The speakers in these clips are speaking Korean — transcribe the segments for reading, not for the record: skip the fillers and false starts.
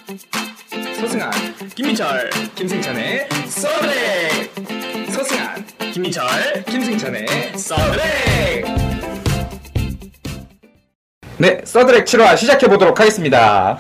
서승환, 김민철, 김승찬의 서브렉. 서승환, 김민철, 김승찬의 서브렉. 네, 서드렉 7화 시작해보도록 하겠습니다.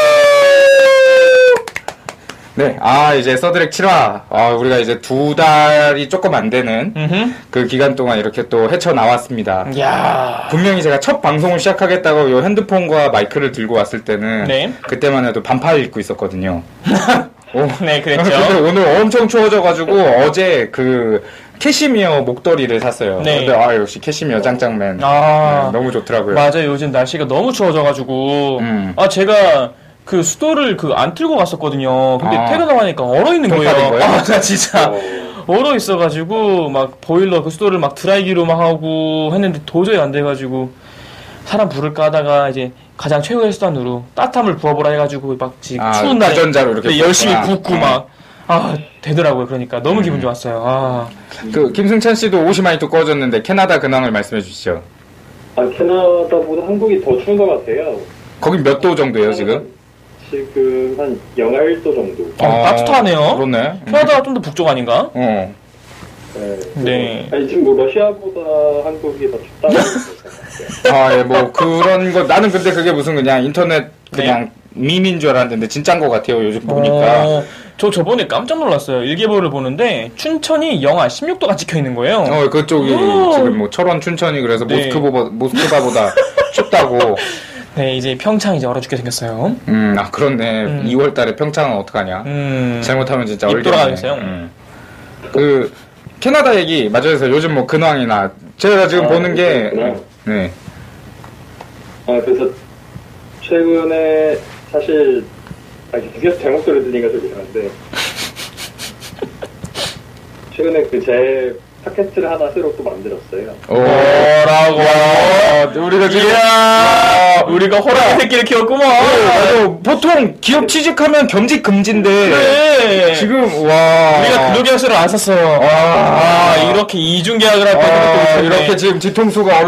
네, 이제 서드렉 7화. 우리가 이제 2달이 조금 안 되는 그 기간 동안 이렇게 또 헤쳐나왔습니다. 야, 분명히 제가 첫 방송을 시작하겠다고 요 핸드폰과 마이크를 들고 왔을 때는 네. 그때만 해도 반팔 입고 있었거든요. 네, 그랬죠. 근데 오늘 엄청 추워져가지고 어제 그 캐시미어 목도리를 샀어요. 네. 근데 역시 캐시미어 짱짱맨. 네, 너무 좋더라고요. 맞아요. 요즘 날씨가 너무 추워져가지고 제가 그 수도를 안 틀고 갔었거든요. 근데 퇴근하고 하니까 얼어 있는 거예요. 나 진짜 얼어 있어가지고 막 보일러 그 수도를 막 드라이기로 막 하고 했는데 도저히 안 돼가지고 사람 불을 까다가 이제 가장 최고의 수단으로 따뜻함을 부어보라 해가지고 막 추운 날에 주전자로 이렇게 열심히 붓고 되더라고요. 그러니까 너무 기분 좋았어요. 그 김승찬 씨도 옷이 많이 두꺼워졌는데 캐나다 근황을 말씀해 주시죠. 캐나다보다 한국이 더 추운 것 같아요. 거긴 몇 도 정도예요 지금? 지금 한 영하 1도 정도. 따뜻하네요. 그렇네. 캐나다가 좀 더 북쪽 아닌가? 네. 아니, 지금 러시아보다 한국이 더 춥다고 생각해요. 뭐 그런 거 나는 근데 그게 무슨 그냥 인터넷 그냥 밈인 줄 알았는데 진짜인 것 같아요. 요즘 보니까. 저 저번에 깜짝 놀랐어요. 일기예보를 보는데 춘천이 영하 16도가 찍혀 있는 거예요. 그쪽이 지금 뭐 철원 춘천이 그래서 모스크바보다 춥다고. 네, 이제 평창 이제 얼어 죽게 생겼어요. 그렇네. 2월 달에 평창은 어떡하냐. 잘못하면 진짜 얼겠네. 돌아가겠어요. 그 캐나다 얘기 맞아서 요즘 뭐 근황이나 제가 지금 보는 게 네. 그래서 최근에 사실 계속 제목 소리 들리니까 좀 이상한데 최근에 제 팟캐스트를 하나 새로 또 만들었어요. 뭐라고? 우리가 지금 우리가 호랑이 새끼를 키웠구먼. 보통 기업 취직하면 겸직 금지인데 그래. 지금 우리가 근로계약서를 안 썼어요. 이렇게 이중계약을 할 뻔했고 이렇게 지금 뒤통수가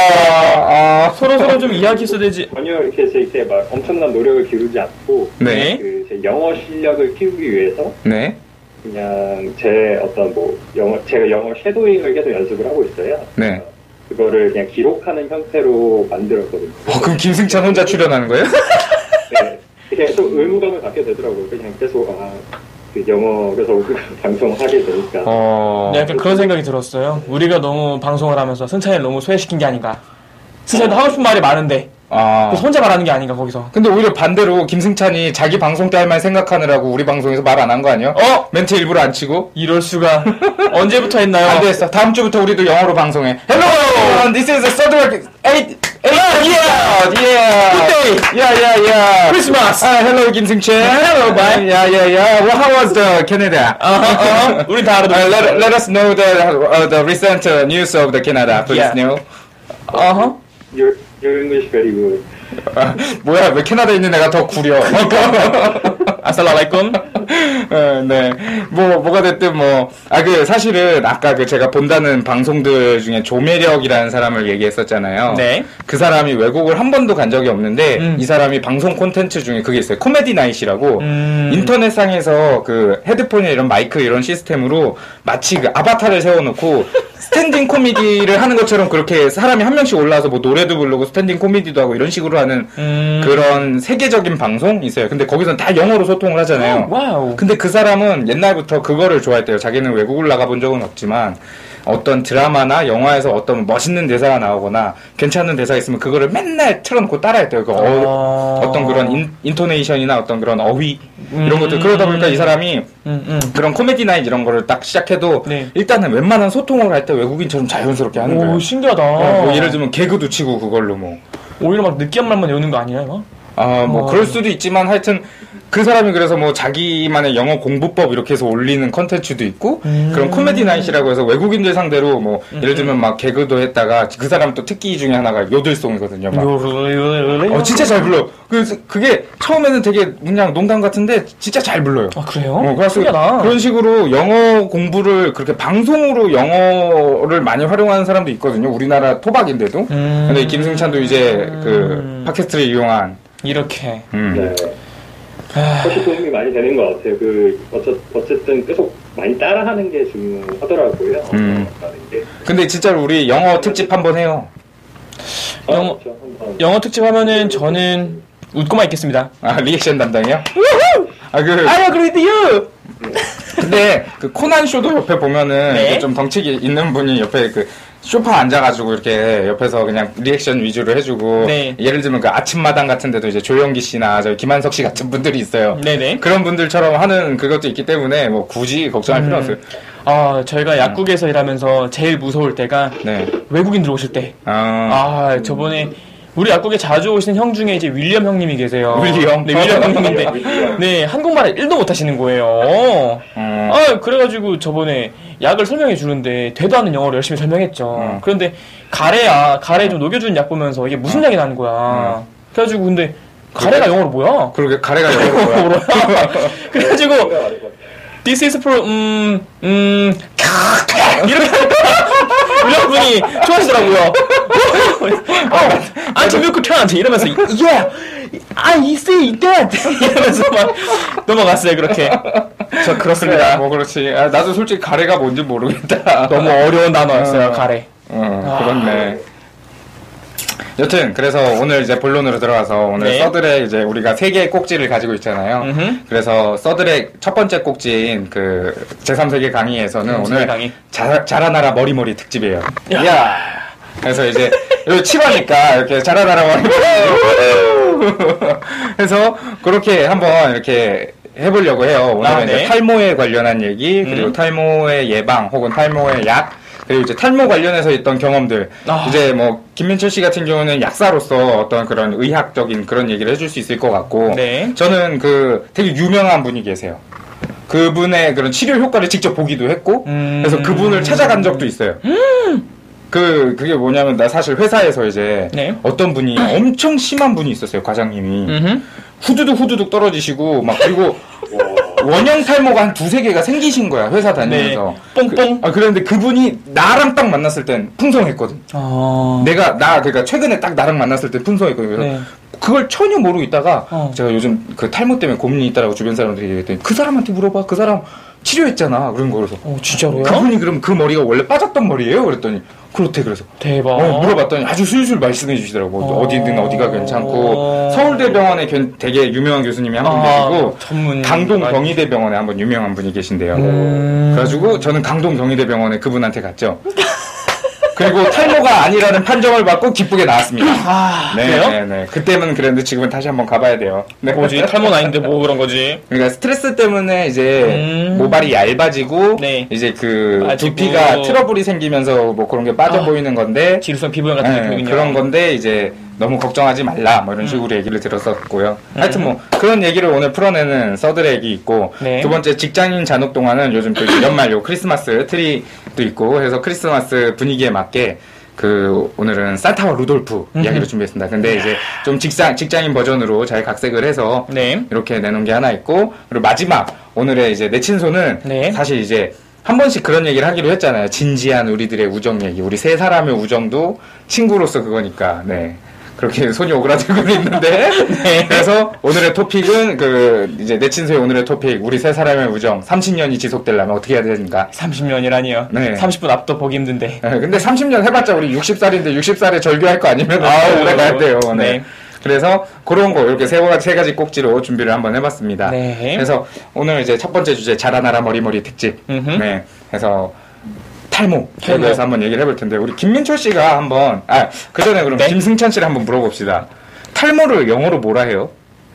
서로 좀 이야기했어야 되지. 전혀 이렇게 막 엄청난 노력을 기울이지 않고 네. 제 영어 실력을 키우기 위해서 네. 그냥 제 어떤 제가 영어 섀도잉을 계속 연습을 하고 있어요. 네. 그거를 그냥 기록하는 형태로 만들었거든요. 그럼 김승찬 혼자 출연하는 거예요? 네. 계속 의무감을 갖게 되더라고요. 그냥 계속 그 영어에서 방송을 하게 되니까. 네, 약간 그런 생각이 들었어요. 우리가 너무 방송을 하면서 승찬이를 너무 소외시킨 게 아닌가. 승찬이도 하고 싶은 말이 많은데. 그래서 혼자 말하는 게 아닌가 거기서. 근데 오히려 반대로 김승찬이 자기 방송 때 할 말 생각하느라고 우리 방송에서 말 안 한 거 아니야? 멘트 일부러 안 치고? 이럴 수가. 언제부터 했나요? 안 됐어. 다음 주부터 우리도 영어로 방송해. Hello, this is the third 8. Yeah. Good day. Yeah. Christmas. Hello, 김승찬. Hello, bye. Yeah. Well, how was the Canada? 우리 다 알아듣고. Let us know the recent news of the Canada. Please know. Your English very good. 뭐야, 왜 캐나다에 있는 애가 더 구려? 아살라말이쿰. 네. 뭐가 됐든 사실은 아까 제가 본다는 방송들 중에 조매력이라는 사람을 얘기했었잖아요. 네. 그 사람이 외국을 한 번도 간 적이 없는데, 이 사람이 방송 콘텐츠 중에 그게 있어요. 코미디 나잇이라고, 인터넷상에서 그 헤드폰이나 이런 마이크 이런 시스템으로 마치 그 아바타를 세워놓고, 스탠딩 코미디를 하는 것처럼 그렇게 사람이 한 명씩 올라와서 노래도 부르고 스탠딩 코미디도 하고 이런 식으로 하는 그런 세계적인 방송이 있어요. 근데 거기서는 다 영어로 소통을 하잖아요. 와우. 근데 그 사람은 옛날부터 그거를 좋아했대요. 자기는 외국을 나가본 적은 없지만 어떤 드라마나 영화에서 어떤 멋있는 대사가 나오거나 괜찮은 대사가 있으면 그거를 맨날 틀어놓고 따라했대요. 어떤 그런 인토네이션이나 어떤 그런 어휘 이런 것들. 그러다 보니까 이 사람이 그런 코미디 나잇 이런 거를 딱 시작해도 일단은 웬만한 소통을 할 때 외국인처럼 자연스럽게 하는 거예요. 신기하다. 예를 들면 개그도 치고 그걸로 오히려 막 느끼한 말만 외우는 거 아니야 이거? 그럴 수도 있지만 하여튼 그 사람이 그래서 자기만의 영어 공부법 이렇게 해서 올리는 컨텐츠도 있고 그런 코미디 나잇이라고 해서 외국인들 상대로 예를 들면 막 개그도 했다가 그 사람 또 특기 중에 하나가 요들송이거든요. 진짜 잘 불러요. 그게 처음에는 되게 그냥 농담 같은데 진짜 잘 불러요. 그래요? 그래서 그런 식으로 영어 공부를 그렇게 방송으로 영어를 많이 활용하는 사람도 있거든요. 우리나라 토박인데도. 근데 김승찬도 이제 그 팟캐스트를 이용한 이렇게. 네. 훨씬 도움이 많이 되는 것 같아요. 어쨌든 계속 많이 따라하는 게 중요하더라고요. 근데 진짜로 우리 영어 특집 한번 해요. 영어 특집 하면은 저는 웃고만 있겠습니다. 리액션 담당이요? I agree with you! 근데 그 코난 쇼도 옆에 보면은 네? 좀 덩치 있는 분이 옆에 그 소파 앉아가지고 이렇게 옆에서 그냥 리액션 위주로 해주고 네. 예를 들면 그 아침마당 같은 데도 이제 조영기 씨나 저희 김한석 씨 같은 분들이 있어요. 네네. 그런 분들처럼 하는 그것도 있기 때문에 뭐 굳이 걱정할 필요 없어요. 저희가 약국에서 일하면서 제일 무서울 때가 외국인들 오실 때. 저번에 우리 약국에 자주 오시는 형 중에 이제 윌리엄 형님이 계세요. 윌리엄? 네, 윌리엄 형님인데, 네, 한국말을 1도 못 하시는 거예요. 그래가지고 저번에 약을 설명해 주는데, 되도 않는 영어로 열심히 설명했죠. 그런데, 가래 좀 녹여주는 약 보면서 이게 무슨 약이 나는 거야. 그래가지고, 근데, 가래가 영어로 뭐야? 그러게, 가래가 영어로 뭐야? 그래가지고, This is for, 이렇게 윌리엄 분이 좋아하시더라고요. 안티뮤크 트란트 이러면서 Yeah, I see that 이러면서 막 넘어갔어요. 그렇게. 저 그렇습니다. 뭐 그렇지. 나도 솔직히 가래가 뭔지 모르겠다. 너무 어려운 단어였어요. 가래. 그렇네. 여튼 그래서 오늘 이제 본론으로 들어가서 오늘 서들의 이제 우리가 3개의 꼭지를 가지고 있잖아요. 그래서 서들의 첫 번째 꼭지인 그 제3세계 강의에서는 오늘 강의. 자라나라 머리머리 특집이에요. 야. 그래서 이제 여기 치마니까 이렇게 자라나라 머리머리 해서 그렇게 한번 이렇게 해보려고 해요. 오늘은 이제 탈모에 관련한 얘기 그리고 탈모의 예방 혹은 탈모의 약 그리고 이제 탈모 관련해서 있던 경험들. 이제 뭐, 김민철 씨 같은 경우는 약사로서 어떤 그런 의학적인 그런 얘기를 해줄 수 있을 것 같고. 저는 되게 유명한 분이 계세요. 그분의 그런 치료 효과를 직접 보기도 했고. 그래서 그분을 찾아간 적도 있어요. 그게 뭐냐면, 나 사실 회사에서 이제 어떤 분이 엄청 심한 분이 있었어요, 과장님이. 후두둑 떨어지시고, 그리고 원형 탈모가 한 2-3개가 생기신 거야, 회사 다니면서. 뽕뽕. 그런데 그분이 나랑 딱 만났을 땐 풍성했거든. 그러니까 최근에 딱 나랑 만났을 때 풍성했거든. 그래서 그걸 전혀 모르고 있다가, 제가 요즘 그 탈모 때문에 고민이 있다라고 주변 사람들이 얘기했더니, 그 사람한테 물어봐, 그 사람 치료했잖아. 그런 거 그래서. 진짜로요? 그분이 그럼 그 머리가 원래 빠졌던 머리예요? 그랬더니, 그렇대. 그래서 대박. 물어봤더니 아주 술술 말씀해 주시더라고. 어디든 어디가 괜찮고 서울대병원에 되게 유명한 교수님이 한 분 계시고 강동 경희대병원에 한번 유명한 분이 계신데요. 그래가지고 저는 강동 경희대병원에 그분한테 갔죠. 그리고 탈모가 아니라는 판정을 받고 기쁘게 나왔습니다. 그래요? 네. 그때는 그랬는데 지금은 다시 한번 가봐야 돼요. 뭐지? 탈모는 아닌데 뭐 그런 거지? 그러니까 스트레스 때문에 이제 모발이 얇아지고 이제 두피가 트러블이 생기면서 뭐 그런 게 빠져 보이는 건데 지루성 피부염 같은 게 보이군요. 그런 건데 이제 너무 걱정하지 말라 뭐 이런 식으로 얘기를 들었었고요. 하여튼 뭐 그런 얘기를 오늘 풀어내는 서드렉이 있고 두 번째 직장인 잔혹 동화는 요즘 또 연말 크리스마스 트리도 있고 해서 크리스마스 분위기에 맞게 오늘은 산타와 루돌프 이야기를 준비했습니다. 근데 이제 좀 직장인 버전으로 잘 각색을 해서 이렇게 내놓은 게 하나 있고 그리고 마지막 오늘의 이제 내 친소는 사실 이제 한 번씩 그런 얘기를 하기로 했잖아요. 진지한 우리들의 우정 얘기. 우리 세 사람의 우정도 친구로서 그거니까. 그렇게 손이 오그라들고 있는데. 그래서 오늘의 토픽은 이제 내 친소의 오늘의 토픽. 우리 세 사람의 우정. 30년이 지속되려면 어떻게 해야 되는가? 30년이라니요? 30분 앞도 보기 힘든데. 근데 30년 해봤자 우리 60살인데 60살에 절규할 거 아니면 오래 가야 돼요. 그래서 그런 거 이렇게 세 가지 꼭지로 준비를 한번 해봤습니다. 그래서 오늘 이제 첫 번째 주제 자라나라 머리머리 특집. 그래서 탈모에 대해서 한번 얘기를 해볼 텐데 우리 김민철 씨가 한번 그 전에 그럼 김승찬 씨를 한번 물어봅시다. 탈모를 영어로 뭐라 해요?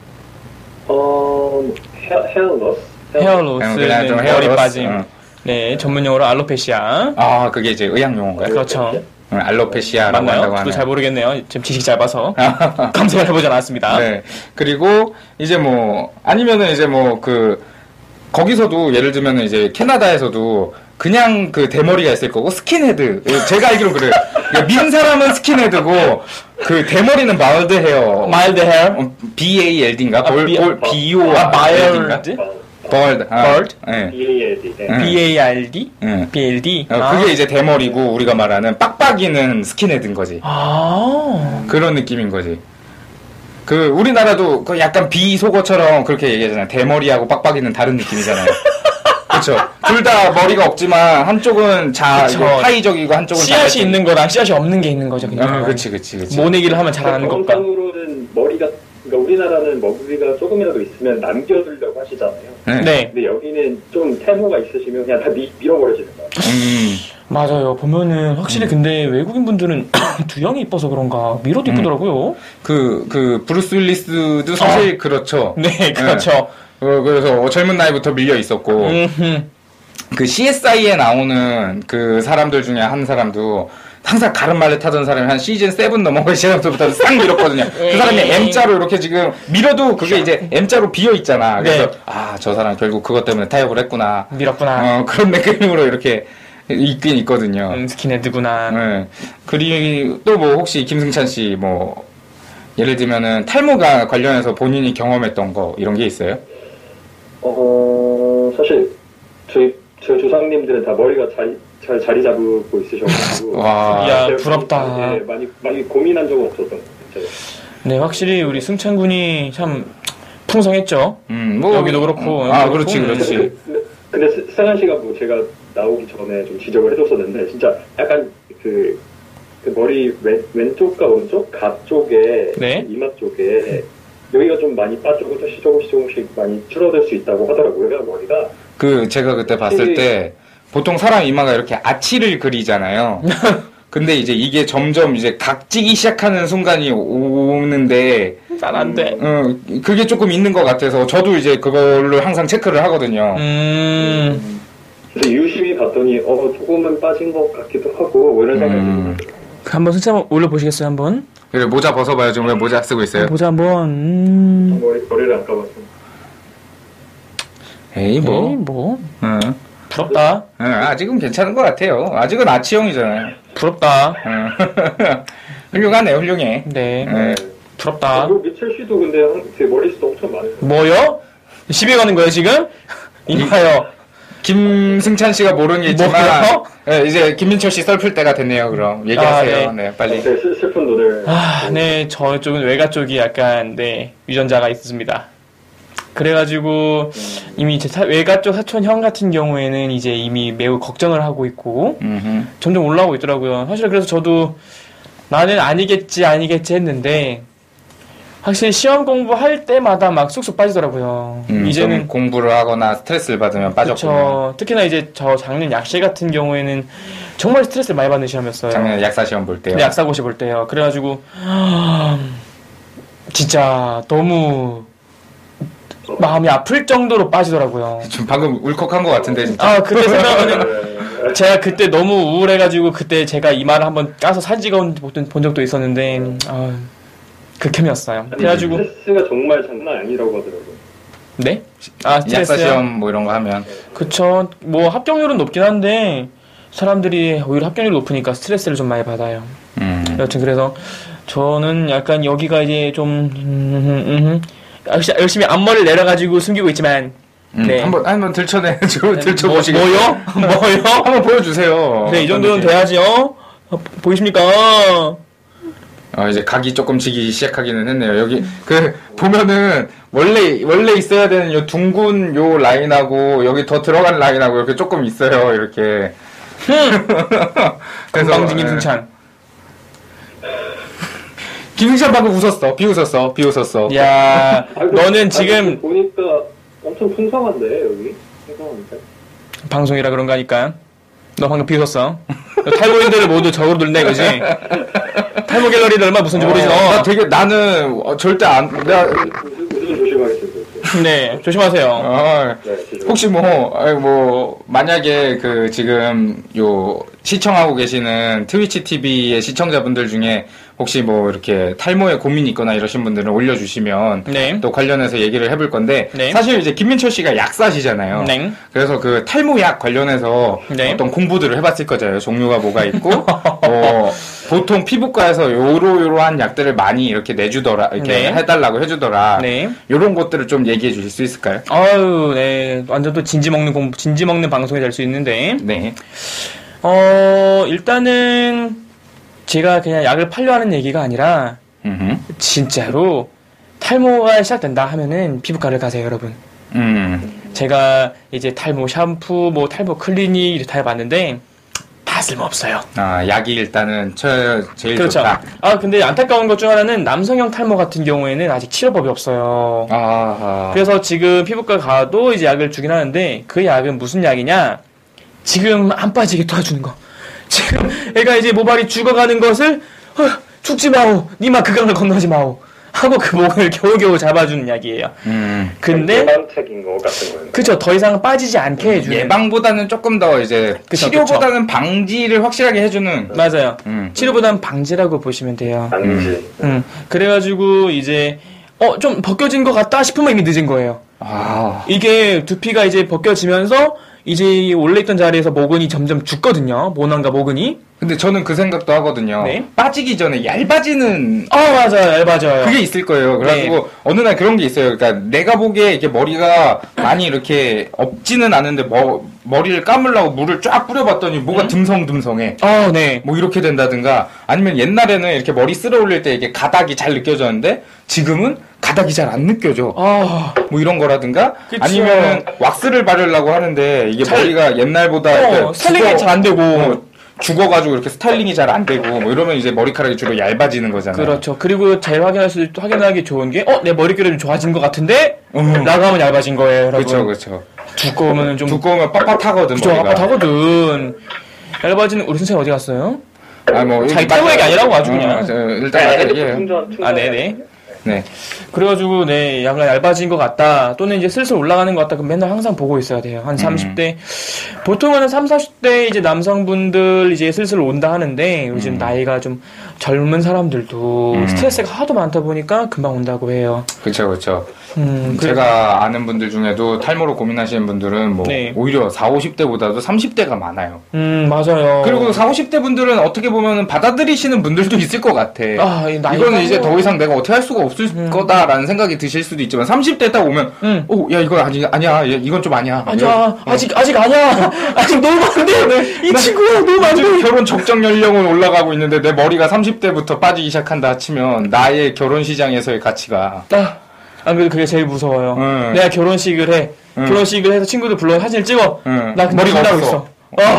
헤어로스. 머리 빠짐. 전문 용어로 알로페시아. 그게 이제 의학 용어인가요? 그렇죠. 알로페시아라고 맞나요? 한다고 하네요. 저도 잘 모르겠네요. 지금 지식 짧아서 검색을 해보지 않았습니다. 그리고 이제 아니면은 이제 거기서도 예를 들면은 이제 캐나다에서도 그냥 대머리가 있을 거고 스킨헤드 제가 알기로 그래요. 민 사람은 스킨헤드고 대머리는 마일드 헤어. 마일드 헤어? BALD인가? BORD인가? 마일드? 벌드. BALD. BARD? BLD? 그게 이제 대머리고 우리가 말하는 빡빡이는 스킨헤드인 거지. 그런 느낌인 거지. 우리나라도 그 약간 비속어처럼 그렇게 얘기하잖아요. 대머리하고 빡빡이는 다른 느낌이잖아요. 그렇죠. 둘 다 머리가 없지만 한쪽은 하이적이고 한쪽은 씨앗이 있는 거랑 씨앗이 없는 게 있는 거죠. 그냥. 그렇지. 모내기를 하면 잘하는 것과. 경상으로는 머리가 그러니까 우리나라는 머리가 조금이라도 있으면 남겨두려고 하시잖아요. 네. 근데 여기는 좀 태모가 있으시면 그냥 다 밀어버리시는 거예요. 맞아요. 보면은 확실히 근데 외국인 분들은 두형이 이뻐서 그런가 밀어도 이쁘더라고요. 그 브루스 윌리스도 사실 그렇죠. 네, 그렇죠. 그래서 젊은 나이부터 밀려 있었고 그 CSI에 나오는 그 사람들 중에 한 사람도 항상 가름말레 타던 사람이 한 시즌 7 넘어가기 시작부터 싹 밀었거든요. 그 사람이 M자로 이렇게 지금 밀어도 그게 이제 M자로 비어 있잖아. 그래서 저 사람 결국 그것 때문에 타협을 했구나. 밀었구나. 그런 느낌으로 이렇게 있긴 있거든요. 스킨헤드구나. 네. 그리고 또 뭐 혹시 김승찬 씨 뭐 예를 들면은 탈모가 관련해서 본인이 경험했던 거 이런 게 있어요? 사실 저희 조상님들은 다 머리가 잘 자리 잡고 있으셔가지고 야 부럽다. 네, 많이 고민한 적은 없었던 것 같아요. 네, 확실히 우리 승찬 군이 참 풍성했죠. 뭐 여기도 그렇고. 그렇지. 근데 승환 씨가 뭐 제가 나오기 전에 좀 지적을 해줬었는데 진짜 약간 그 머리 왼쪽과 오른쪽 갑 쪽에 이마 쪽에 여기가 좀 많이 빠지고 조금씩 많이 줄어들 수 있다고 하더라고요, 머리가. 제가 그때 봤을 때 보통 사람 이마가 이렇게 아치를 그리잖아요. 근데 이제 이게 점점 이제 각지기 시작하는 순간이 오는데 잘 안 돼. 그게 조금 있는 것 같아서 저도 이제 그걸로 항상 체크를 하거든요. 그래서 유심히 봤더니 조금은 빠진 것 같기도 하고 뭐 이런 생각이 들어요. 한번 승찬 올려보시겠어요, 한번? 그래, 모자 벗어봐요. 지금 왜 모자 쓰고 있어요? 모자 한번. 머리를 안 감았어. 에이 뭐. 부럽다. 아직은 괜찮은 것 같아요. 아직은 아치형이잖아요. 부럽다. 훌륭하네요, 훌륭해. 네. 부럽다. 미첼 씨도 근데 제 머리숱 엄청 많아요. 뭐요? 시비 거는 거예요, 지금? 이봐요. 김승찬 씨가 모르는 게 있지만, 이제 김민철 씨 썰풀 때가 됐네요, 그럼. 얘기하세요. 네, 빨리. 슬픈 노래. 네, 저쪽은 외가 쪽이 약간, 유전자가 있습니다. 그래가지고, 이미 제 외가 쪽 사촌 형 같은 경우에는 이제 이미 매우 걱정을 하고 있고, 점점 올라오고 있더라고요. 사실 그래서 저도, 나는 아니겠지 했는데, 확실히 시험 공부할 때마다 막 쑥쑥 빠지더라고요. 이제는 공부를 하거나 스트레스를 받으면 빠졌고. 그렇죠. 특히나 이제 저 작년 약시 같은 경우에는 정말 스트레스를 많이 받는 시험이었어요. 작년에 약사 시험 볼 때요. 네, 약사고시 볼 때요. 그래가지고 진짜 너무 마음이 아플 정도로 빠지더라고요. 지금 방금 울컥한 것 같은데 진짜. 그때 생각하면 제가 그때 너무 우울해가지고 그때 제가 이마를 한번 까서 사진 찍어본 적도 있었는데 극혐이었어요. 그래가지고 스트레스가 정말 장난 아니라고 하더라고요. 네? 약사 시험 뭐 이런 거 하면. 그쵸. 뭐 합격률은 높긴 한데 사람들이 오히려 합격률이 높으니까 스트레스를 좀 많이 받아요. 여튼 그래서 저는 약간 여기가 이제 좀 열심히 앞머리를 내려가지고 숨기고 있지만 한번 들춰보시겠어요? 뭐요? 한번 보여주세요. 네, 이 정도는 돼야지. 보이십니까? 이제 각이 조금 지기 시작하기는 했네요. 여기 보면은 원래 있어야 되는 요 둥근 요 라인하고 여기 더 들어간 라인하고 이렇게 조금 있어요. 이렇게. 건방진 김승찬. 김승찬 방금 웃었어. 비웃었어. 야, 너는 지금 보니까 엄청 풍성한데 여기. 풍성한데. 방송이라 그런 거니까. 너 방금 비웃었어. 탈모인들을 모두 적으로 들네, 그지? 탈모 갤러리는 얼마나 무슨지 모르지, 너. 나는, 절대 내가. 무슨 조심하겠습니다. 네, 조심하세요. 혹시 만약에 지금 시청하고 계시는 트위치 TV의 시청자분들 중에 혹시 이렇게 탈모에 고민이 있거나 이러신 분들은 올려주시면 또 관련해서 얘기를 해볼 건데 사실 이제 김민철 씨가 약사시잖아요. 그래서 그 탈모약 관련해서 어떤 공부들을 해봤을 거잖아요. 종류가 뭐가 있고 보통 피부과에서 요러한 약들을 많이 이렇게 내주더라, 이렇게 해달라고 해주더라. 요런 것들을 좀 얘기해 주실 수 있을까요? 네. 완전 또 진지 먹는 방송이 될 수 있는데. 네. 일단은 제가 그냥 약을 팔려 하는 얘기가 아니라 진짜로 탈모가 시작된다 하면은 피부과를 가세요, 여러분. 제가 이제 탈모 샴푸, 뭐 탈모 클리닉 이렇게 다 해봤는데 다 쓸모없어요. 약이 일단은 제일 그렇죠. 좋다. 근데 안타까운 것 중 하나는 남성형 탈모 같은 경우에는 아직 치료법이 없어요. 그래서 지금 피부과 가도 이제 약을 주긴 하는데 그 약은 무슨 약이냐? 지금 안 빠지게 도와주는 거. 지금 애가 이제 모발이 죽어가는 것을 죽지 마오. 니마 그 강을 건너지 마오. 하고 그 목을 겨우겨우 잡아주는 약이에요. 근데 예방책인 거 같은 거예요. 그렇죠. 더 이상 빠지지 않게 해주는. 예방보다는 조금 더 이제 치료보다는 방지를 확실하게 해주는. 맞아요. 치료보다는 방지라고 보시면 돼요. 방지. 그래가지고 이제 좀 벗겨진 것 같다 싶으면 이미 늦은 거예요. 이게 두피가 이제 벗겨지면서 이제 원래 있던 자리에서 모근이 점점 죽거든요. 모낭과 모근이. 근데 저는 그 생각도 하거든요. 네? 빠지기 전에 얇아지는. 맞아요. 얇아져요. 그게 있을 거예요. 그래가지고 네. 어느 날 그런 게 있어요. 그러니까 내가 보기에 이게 머리가 많이 이렇게 없지는 않은데 머리를 감으려고 물을 쫙 뿌려봤더니 뭐가 듬성듬성해. 네. 뭐 이렇게 된다든가 아니면 옛날에는 이렇게 머리 쓸어 올릴 때 이게 가닥이 잘 느껴졌는데 지금은 가닥이 잘 안 느껴져. 뭐 이런 거라든가 그쵸. 아니면은 왁스를 바르려고 하는데 이게 머리가 옛날보다 스타일링이 잘 안 되고 죽어가지고 이렇게 스타일링이 잘 안 되고 뭐 이러면 이제 머리카락이 주로 얇아지는 거잖아요. 그렇죠. 그리고 제일 확인하기 좋은 게 내 머릿결이 좀 좋아진 것 같은데 나가면 얇아진 거예요, 여러분. 그렇죠. 두꺼우면 두꺼우면 빳빳하거든. 그쵸, 머리가. 빳빳하거든. 얇아지는 우리 선생님 어디 갔어요? 뭐 자기 탈모 얘기 아니라고 아주 그냥. 일단 얘기해요. 네네. 네. 그래가지고 약간 얇아진 것 같다 또는 이제 슬슬 올라가는 것 같다 그럼 맨날 항상 보고 있어야 돼요. 한 30대 보통은 30, 40대 이제 남성분들 이제 슬슬 온다 하는데 요즘 나이가 좀 젊은 사람들도 스트레스가 하도 많다 보니까 금방 온다고 해요. 그렇죠. 제가 아는 분들 중에도 탈모로 고민하시는 분들은 뭐 오히려 40, 50대보다도 30대가 많아요. 맞아요. 그리고 40, 50대 분들은 어떻게 보면 받아들이시는 분들도 있을 것 같아. 이거는 이제 더 이상 내가 어떻게 할 수가 없을 거다라는 생각이 드실 수도 있지만 30대 딱 오면 야 이건 아니야. 이건 좀 아니야. 아직 아니야. 아직 너무 안 돼. 이 친구야 너무 안 돼. 결혼 적정 연령은 올라가고 있는데 내 머리가 30대부터 빠지기 시작한다 치면 나의 결혼 시장에서의 가치가 안 그래도 그게 제일 무서워요. 내가 결혼식을 해. 결혼식을 해서 친구들 불러 사진을 찍어. 나 근데 머리가 없어.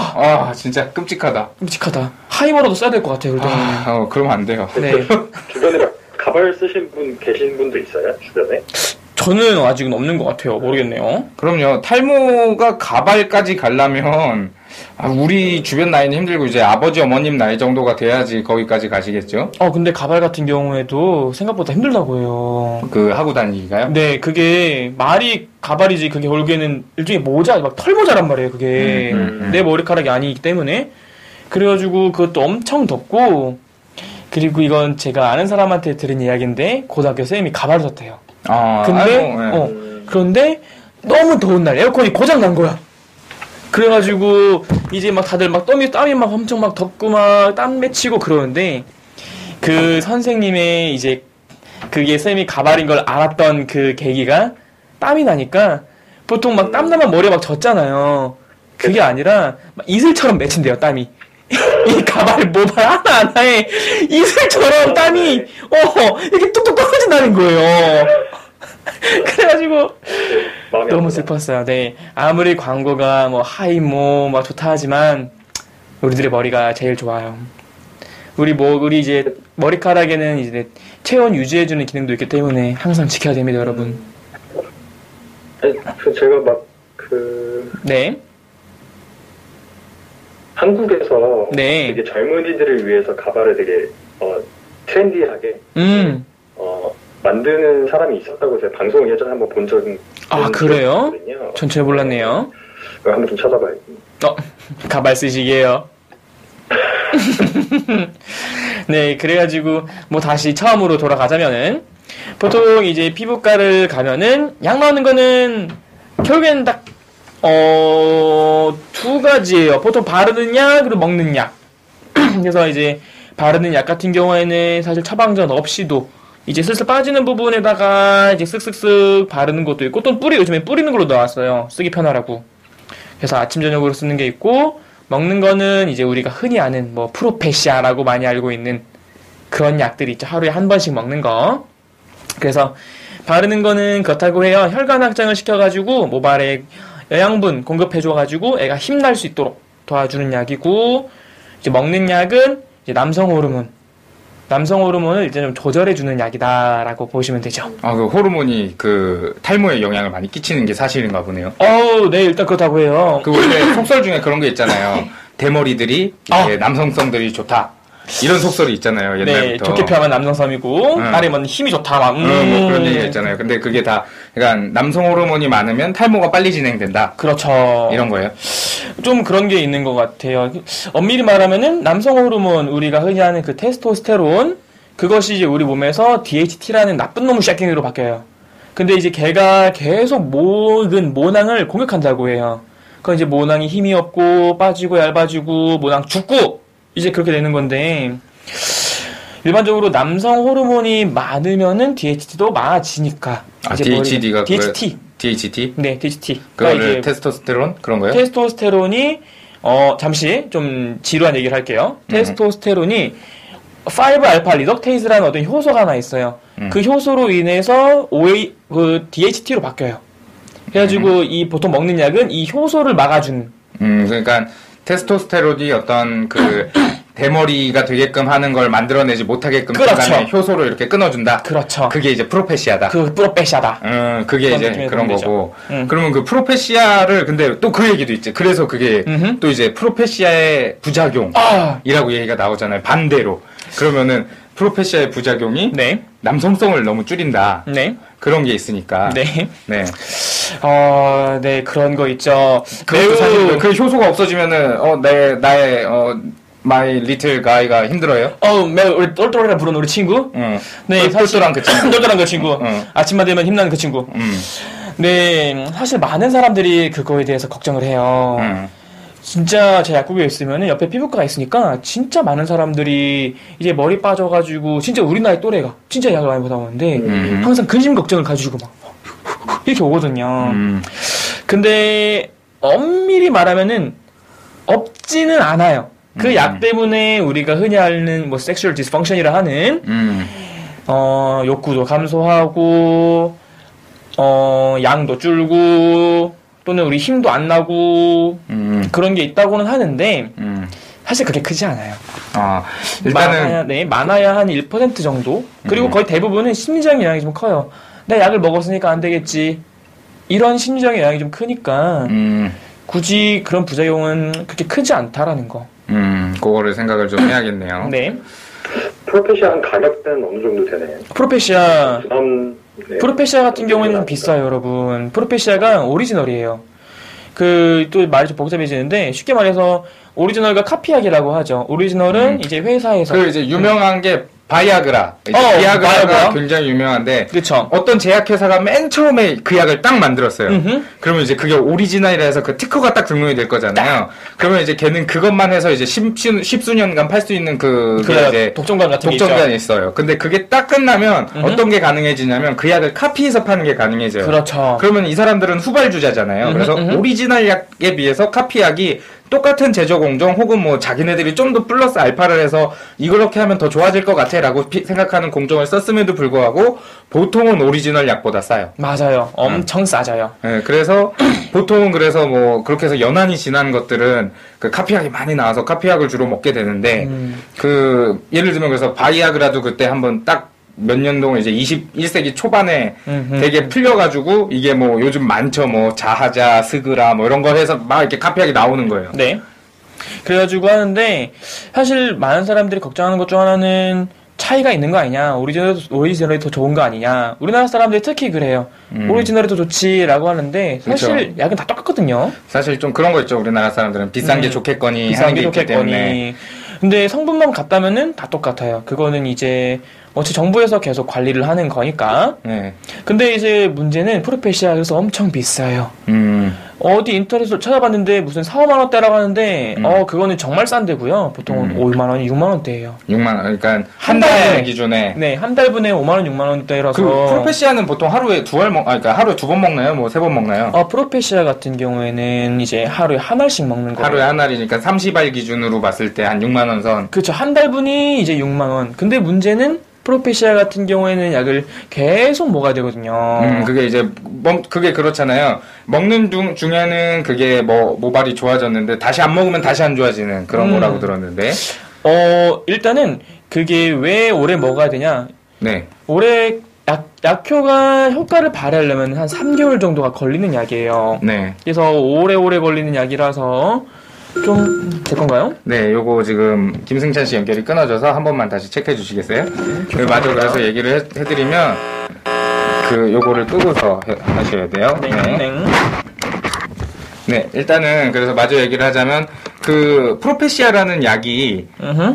진짜 끔찍하다. 하이머라도 써야 될 것 같아요. 그럴 그러면 안 돼요. 네. 주변에 가발 쓰신 분 계신 분도 있어요? 주변에? 저는 아직은 없는 것 같아요. 모르겠네요. 그럼요. 탈모가 가발까지 가려면 우리 주변 나이는 힘들고 이제 아버지 어머님 나이 정도가 돼야지 거기까지 가시겠죠? 근데 가발 같은 경우에도 생각보다 힘들다고 해요. 하고 다니기가요? 네, 그게 말이 가발이지 그게 결국에는 일종의 모자, 막 털모자란 말이에요. 그게 내 머리카락이 아니기 때문에 그래가지고 그것도 엄청 덥고 그리고 이건 제가 아는 사람한테 들은 이야기인데 고등학교 쌤이 가발을 썼대요. 근데 그런데 너무 더운 날 에어컨이 고장 난 거야. 그래가지고 이제 막 다들 막 땀이 막 엄청 막 덥고 막 땀 맺히고 그러는데 그 선생님의 이제 그게 쌤이 가발인 걸 알았던 그 계기가 땀이 나니까 보통 막 땀 나면 머리가 막 젖잖아요. 그게 아니라 막 이슬처럼 맺힌대요 땀이. 이 가발 모발 하나하나에 이슬처럼 땀이 이렇게 뚝뚝 떨어진다는 거예요. 그래가지고 너무 슬펐어요. 네, 아무리 광고가 뭐 하이모 막 좋다 하지만 우리들의 머리가 제일 좋아요. 우리 이제 머리카락에는 이제 체온 유지해주는 기능도 있기 때문에 항상 지켜야 됩니다, 여러분. 제가 네. 한국에서 되게 젊은이들을 위해서 가발을 되게 트렌디하게 만드는 사람이 있었다고 제가 방송을 예전에 한번 본 적이 그래요? 전 잘 몰랐네요. 한번 좀 찾아봐야겠네요. 가발 쓰시게요. 네, 그래가지고 뭐 다시 처음으로 돌아가자면은 보통 이제 피부과를 가면은 약 나오는 거는 결국에는 딱 두 가지예요. 보통 바르는 약 그리고 먹는 약. 그래서 이제 바르는 약 같은 경우에는 사실 처방전 없이도 이제 슬슬 빠지는 부분에다가 이제 쓱쓱쓱 바르는 것도 있고 또 요즘에 뿌리는 걸로 나왔어요. 쓰기 편하라고. 그래서 아침 저녁으로 쓰는 게 있고 먹는 거는 이제 우리가 흔히 아는 뭐 프로페시아라고 많이 알고 있는 그런 약들이 있죠. 하루에 한 번씩 먹는 거. 그래서 바르는 거는 그렇다고 해요. 혈관 확장을 시켜가지고 모발에 영양분 공급해줘가지고 애가 힘날 수 있도록 도와주는 약이고, 이제 먹는 약은 이제 남성 호르몬을 이제 좀 조절해주는 약이다라고 보시면 되죠. 그 호르몬이 그 탈모에 영향을 많이 끼치는 게 사실인가 보네요. 네, 일단 그렇다고 해요. 그 원래 속설 중에 그런 게 있잖아요. 대머리들이 남성성들이 좋다. 이런 속설이 있잖아요, 옛날부터. 네, 좋게 표현하면 남성섬이고, 딸이 뭐 힘이 좋다, 막. 뭐 그런 얘기가 있잖아요. 근데 그게 다, 그러니까 남성 호르몬이 많으면 탈모가 빨리 진행된다. 그렇죠. 이런 거예요. 좀 그런 게 있는 것 같아요. 엄밀히 말하면은 남성 호르몬, 우리가 흔히 하는 그 테스토스테론, 그것이 이제 우리 몸에서 DHT라는 나쁜 놈의 샤킹으로 바뀌어요. 근데 이제 걔가 계속 모낭을 공격한다고 해요. 그럼 이제 모낭이 힘이 없고, 빠지고, 얇아지고, 모낭 죽고, 이제 그렇게 되는 건데, 일반적으로 남성 호르몬이 많으면은 DHT도 많아지니까. DHT가 DHT. DHT? 네, DHT. 그러니까 이제 테스토스테론? 그런 거예요? 테스토스테론이, 잠시 좀 지루한 얘기를 할게요. 테스토스테론이 5알파 리덕테이즈라는 어떤 효소가 하나 있어요. 그 효소로 인해서 DHT로 바뀌어요. 그래가지고 보통 먹는 약은 이 효소를 막아주는. 그러니까 테스토스테론이 어떤 그 대머리가 되게끔 하는 걸 만들어내지 못하게끔 중간에 효소를 이렇게 끊어준다. 그렇죠. 그게 이제 프로페시아다. 프로페시아다. 그게 이제 그런 거고. 그러면 그 프로페시아를 근데 또 그 얘기도 있지. 그래서 그게 또 이제 프로페시아의 부작용이라고 얘기가 나오잖아요. 반대로. 그러면은 프로페시아의 부작용이 남성성을 너무 줄인다. 그런 게 있으니까. 네. 그런 거 있죠. 사실 그 효소가 없어지면은 나의 마이 리틀 가이가 힘들어요? 우리 똘똘이라 부르는 우리 친구? 네, 똘똘한 그 친구. 똘똘한 그 친구. 아침만 되면 힘나는 그 친구. 네, 사실 많은 사람들이 그거에 대해서 걱정을 해요. 진짜 제 약국에 있으면은 옆에 피부과가 있으니까 진짜 많은 사람들이 이제 머리 빠져가지고 진짜 우리 나이 또래가 진짜 약을 많이 받아오는데 항상 근심 걱정을 가지고 막 이렇게 오거든요. 근데 엄밀히 말하면은 없지는 않아요. 그 약 때문에 우리가 흔히 하는 뭐 섹슈얼 디스펑션이라 하는 욕구도 감소하고 양도 줄고 또는 우리 힘도 안 나고 그런 게 있다고는 하는데 사실 그렇게 크지 않아요. 일단은 많아야 한 1% 정도. 그리고 거의 대부분은 심리적인 영향이 좀 커요. 내 약을 먹었으니까 안 되겠지. 이런 심리적인 영향이 좀 크니까 굳이 그런 부작용은 그렇게 크지 않다라는 거. 그거를 생각을 좀 해야겠네요. 네. 프로페시아 한 가격대는 어느 정도 되나요? 프로페시아 같은 경우에는 좀 비싸요, 여러분. 프로페시아가 오리지널이에요. 또 말이 좀 복잡해지는데, 쉽게 말해서 오리지널과 카피약이라고 하죠. 오리지널은 이제 회사에서. 이제 유명한 게 바이아그라. 비아그라가 굉장히 유명한데, 그쵸. 어떤 제약회사가 맨 처음에 그 약을 딱 만들었어요. 그러면 이제 그게 오리지널이라 해서 그 티커가 딱 등록이 될 거잖아요. 그러면 이제 걔는 그것만 해서 이제 십수년간 팔 수 있는 이제 독점관 같은 게 있죠. 독점관이 있어요. 근데 그게 딱 끝나면 어떤 게 가능해지냐면 그 약을 카피해서 파는 게 가능해져요. 그렇죠. 그러면 이 사람들은 후발주자잖아요. 그래서 오리지널 약에 비해서 카피약이 똑같은 제조 공정 혹은 뭐 자기네들이 좀 더 플러스 알파를 해서 이렇게 하면 더 좋아질 것 같아 라고 생각하는 공정을 썼음에도 불구하고 보통은 오리지널 약보다 싸요. 맞아요. 엄청 싸져요. 네, 그래서 보통은 그래서 뭐 그렇게 해서 연한이 지난 것들은 그 카피약이 많이 나와서 카피약을 주로 먹게 되는데 예를 들면 그래서 바이아그라도 그때 한번 딱 몇 년 동안 이제 21세기 초반에 되게 풀려가지고 이게 뭐 요즘 많죠. 뭐 자하자, 스그라 뭐 이런 거 해서 막 이렇게 카피하게 나오는 거예요. 네. 그래가지고 하는데 사실 많은 사람들이 걱정하는 것 중 하나는 차이가 있는 거 아니냐. 오리지널이 더 좋은 거 아니냐. 우리나라 사람들이 특히 그래요. 오리지널이 더 좋지라고 하는데 사실 그렇죠. 약은 다 똑같거든요. 사실 좀 그런 거 있죠. 우리나라 사람들은 비싼 게 좋겠거니 하는 게 있기 때문에. 근데 성분만 같다면은 다 똑같아요. 그거는 이제 정부에서 계속 관리를 하는 거니까. 네. 근데 이제 문제는 프로페시아 그래서 엄청 비싸요. 어디 인터넷으로 찾아봤는데 무슨 4, 5만 원대라고 하는데 그거는 정말 싼 데고요. 보통 5만 원이 6만 원대예요. 6만 원. 그러니까 한 달 기준에. 네, 한 달분에 5만 원, 6만 원대라서. 그 프로페시아는 보통 하루에 그러니까 하루에 2번 먹나요? 뭐 3번 먹나요? 프로페시아 같은 경우에는 이제 하루에 한 알씩 먹는 거예요. 하루에 한 알이니까 30알 기준으로 봤을 때 한 6만 원 선. 그렇죠. 한 달분이 이제 6만 원. 근데 문제는 프로페시아 같은 경우에는 약을 계속 먹어야 되거든요. 그게 이제 그게 그렇잖아요. 먹는 중에는 그게 모발이 좋아졌는데 다시 안 먹으면 다시 안 좋아지는 그런 거라고 들었는데. 일단은 그게 왜 오래 먹어야 되냐? 네. 오래 약효가 효과를 발휘하려면 한 3개월 정도가 걸리는 약이에요. 네. 그래서 오래 걸리는 약이라서 좀 될 건가요? 네, 요거 지금 김승찬 씨 연결이 끊어져서 한 번만 다시 체크해 주시겠어요? 맞아. 그래서 얘기를 해드리면 요거를 끄고서 하셔야 돼요. 네, 일단은 그래서 마저 얘기를 하자면 프로페시아라는 약이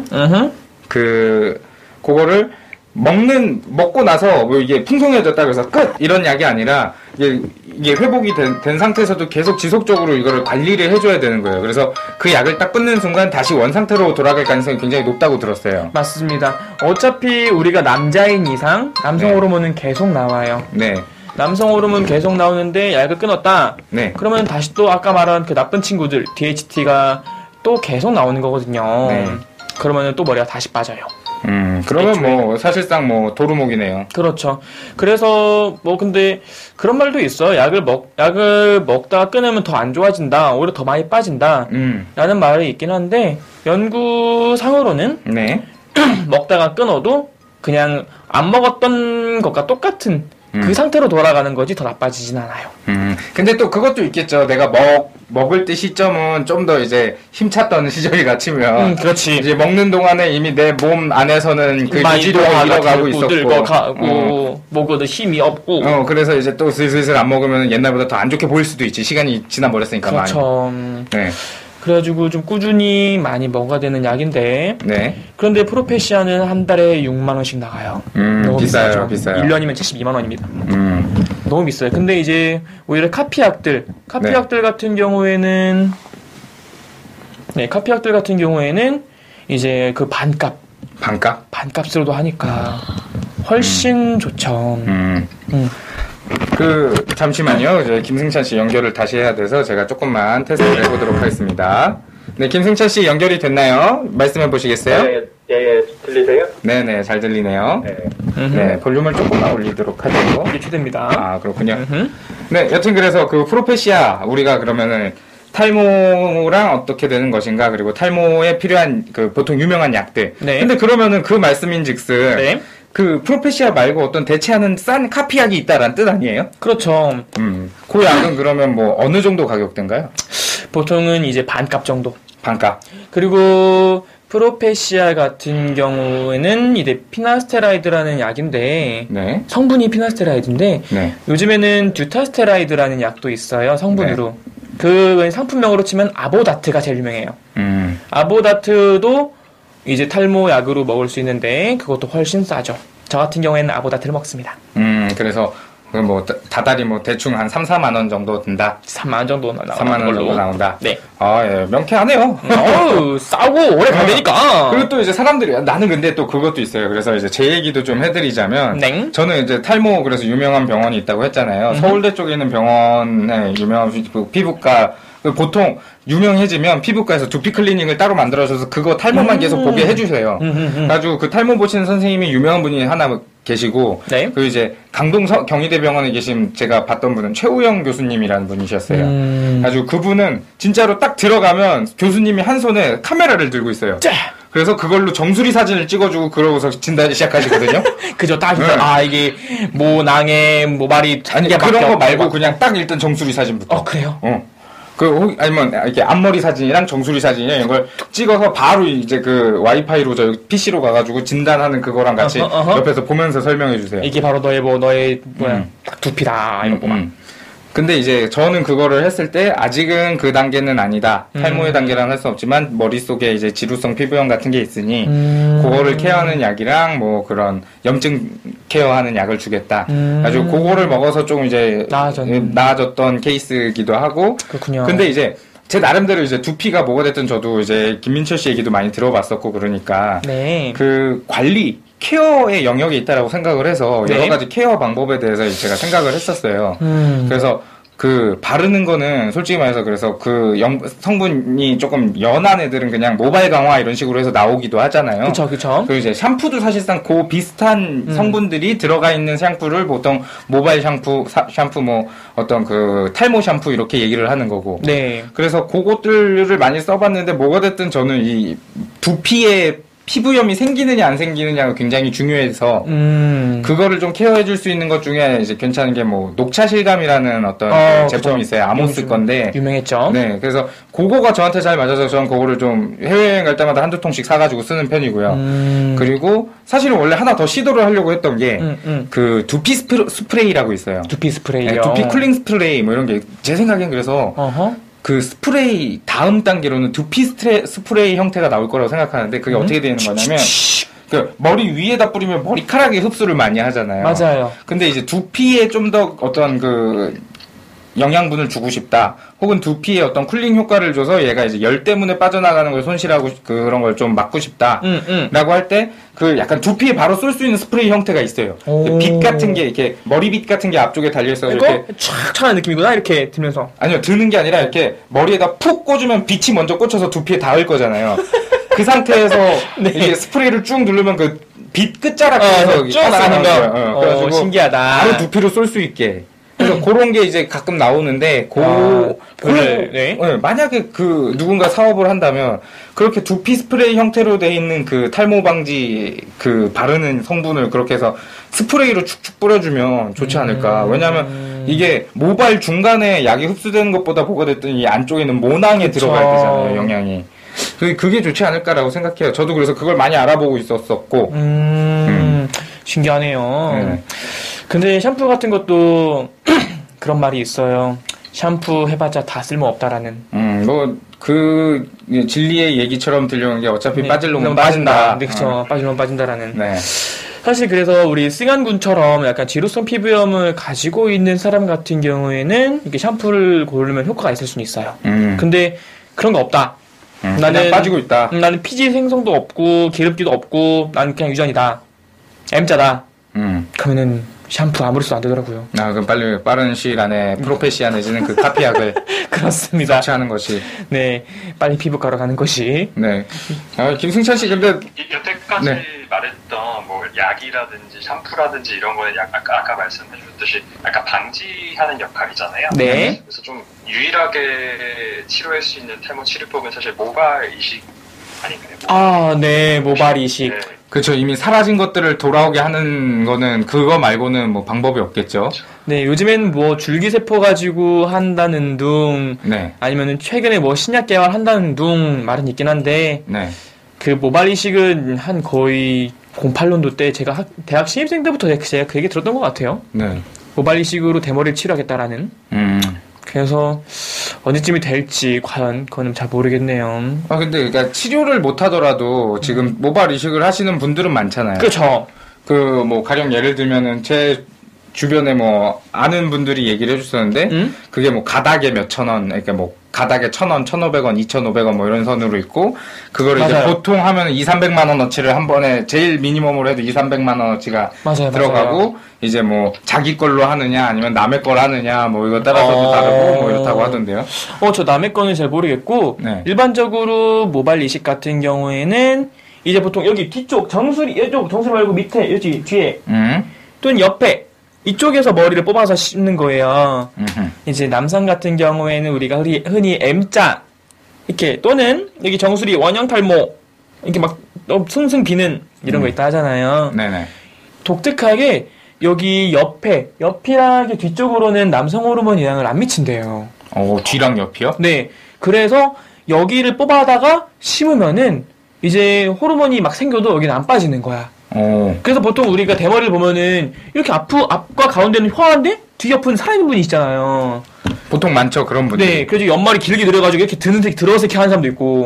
그거를 먹고 나서 뭐 이게 풍성해졌다 그래서 끝! 이런 약이 아니라 이게 회복이 된 상태에서도 계속 지속적으로 이거를 관리를 해줘야 되는 거예요. 그래서 그 약을 딱 끊는 순간 다시 원상태로 돌아갈 가능성이 굉장히 높다고 들었어요. 맞습니다. 어차피 우리가 남자인 이상 남성 호르몬은 계속 나와요. 네. 남성 호르몬 계속 나오는데 약을 끊었다. 네. 그러면 다시 또 아까 말한 그 나쁜 친구들 DHT가 또 계속 나오는 거거든요. 네. 그러면 또 머리가 다시 빠져요. 그러면 뭐 사실상 도루묵이네요. 그렇죠. 그래서 근데 그런 말도 있어. 약을 먹다가 끊으면 더 안 좋아진다. 오히려 더 많이 빠진다. 라는 말이 있긴 한데 연구상으로는 네. 먹다가 끊어도 그냥 안 먹었던 것과 똑같은 그 상태로 돌아가는 거지 더 나빠지진 않아요. 근데 또 그것도 있겠죠. 내가 먹을 때 시점은 좀 더 이제 힘찼던 시절이 같으면. 그렇지. 이제 먹는 동안에 이미 내 몸 안에서는 그 유지력을 잃어가고 있었고. 가고, 먹어도 힘이 없고. 그래서 이제 또 슬슬 안 먹으면 옛날보다 더 안 좋게 보일 수도 있지. 시간이 지나버렸으니까 그렇죠. 많이. 네. 그래가지고 좀 꾸준히 많이 먹어야 되는 약인데. 네. 그런데 프로페시아는 한 달에 6만원씩 나가요. 너무 비싸요. 1년이면 72만원입니다. 너무 비싸요. 근데 이제 오히려 카피약들 같은 경우에는 카피약들 같은 경우에는 이제 그 반값으로도 하니까 훨씬 좋죠. 잠시만요. 이제 김승찬 씨 연결을 다시 해야 돼서 제가 조금만 테스트를 해보도록 하겠습니다. 네, 김승찬 씨 연결이 됐나요? 말씀해 보시겠어요? 네, 들리세요? 네네, 잘 들리네요. 네, 볼륨을 조금만 올리도록 하죠. 이게 최대입니다. 아, 그렇군요. 네, 여튼 그래서 프로페시아, 우리가 그러면은 탈모랑 어떻게 되는 것인가, 그리고 탈모에 필요한 보통 유명한 약들. 네. 근데 그러면은 그 말씀인즉슨. 네. 프로페시아 말고 어떤 대체하는 싼 카피약이 있다라는 뜻 아니에요? 그렇죠. 그 약은 그러면 어느 정도 가격대인가요? 보통은 이제 반값 정도. 반값. 그리고 프로페시아 같은 경우에는 이제 피나스테라이드라는 약인데 네. 성분이 피나스테라이드인데 네. 요즘에는 듀타스테라이드라는 약도 있어요. 성분으로. 네. 그 상품명으로 치면 아보다트가 제일 유명해요. 아보다트도 이제 탈모 약으로 먹을 수 있는데 그것도 훨씬 싸죠. 저 같은 경우에는 아보다트를 먹습니다. 그래서 다달이 대충 한 3, 4만 원 정도 든다. 3만 원 정도 나온다. 3만 원 정도 나온다. 네. 아, 예, 명쾌하네요. 싸고 오래 가되니까. 그리고 또 이제 사람들이 나는 근데 또 그것도 있어요. 그래서 이제 제 얘기도 좀 해드리자면, 네. 저는 이제 탈모 그래서 유명한 병원이 있다고 했잖아요. 서울대 쪽에 있는 병원에 유명한 피부과. 보통 유명해지면 피부과에서 두피 클리닉을 따로 만들어줘서 그거 탈모만 계속 보게 해주세요. 그래가지고 그 탈모 보시는 선생님이 유명한 분이 하나 계시고, 네. 그 이제 강동 경희대병원에 계신 제가 봤던 분은 최우영 교수님이라는 분이셨어요. 그래가지고 그분은 진짜로 딱 들어가면 교수님이 한 손에 카메라를 들고 있어요. 그래서 그걸로 정수리 사진을 찍어주고 그러고서 진단을 시작하시거든요. 그죠, 딱, 이게, 모낭에, 모발이, 아니, 그런 거 말고 그냥 딱 일단 정수리 사진부터. 그래요? 아니면, 이렇게 앞머리 사진이랑 정수리 사진이랑 이런 걸 찍어서 바로 이제 와이파이로 PC로 가가지고 진단하는 그거랑 같이 옆에서 보면서 설명해 주세요. 이게 바로 너의 딱 두피다, 이런 거만. 근데 이제 저는 그거를 했을 때 아직은 그 단계는 아니다. 탈모의 단계라는 할 수 없지만 머릿속에 이제 지루성 피부염 같은 게 있으니 그거를 케어하는 약이랑 그런 염증 케어하는 약을 주겠다. 아주 그거를 먹어서 좀 이제 나아졌던 케이스이기도 하고. 그렇군요. 근데 이제 제 나름대로 이제 두피가 뭐가 됐든 저도 이제 김민철 씨 얘기도 많이 들어봤었고 그러니까 네. 그 관리 케어의 영역이 있다라고 생각을 해서 여러 가지 케어 방법에 대해서 제가 생각을 했었어요. 그래서 그 바르는 거는 솔직히 말해서 그래서 그 성분이 조금 연한 애들은 그냥 모발 강화 이런 식으로 해서 나오기도 하잖아요. 그쵸. 그리고 이제 샴푸도 사실상 그 비슷한 성분들이 들어가 있는 샴푸를 보통 모발 샴푸 뭐 어떤 그 탈모 샴푸 이렇게 얘기를 하는 거고. 네. 그래서 그것들을 많이 써봤는데 뭐가 됐든 저는 이 두피에 피부염이 생기느냐 안 생기느냐가 굉장히 중요해서 그거를 좀 케어해줄 수 있는 것 중에 이제 괜찮은 게 뭐 녹차 실감이라는 어떤 그 제품이 있어요. 아모스 건데 유명했죠. 네, 그래서 그거가 저한테 잘 맞아서 저는 그거를 좀 해외여행 갈 때마다 한두 통씩 사가지고 쓰는 편이고요. 그리고 사실은 원래 하나 더 시도를 하려고 했던 게 그 두피 스프레이라고 있어요. 두피 스프레이요. 네, 두피 쿨링 스프레이 뭐 이런 게 제 생각엔 그래서. 그 스프레이 다음 단계로는 두피 스프레이 형태가 나올 거라고 생각하는데 그게 어떻게 되는 거냐면 그 머리 위에다 뿌리면 머리카락에 흡수를 많이 하잖아요. 맞아요. 근데 이제 두피에 좀 더 어떤 그 영양분을 주고 싶다. 혹은 두피에 어떤 쿨링 효과를 줘서 얘가 이제 열 때문에 빠져나가는 걸 손실하고 그런 걸 좀 막고 싶다. 라고 할 때 그 약간 두피에 바로 쏠 수 있는 스프레이 형태가 있어요. 빛 같은 게 이렇게 머리빗 같은 게 앞쪽에 달려있어서 이렇게 촥 하는 느낌이구나 이렇게 들면서. 아니요, 드는 게 아니라 이렇게 머리에다 푹 꽂으면 빛이 먼저 꽂혀서 두피에 닿을 거잖아요. 그 상태에서 네. 이게 스프레이를 쭉 누르면 그 빛 끝자락에서 쭉 나가는 거. 그래가지고 신기하다. 바로 두피로 쏠 수 있게. 그래서 그런 게 이제 가끔 나오는데, 네. 만약에 그 누군가 사업을 한다면, 그렇게 두피 스프레이 형태로 돼 있는 그 탈모 방지 그 바르는 성분을 그렇게 해서 스프레이로 축축 뿌려주면 좋지 않을까. 왜냐하면 이게 모발 중간에 약이 흡수되는 것보다 보가 됐든 이 안쪽에는 모낭에 들어가야 되잖아요, 영양이. 그게 좋지 않을까라고 생각해요. 저도 그래서 그걸 많이 알아보고 있었었고. 신기하네요. 네. 근데 샴푸 같은 것도 그런 말이 있어요. 샴푸 해봤자 다 쓸모없다라는. 그 진리의 얘기처럼 들려오는 게 어차피 네, 빠질 놈은 빠진다. 네, 그쵸. 빠질 놈은 빠진다라는. 네. 사실 그래서 우리 승한군처럼 약간 지루성 피부염을 가지고 있는 사람 같은 경우에는 이렇게 샴푸를 고르면 효과가 있을 수는 있어요. 근데 그런 거 없다. 나는 빠지고 있다. 나는 피지 생성도 없고 기름기도 없고 나는 그냥 유전이다. M자다. 그러면은 샴푸 아무리 써도 안 되더라고요. 그럼 빨리 빠른 시일 안에 프로페시아 내지는 그 카피약을 그렇습니다. 섭취하는 것이. 네, 빨리 피부과로 가는 것이. 네. 김승찬 씨 근데 여태까지 말했던 뭐 약이라든지 샴푸라든지 이런 거는 아까 말씀해 주셨듯이 약간 방지하는 역할이잖아요. 네. 그래서 좀 유일하게 치료할 수 있는 탈모 치료법은 사실 모발 이식 아닌가요? 네, 모발 이식. 네. 그렇죠. 이미 사라진 것들을 돌아오게 하는 거는 그거 말고는 뭐 방법이 없겠죠. 네, 요즘엔 뭐 줄기세포 가지고 한다는 둥, 네. 아니면은 최근에 뭐 신약 개발한다는 둥 말은 있긴 한데, 네. 그 모발 이식은 한 거의 08년도 때 제가 대학 신입생 때부터 제가 그 얘기 들었던 것 같아요. 네. 모발 이식으로 대머리를 치료하겠다라는. 그래서 언제쯤이 될지 과연 그거는 잘 모르겠네요. 근데 그러니까 치료를 못 하더라도 지금 모발 이식을 하시는 분들은 많잖아요. 그렇죠. 그 뭐 가령 예를 들면은 제 주변에 뭐 아는 분들이 얘기를 해줬었는데 그게 뭐 가닥에 몇천 원, 그러니까 뭐 가닥에 1,000원, 1,500원, 2,500원 뭐 이런 선으로 있고 그거를 맞아요. 이제 보통 하면 2,300만 원어치를 한 번에 제일 미니멈으로 해도 2,300만 원어치가 들어가고 맞아요. 이제 뭐 자기 걸로 하느냐 아니면 남의 걸 하느냐 뭐 이거 따라서도 다르고 뭐 이렇다고 하던데요. 저 남의 거는 잘 모르겠고 네. 일반적으로 모발 이식 같은 경우에는 이제 보통 여기 뒤쪽 정수리 말고 밑에 여기 뒤에 또는 옆에 이쪽에서 머리를 뽑아서 씹는 거예요. 이제 남성 같은 경우에는 우리가 흔히 M자 이렇게 또는 여기 정수리 원형 탈모 이렇게 막 숭숭 비는 이런 거 있다 하잖아요. 네네. 독특하게 여기 옆이랑 뒤쪽으로는 남성 호르몬 영향을 안 미친대요. 뒤랑 옆이요? 네. 그래서 여기를 뽑아다가 심으면은 이제 호르몬이 막 생겨도 여기는 안 빠지는 거야. 그래서 보통 우리가 대머리를 보면은 이렇게 앞과 가운데는 허한데 뒤옆은 살아있는 분이 있잖아요. 보통 많죠, 그런 분들. 네, 그래서 옆머리 길게 늘어가지고 이렇게 들어서 이렇게 하는 사람도 있고.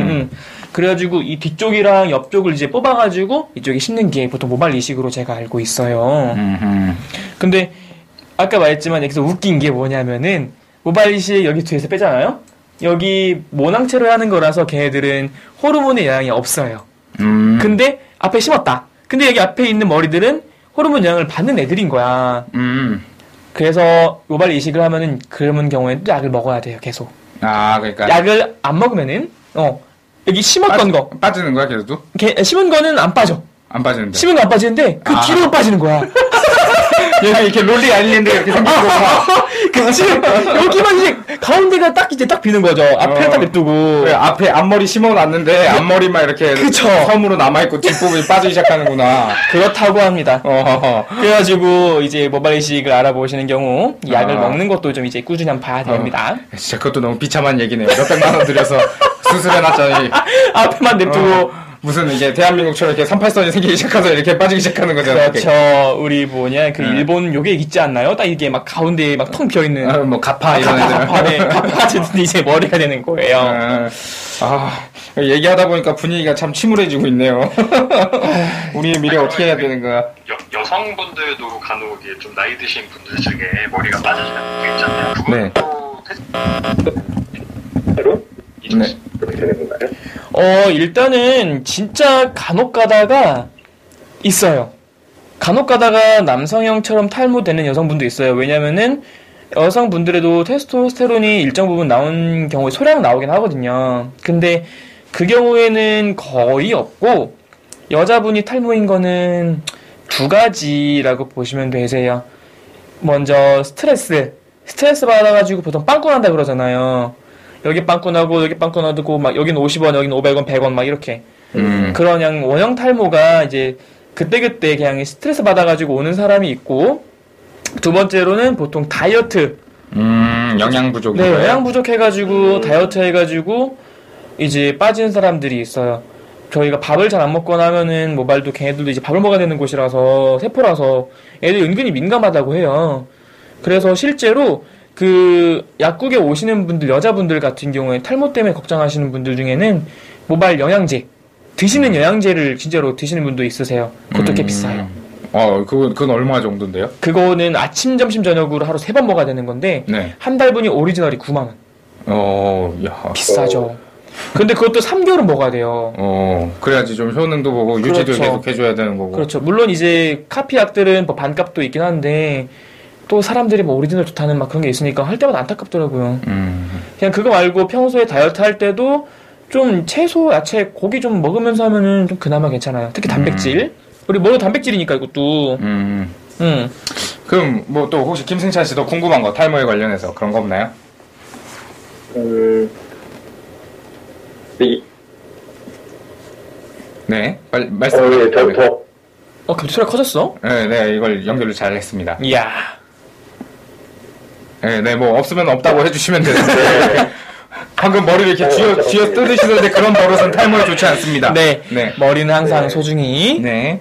그래가지고 이 뒤쪽이랑 옆쪽을 이제 뽑아가지고 이쪽에 심는 게 보통 모발 이식으로 제가 알고 있어요. 근데 아까 말했지만 여기서 웃긴 게 뭐냐면은 모발 이식 여기 뒤에서 빼잖아요. 여기 모낭체로 하는 거라서 걔네들은 호르몬의 영향이 없어요. 근데 앞에 심었다. 근데 여기 앞에 있는 머리들은 호르몬 영향을 받는 애들인 거야. 그래서 모발 이식을 하면은 그런 경우에는 또 약을 먹어야 돼요, 계속. 아, 그러니까 약을 안 먹으면은 여기 심었던 거 빠지는 거야, 계속? 심은 거는 안 빠져. 안 빠지는데. 심은 거 안 빠지는데 그 뒤로 빠지는 거야. 여기 이렇게 롤리 알리는데 이렇게 생긴 거구나. 그치? 여기만 이제 가운데가 딱 이제 딱 비는 거죠. 앞에 딱 냅두고. 그래, 앞에 앞머리 심어놨는데 앞머리만 이렇게 그쵸. 섬으로 남아있고 뒷부분이 빠지기 시작하는구나. 그렇다고 합니다. 그래가지고 이제 모발 이식을 알아보시는 경우 약을 먹는 것도 좀 이제 꾸준히 한번 봐야 됩니다. 진짜 그것도 너무 비참한 얘기네요. 몇백만 원 들여서 수술해놨더니 앞에만 냅두고. 무슨 이게 대한민국처럼 이렇게 38선이 생기기 시작해서 이렇게 빠지기 시작하는 거잖아요. 그렇죠. 우리 뭐냐 일본 요게 있지 않나요? 딱 이게 막 가운데에 막 텅 비어 있는 뭐 가파 이런 애들. 가파 같은 이제 머리가 되는 거예요. 얘기하다 보니까 분위기가 참 침울해지고 있네요. 우리의 미래 어떻게 해야 되는 거야? 여성분들도 간혹 좀 나이 드신 분들 중에 머리가 빠지시는 분들 있잖아요. 그것도 네. 그렇게 되는 건가요? 일단은 진짜 간혹 가다가 있어요. 간혹 가다가 남성형처럼 탈모되는 여성분도 있어요. 왜냐면은 여성분들에도 테스토스테론이 일정 부분 나온 경우에 소량 나오긴 하거든요. 근데 그 경우에는 거의 없고 여자분이 탈모인 거는 두 가지라고 보시면 되세요. 먼저 스트레스 받아가지고 보통 빵꾸 난다 그러잖아요. 여기 빵꾸 나고 여기 빵꾸 나고 막 여긴 50원 여긴 500원 100원 막 이렇게 그런 그냥 원형 탈모가 이제 그때그때 그냥 스트레스 받아가지고 오는 사람이 있고, 두 번째로는 보통 다이어트 영양 부족. 네, 영양 부족해가지고 다이어트 해가지고 이제 빠지는 사람들이 있어요. 저희가 밥을 잘 안 먹거나 하면은 모발도 걔네들도 이제 밥을 먹어야 되는 곳이라서 세포라서 애들 은근히 민감하다고 해요. 그래서 실제로 그 약국에 오시는 분들, 여자분들 같은 경우에 탈모 때문에 걱정하시는 분들 중에는 모발 영양제, 드시는 영양제를 진짜로 드시는 분도 있으세요. 그것도 꽤 비싸요. 그건 얼마 정도인데요? 그거는 아침, 점심, 저녁으로 하루 3번 먹어야 되는 건데, 네. 한 달분이 오리지널이 9만원. 야. 비싸죠. 근데 그것도 3개월은 먹어야 돼요. 그래야지 좀 효능도 보고 그렇죠. 유지도 계속 해줘야 되는 거고. 그렇죠. 물론 이제 카피 약들은 뭐 반값도 있긴 한데, 또 사람들이 뭐 오리지널 좋다는 막 그런 게 있으니까 할 때마다 안타깝더라고요. 그냥 그거 말고 평소에 다이어트 할 때도 좀 채소, 야채, 고기 좀 먹으면서 하면은 좀 그나마 괜찮아요. 특히 단백질. 우리 뭐도 단백질이니까 이것도. 그럼 뭐 또 혹시 김승찬 씨도 궁금한 거 탈모에 관련해서 그런 거 없나요? 네, 빨리 말씀해 주세요. 갑자기 소리가 커졌어? 네, 이걸 연결을 잘 했습니다. 이야. 네, 뭐 없으면 없다고 해주시면 되는데 방금 머리를 이렇게 쥐어 뜯으시는데 그런 버릇은 탈모에 좋지 않습니다. 네. 머리는 항상 소중히. 네,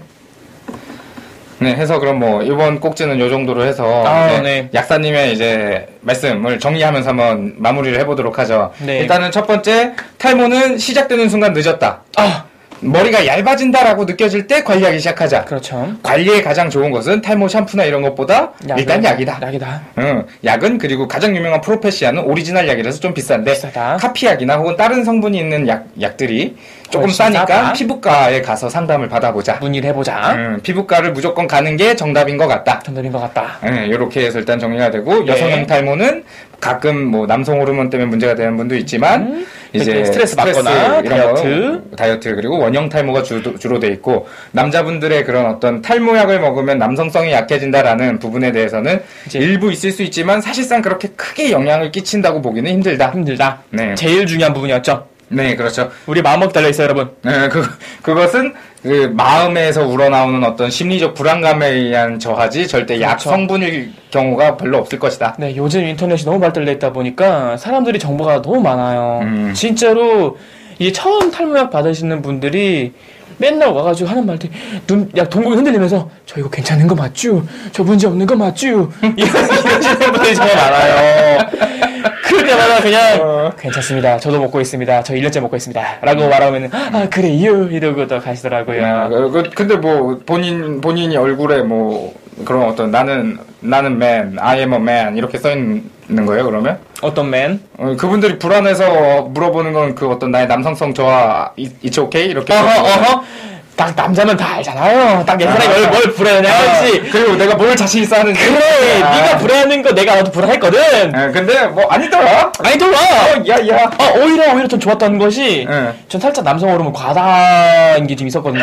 해서 그럼 뭐 이번 꼭지는 요 정도로 해서 약사님의 이제 말씀을 정리하면서 한번 마무리를 해보도록 하죠. 네. 일단은 첫 번째, 탈모는 시작되는 순간 늦었다. 머리가 얇아진다라고 느껴질 때 관리하기 시작하자. 그렇죠. 관리에 가장 좋은 것은 탈모 샴푸나 이런 것보다 일단 약이다. 약은 그리고 가장 유명한 프로페시아는 오리지널 약이라서 좀 비싼데 카피약이나 혹은 다른 성분이 있는 약들이 조금 싸니까 피부과에 가서 상담을 받아보자. 문의를 해보자. 피부과를 무조건 가는 게 정답인 것 같다. 이렇게 해서 일단 정리가 되고, 여성형 탈모는 가끔 뭐 남성 호르몬 때문에 문제가 되는 분도 있지만 이제 스트레스 받거나 다이어트 그리고 원형 탈모가 주로 돼 있고, 남자분들의 그런 어떤 탈모약을 먹으면 남성성이 약해진다라는 부분에 대해서는 일부 있을 수 있지만 사실상 그렇게 크게 영향을 끼친다고 보기는 힘들다. 네. 제일 중요한 부분이었죠. 네, 그렇죠. 우리 마음먹기 달려있어요, 여러분. 네, 그것은 그 마음에서 우러나오는 어떤 심리적 불안감에 의한 저하지 절대 약 성분일 경우가 별로 없을 것이다. 네, 요즘 인터넷이 너무 발달돼 있다 보니까 사람들이 정보가 너무 많아요. 진짜로 이제 처음 탈모약 받으시는 분들이 맨날 와가지고 하는 말들이 동공이 흔들리면서 저 이거 괜찮은 거 맞죠? 저 문제 없는 거 맞죠? 이러시는 분들이 정말 많아요. 그럴 때마다 그냥 괜찮습니다. 저도 먹고 있습니다. 저 1년째 먹고 있습니다. 라고 말하면은 그래요? 이러고 또 가시더라고요. 근데 뭐 본인이 얼굴에 뭐 그런 어떤 나는 man, I am a man 이렇게 써 있는 거예요, 그러면? 어떤 man? 그분들이 불안해서 물어보는 건 그 어떤 나의 남성성 저하 it's okay? 이렇게 딱 남자면 다 알잖아요. 딱 옛날에 뭘 불안해하는지. 그리고 내가 뭘 자신 있어 하는지. 그래, 네가 불안한 거 내가 나도 불안했거든. 근데 뭐 아니더라. 야. 오히려 전 좋았던 것이 전 살짝 남성 호르몬 과다한 게 좀 있었거든요.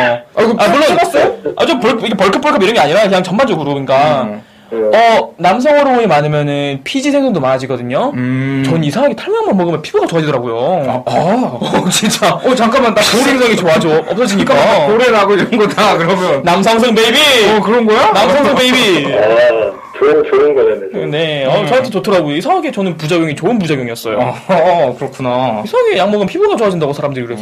물론 좀 이게 벌컥벌컥 이런 게 아니라 그냥 전반적으로 그러니까. 남성 호르몬이 많으면은 피지 생성도 많아지거든요. 전 이상하게 탈모약만 먹으면 피부가 좋아지더라고요. 진짜. 잠깐만, 나 고래성이 좋아져. 없어지니까. 고래라고 이런 거 다, 그러면. 남성성 베이비! 그런 거야? 남성성 베이비! 좋은 거잖아요. 네, 저한테 좋더라고요. 이상하게 저는 좋은 부작용이었어요. 그렇구나. 이상하게 약 먹으면 피부가 좋아진다고 사람들이 그래서.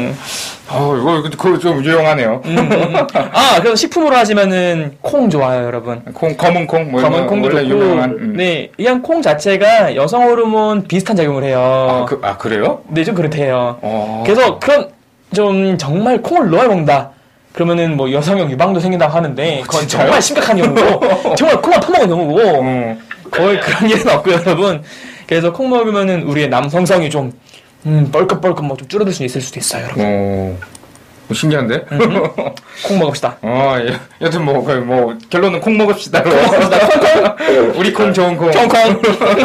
그거 좀 유용하네요. 그래서 식품으로 하시면은 콩 좋아요, 여러분. 검은 콩? 검은 콩도 좋고. 유명한, 네, 그냥 콩 자체가 여성 호르몬 비슷한 작용을 해요. 그래요? 네, 좀 그렇대요. 그래서 좀 정말 콩을 넣어 먹는다. 그러면은 뭐 여성형 유방도 생긴다고 하는데 그건 정말 심각한 경우고 정말 콩만 퍼먹은 경우고 거의 그런 일은 없고요, 여러분. 그래서 콩 먹으면은 우리의 남성성이 좀 뻘끔뻘끔 좀 줄어들 수 있을 수도 있어요, 여러분. 신기한데? 콩 먹읍시다. 여튼 결론은 콩 먹읍시다. 우리 콩 좋은 콩. 좋은 콩.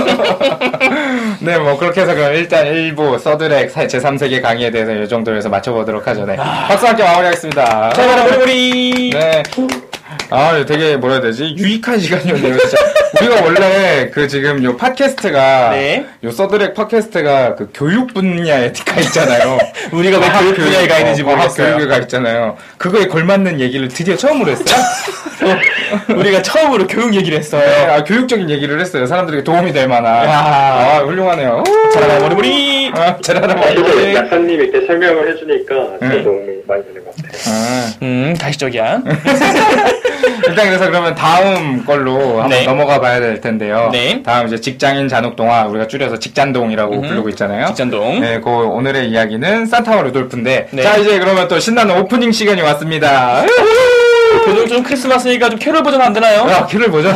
네, 그렇게 해서 그럼 일단 1부 서드렉 제3세계 강의에 대해서 이 정도로 해서 맞춰보도록 하죠. 네. 박수 함께 마무리하겠습니다. 자, 우리. 네. 되게 뭐라 해야 되지? 유익한 시간이었네요, 진짜. 우리가 원래 지금 요 팟캐스트가, 요 서드렉 팟캐스트가 교육 분야에 가 있잖아요. 우리가 왜 교육 분야에 가 있는지 모르겠어요. 교육에 가 있잖아요. 그거에 걸맞는 얘기를 드디어 처음으로 했어요. 우리가 처음으로 교육 얘기를 했어요. 네, 교육적인 얘기를 했어요. 사람들에게 도움이 될 만한. 훌륭하네요. 잘하라, 머리머리. 잘하라, 머리머리. 약사님이 이렇게 설명을 해주니까 진짜 도움이 많이 되는 것 같아요. 가시적이야. 일단 그래서 그러면 다음 걸로 한번 넘어가 봐야 될 텐데요. 다음 이제 직장인 잔혹동화, 우리가 줄여서 직잔동이라고 부르고 있잖아요. 직잔동. 네, 오늘의 이야기는 산타와 루돌프인데, 자, 이제 그러면 또 신나는 오프닝 시간이 왔습니다. 좀 크리스마스니까 좀 캐롤 버전 안 되나요? 캐롤 버전?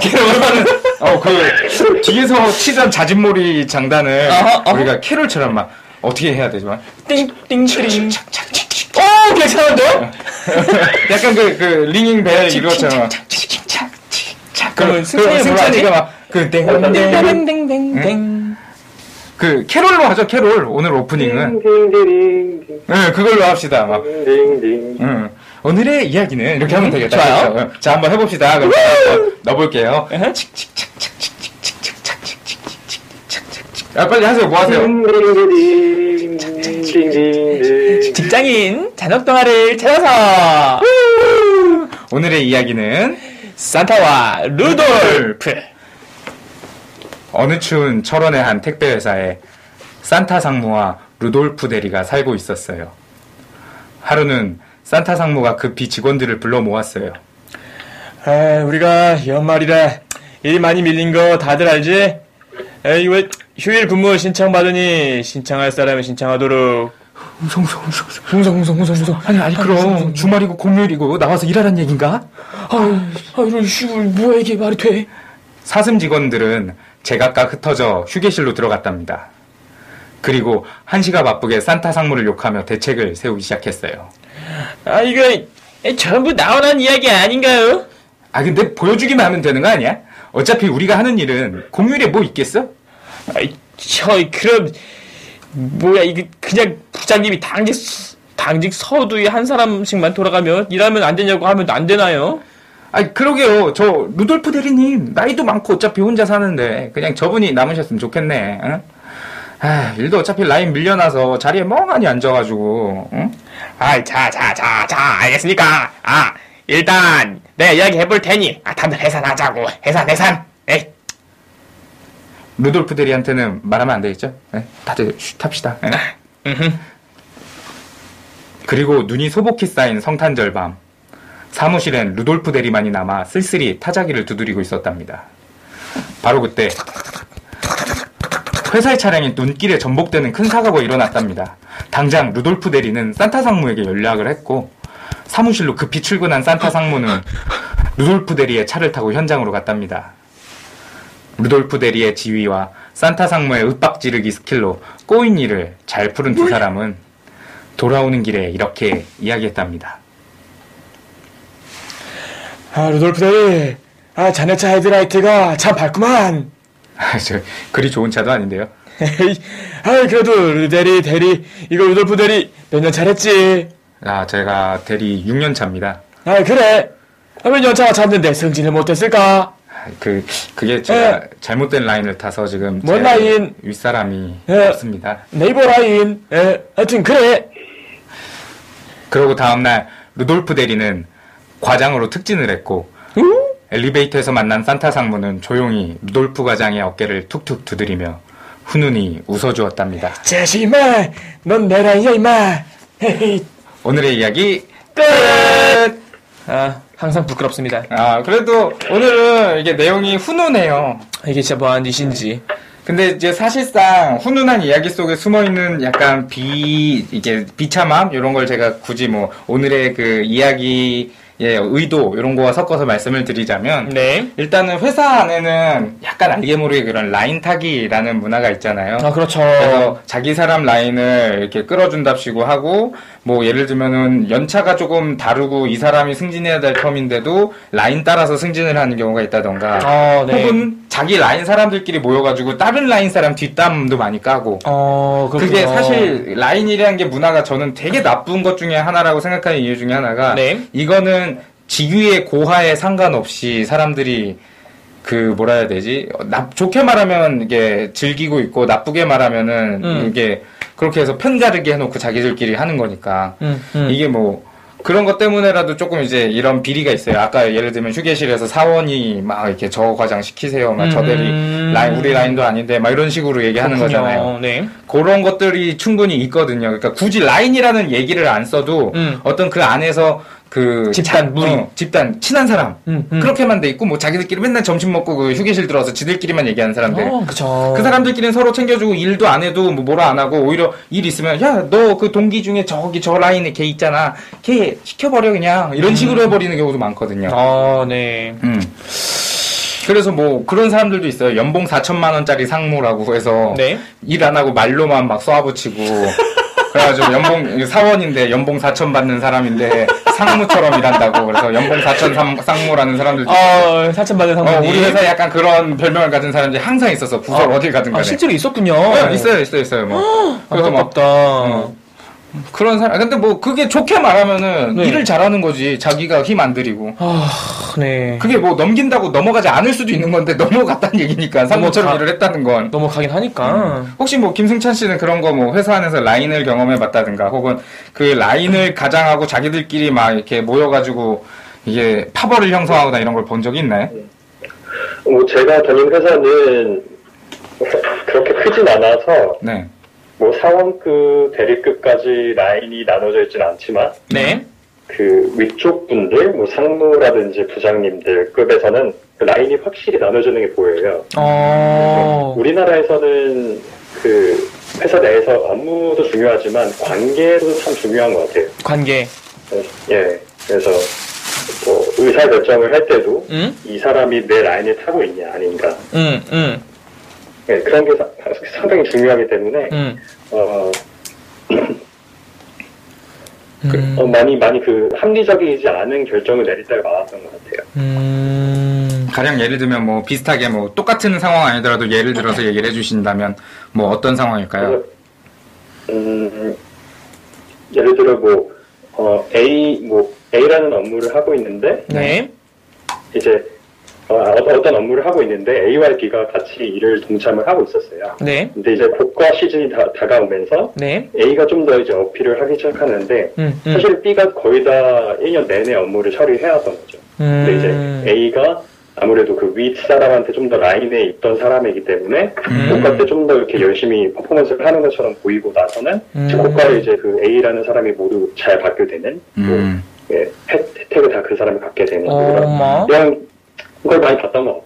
뒤에서 치던 자진몰이 장단을 우리가 캐롤처럼 막 어떻게 해야 되지만 띵띵띵 괜찮은데? 약간 링잉 벨 이거처럼 그러면 승찬이가 막 땡땡땡땡 캐롤로 하죠. 캐롤 오늘 오프닝은 그걸로 합시다. 막 오늘의 이야기는 이렇게 하면 되겠다. 좋아요. 자, 한번 해봅시다. 그럼 넣어볼게요. 빨리 하세요. 뭐 하세요? 직장인 잔혹동화를 찾아서 오늘의 이야기는 산타와 루돌프. 어느 추운 철원의 한 택배회사에 산타 상무와 루돌프 대리가 살고 있었어요. 하루는 산타 상무가 급히 직원들을 불러 모았어요. 우리가 연말이라 일 많이 밀린 거 다들 알지? 이거 휴일 근무 신청받으니 신청할 사람이 신청하도록. 흥성. 아니, 그럼 주말이고 공휴일이고 나와서 일하란 얘긴가? 이런 시골 뭐야 이게 말이 돼? 사슴 직원들은 제각각 흩어져 휴게실로 들어갔답니다. 그리고 한시가 바쁘게 산타 상무를 욕하며 대책을 세우기 시작했어요. 이거 전부 나오는 이야기 아닌가요? 근데 보여주기만 하면 되는 거 아니야? 어차피 우리가 하는 일은 공휴일에 뭐 있겠어? 그럼 뭐야 이게 그냥 부장님이 당직 서두에 한 사람씩만 돌아가면 일하면 안 되냐고 하면 안 되나요? 그러게요. 저 루돌프 대리님 나이도 많고 어차피 혼자 사는데 그냥 저분이 남으셨으면 좋겠네. 응? 일도 어차피 라인 밀려나서 자리에 멍하니 앉아가지고. 응? 자 알겠으니까 일단 내가 이야기 해볼 테니 다들 해산하자고. 해산. 에이. 루돌프 대리한테는 말하면 안 되겠죠? 네? 다들 합시다. 네? 그리고 눈이 소복히 쌓인 성탄절 밤, 사무실엔 루돌프 대리만이 남아 쓸쓸히 타자기를 두드리고 있었답니다. 바로 그때 회사의 차량이 눈길에 전복되는 큰 사고가 일어났답니다. 당장 루돌프 대리는 산타 상무에게 연락을 했고 사무실로 급히 출근한 산타 상무는 루돌프 대리의 차를 타고 현장으로 갔답니다. 루돌프 대리의 지휘와 산타 상무의 윽박지르기 스킬로 꼬인 일을 잘 푸른 두 사람은 돌아오는 길에 이렇게 이야기했답니다. 루돌프 대리. 자네 차 헤드라이트가 참 밝구만. 저 그리 좋은 차도 아닌데요. 그래도 대리, 이거 루돌프 대리 몇 년 차랬지? 제가 대리 6년 차입니다. 그래. 몇 년 차가 찼는데 승진을 못했을까? 그게 제가 잘못된 라인을 타서 지금 뭔 라인? 윗사람이 없습니다. 네이버 라인. 하여튼 그래. 그러고 다음날 루돌프 대리는 과장으로 특진을 했고 엘리베이터에서 만난 산타 상무는 조용히 루돌프 과장의 어깨를 툭툭 두드리며 훈훈히 웃어주었답니다. 자식 임마, 넌 내 라인이야 임마. 오늘의 이야기 끝. 항상 부끄럽습니다. 그래도 오늘은 이게 내용이 훈훈해요. 이게 진짜 뭐하는 짓인지. 근데 이제 사실상 훈훈한 이야기 속에 숨어있는 약간 이게 비참함? 이런 걸 제가 굳이 뭐 오늘의 그 이야기의 의도 이런 거와 섞어서 말씀을 드리자면 네. 일단은 회사 안에는 약간 알게 모르게 그런 라인 타기라는 문화가 있잖아요. 그렇죠. 그래서 자기 사람 라인을 이렇게 끌어준답시고 하고 뭐 예를 들면은 연차가 조금 다르고 이 사람이 승진해야 될 텀인데도 라인 따라서 승진을 하는 경우가 있다던가 네. 혹은 자기 라인 사람들끼리 모여가지고 다른 라인 사람 뒷담도 많이 까고 그게 사실 라인이라는 게 문화가 저는 되게 나쁜 것 중에 하나라고 생각하는 이유 중에 하나가 이거는 직위의 고하에 상관없이 사람들이 뭐라 해야 되지? 좋게 말하면 이게 즐기고 있고 나쁘게 말하면은 이게 그렇게 해서 편가르게 해놓고 자기들끼리 하는 거니까 이게 뭐 그런 것 때문에라도 조금 이제 이런 비리가 있어요. 아까 예를 들면 휴게실에서 사원이 막 이렇게 저 과장 시키세요. 막 저 대리 우리 라인도 아닌데 막 이런 식으로 얘기하는 거잖아요. 네. 그런 것들이 충분히 있거든요. 그러니까 굳이 라인이라는 얘기를 안 써도 어떤 그 안에서 집단 무리 집단 친한 사람 그렇게만 돼 있고 뭐 자기들끼리 맨날 점심 먹고 그 휴게실 들어와서 지들끼리만 얘기하는 사람들 그쵸. 그 사람들끼리는 서로 챙겨주고 일도 안 해도 뭐라 안 하고 오히려 일 있으면 야 너 그 동기 중에 저기 저 라인에 걔 있잖아 걔 시켜버려 그냥 이런 식으로 해버리는 경우도 많거든요. 네. 그래서 뭐 그런 사람들도 있어요. 연봉 4천만 원짜리 상무라고 해서 일 안 하고 말로만 막 쏘아붙이고 그래가지고 연봉 사원인데 연봉 4천 받는 사람인데 상무처럼 일한다고 그래서 연봉 4천 상무라는 사람들도 4천 받는 상무 우리 회사에 약간 그런 별명을 가진 사람들이 항상 있어서 부서 어딜 가든 간에 실제로 있었군요. 있어요 뭐 그래서 안타깝다. 그런 사람 근데 뭐 그게 좋게 말하면은 일을 잘하는 거지 자기가 힘 안 들이고 네. 그게 뭐 넘긴다고 넘어가지 않을 수도 있는 건데 넘어갔다는 얘기니까 상무처럼 일을 했다는 건 넘어가긴 하니까 혹시 뭐 김승찬 씨는 그런 거 뭐 회사 안에서 라인을 경험해 봤다든가 혹은 그 라인을 가장하고 자기들끼리 막 이렇게 모여가지고 이게 파벌을 형성하거나 이런 걸 본 적이 있나요? 뭐 제가 다닌 회사는 그렇게 크진 않아서 뭐 사원급, 대리급까지 라인이 나눠져 있지는 않지만 그 위쪽 분들, 뭐 상무라든지 부장님들 급에서는 그 라인이 확실히 나눠지는 게 보여요. 우리나라에서는 그 회사 내에서 업무도 중요하지만 관계도 참 중요한 것 같아요. 관계. 그래서 뭐 의사 결정을 할 때도 이 사람이 내 라인을 타고 있냐 아닌가. 그런 게 상당히 중요하기 때문에 많이 그 합리적이지 않은 결정을 내릴 때가 많았던 것 같아요. 가령 예를 들면 뭐 비슷하게 뭐 똑같은 상황 아니더라도 예를 들어서 얘기를 해주신다면 뭐 어떤 상황일까요? 예를 들어 A라는 업무를 하고 있는데 이제 어떤 업무를 하고 있는데 A와 B가 같이 일을 동참을 하고 있었어요. 근데 이제 고과 시즌이 다가오면서 A가 좀 더 이제 어필을 하기 시작하는데 사실 B가 거의 다 1년 내내 업무를 처리해야 하던 거죠. 근데 이제 A가 아무래도 그 윗사람한테 좀 더 라인에 있던 사람이기 때문에 고과 때 좀 더 이렇게 열심히 퍼포먼스를 하는 것처럼 보이고 나서는 고과를 이제 그 A라는 사람이 모두 잘 받게 되는 혜택을 다 그 사람이 갖게 되는 이런 그걸 많이 봤던 것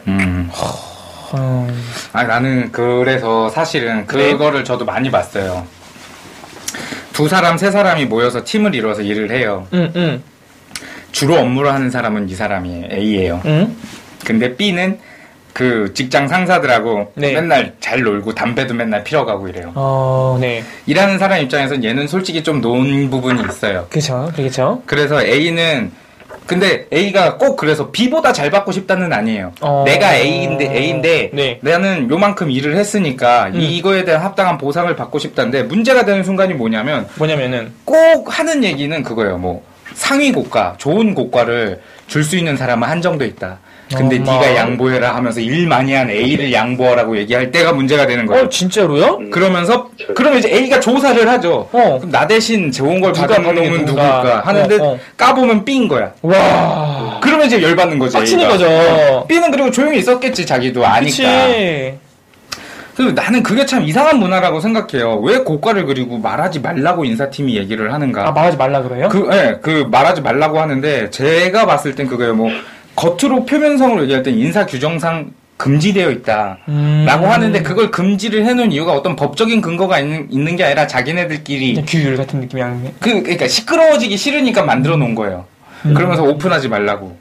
같아요. 나는 그래서 사실은 그거를 저도 많이 봤어요. 2사람, 3사람이 모여서 팀을 이뤄서 일을 해요. 주로 업무를 하는 사람은 이 사람이에요. A예요. 근데 B는 그 직장 상사들하고 맨날 잘 놀고 담배도 맨날 피러 가고 이래요. 일하는 사람 입장에서는 얘는 솔직히 좀 논 부분이 있어요. 그렇죠. 그래서 A는 근데 A가 꼭 그래서 B보다 잘 받고 싶다는 아니에요. 내가 A인데 네. 나는 요만큼 일을 했으니까 이거에 대한 합당한 보상을 받고 싶다는데 문제가 되는 순간이 뭐냐면은 꼭 하는 얘기는 그거예요. 뭐 상위 고가, 좋은 고가를 줄 수 있는 사람은 한정돼 있다. 근데 네가 양보해라 하면서 일 많이 한 A를 양보하라고 얘기할 때가 문제가 되는 거예요. 진짜로요? 그러면 이제 A가 조사를 하죠. 그럼 나 대신 좋은 걸 받은 놈은 누굴까 하는데 까보면 B인 거야. 와. 그러면 이제 열받는 거지. 빡치는 거죠. B는 그리고 조용히 있었겠지, 자기도 아니까. 그치. 그리고 나는 그게 참 이상한 문화라고 생각해요. 왜 고가를 그리고 말하지 말라고 인사팀이 얘기를 하는가? 말하지 말라 그래요? 그 말하지 말라고 하는데 제가 봤을 땐 그거예요. 뭐 겉으로 표면성으로 얘기할 땐 인사 규정상 금지되어 있다 라고 하는데 그걸 금지를 해놓은 이유가 어떤 법적인 근거가 있는 게 아니라 자기네들끼리 규율 같은 느낌이 아니네. 그러니까 시끄러워지기 싫으니까 만들어 놓은 거예요. 그러면서 오픈하지 말라고.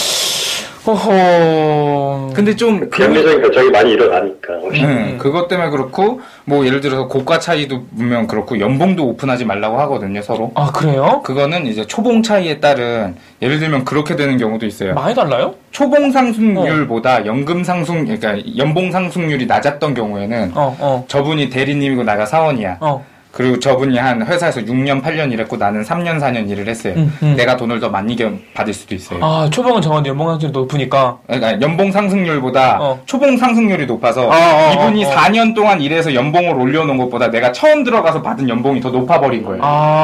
허허. 근데 좀 비합리적인 결정이 많이 일어나니까. 그것 때문에 그렇고 뭐 예를 들어서 고가 차이도 분명 그렇고 연봉도 오픈하지 말라고 하거든요, 서로. 아, 그래요? 그거는 이제 초봉 차이에 따른 예를 들면 그렇게 되는 경우도 있어요. 많이 달라요? 초봉 상승률보다 그러니까 연봉 상승률이 낮았던 경우에는 저분이 대리님이고 나가 사원이야. 그리고 저분이 한 회사에서 6년, 8년 일했고 나는 3년, 4년 일을 했어요. 내가 돈을 더 많이 받을 수도 있어요. 초봉은 정한데 연봉 상승률이 높으니까. 그러니까 연봉 상승률보다 초봉 상승률이 높아서 이분이 4년 동안 일해서 연봉을 올려놓은 것보다 내가 처음 들어가서 받은 연봉이 더 높아버린 거예요.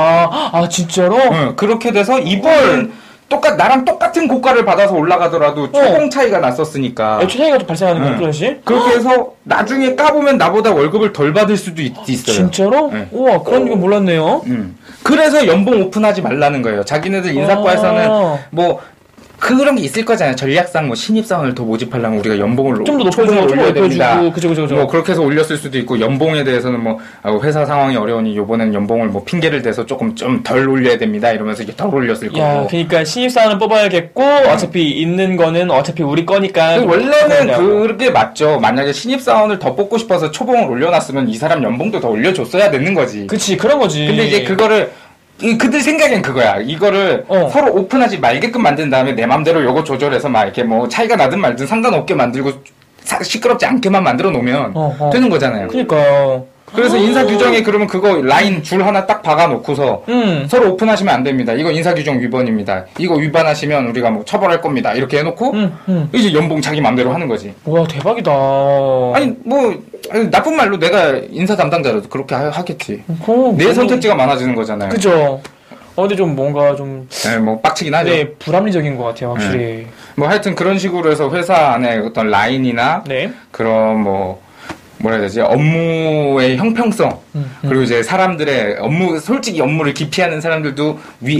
진짜로? 그렇게 돼서 이분은 나랑 똑같은 고가를 받아서 올라가더라도 초봉 차이가 났었으니까. 차이가 좀 발생하는 거야, 그러지? 그렇게 해서 나중에 까보면 나보다 월급을 덜 받을 수도 있어요. 진짜로? 우와, 그런 거 몰랐네요. 그래서 연봉 오픈하지 말라는 거예요. 자기네들 인사과에서는 뭐 그런 게 있을 거잖아요. 전략상 뭐 신입사원을 더 모집하려면 우리가 연봉을 좀 더 올려야 됩니다. 그죠. 뭐 그렇게 해서 올렸을 수도 있고 연봉에 대해서는 뭐 회사 상황이 어려우니 요번엔 연봉을 뭐 핑계를 대서 좀 덜 올려야 됩니다. 이러면서 이게 덜 올렸을 거고. 그러니까 신입사원을 뽑아야겠고 어차피 있는 거는 어차피 우리 거니까. 원래는 그게 맞죠. 만약에 신입사원을 더 뽑고 싶어서 초봉을 올려놨으면 이 사람 연봉도 더 올려줬어야 되는 거지. 그치, 그런 거지. 근데 이제 그거를 그들 생각엔 그거야. 이거를 서로 오픈하지 말게끔 만든 다음에 내 맘대로 요거 조절해서 막 이렇게 뭐 차이가 나든 말든 상관없게 만들고 시끄럽지 않게만 만들어 놓으면 되는 거잖아요. 그러니까요. 그래서 인사 규정에 그러면 그거 라인 줄 하나 딱 박아 놓고서 서로 오픈하시면 안 됩니다. 이거 인사 규정 위반입니다. 이거 위반하시면 우리가 뭐 처벌할 겁니다. 이렇게 해놓고 이제 연봉 자기 맘대로 하는 거지. 와, 대박이다. 아니 뭐 나쁜 말로 내가 인사 담당자라도 그렇게 하겠지. 내 선택지가 많아지는 거잖아요. 그죠. 근데 좀 뭔가 좀. 네, 뭐 빡치긴 하죠. 네, 불합리적인 것 같아요, 확실히. 뭐 하여튼 그런 식으로 해서 회사 안에 어떤 라인이나 그런 뭐 뭐라 해야 되지? 업무의 형평성. 그리고 이제 사람들의 솔직히 업무를 기피하는 사람들도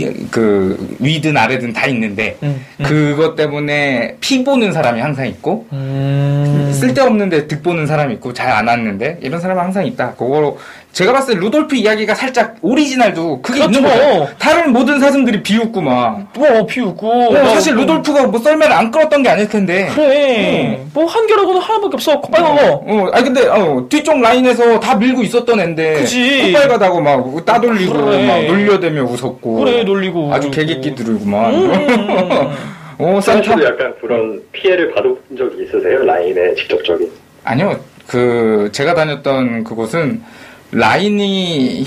위든 아래든 다 있는데, 그것 때문에 피 보는 사람이 항상 있고, 쓸데없는데 득 보는 사람이 있고, 잘 안 왔는데, 이런 사람은 항상 있다. 그거로, 제가 봤을 때 루돌프 이야기가 살짝 오리지널도 그게 있는 거죠. 다른 모든 사슴들이 비웃고 막. 비웃고. 사실 루돌프가 뭐 썰매를 안 끌었던 게 아닐 텐데. 그래. 뭐 한결하고는 하나밖에 없어. 콧발가고. 근데 뒤쪽 라인에서 다 밀고 있었던 앤데. 그치. 콧발가다고 막 따돌리고 막 놀려대며 웃었고. 그래, 놀리고. 아주 개개끼들이구만. 산타도 약간 그런 피해를 받은 적이 있으세요? 라인에 직접적인? 아니요. 제가 다녔던 그곳은 라인이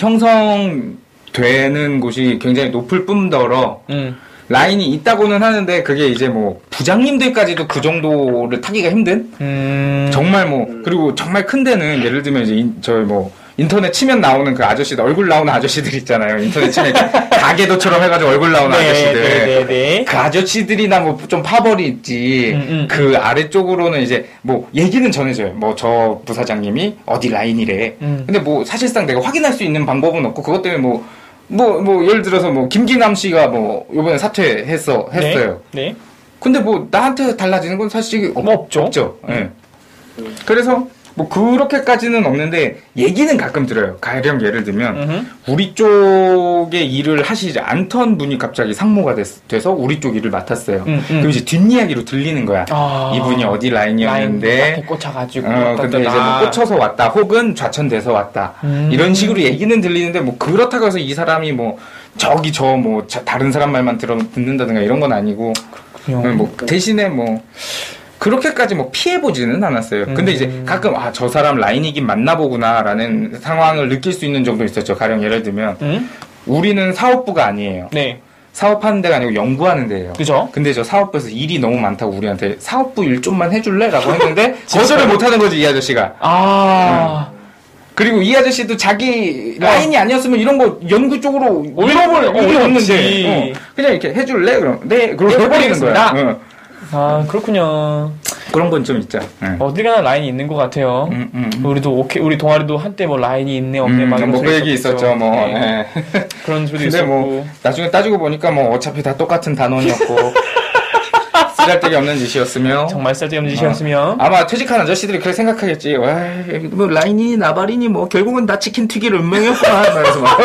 형성되는 곳이 굉장히 높을 뿐더러 라인이 있다고는 하는데 그게 이제 뭐 부장님들까지도 그 정도를 타기가 힘든 정말 뭐 그리고 정말 큰 데는 예를 들면 이제 인터넷 치면 나오는 그 아저씨들 얼굴 나오는 아저씨들 있잖아요. 인터넷 치면 가게도처럼 해가지고 얼굴 나오는 아저씨들 그 아저씨들이나 뭐 좀 파벌이 있지 그 아래쪽으로는 이제 뭐 얘기는 전해져요. 뭐 저 부사장님이 어디 라인이래. 근데 뭐 사실상 내가 확인할 수 있는 방법은 없고 그것 때문에 뭐 예를 들어서 뭐 김기남 씨가 뭐 요번에 사퇴했어요. 네. 근데 뭐 나한테 달라지는 건 사실 없죠. 네. 그래서 뭐 그렇게까지는 없는데 얘기는 가끔 들어요. 가령 예를 들면 우리 쪽에 일을 하시지 않던 분이 갑자기 상무가 돼서 우리 쪽 일을 맡았어요. 그럼 이제 뒷이야기로 들리는 거야. 이분이 어디 라인이었는데 라인 꽂혀가지고 근데 이제 뭐 꽂혀서 왔다 혹은 좌천돼서 왔다 이런 식으로 얘기는 들리는데 뭐 그렇다고 해서 이 사람이 뭐 저기 다른 사람 말만 듣는다든가 이런 건 아니고 뭐 대신에 뭐 그렇게까지 뭐 피해보지는 않았어요. 근데 이제 가끔 저 사람 라인이긴 맞나보구나라는 상황을 느낄 수 있는 정도 있었죠. 가령 예를 들면 우리는 사업부가 아니에요. 네. 사업하는 데가 아니고 연구하는 데예요. 그죠? 근데 저 사업부에서 일이 너무 많다고 우리한테 사업부 일 좀만 해줄래? 라고 했는데 거절을 못하는 거지, 이 아저씨가. 그리고 이 아저씨도 자기 라인이 아니었으면 이런 거 연구 쪽으로 물어볼 일이 없는데 그냥 이렇게 해줄래? 그럼 네, 그러고 해버리는 거야. 그렇군요. 그런 건 좀 있죠. 어디 가나 라인이 있는 것 같아요. 우리도 우리 동아리도 한때 뭐 라인이 있네 없네 막 뭐 그 얘기 있었죠. 뭐 네. 그런 소리 근데 있었고. 뭐 나중에 따지고 보니까 뭐 어차피 다 똑같은 단원이었고 쓰잘데기 없는 짓이었으며 정말 쓰잘데기 없는 짓이었으며 아마 퇴직한 아저씨들이 그렇게 생각하겠지. 와, 뭐 라인이 나발이니 뭐 결국은 다 치킨 튀기를 운명이었구나. 그래서 막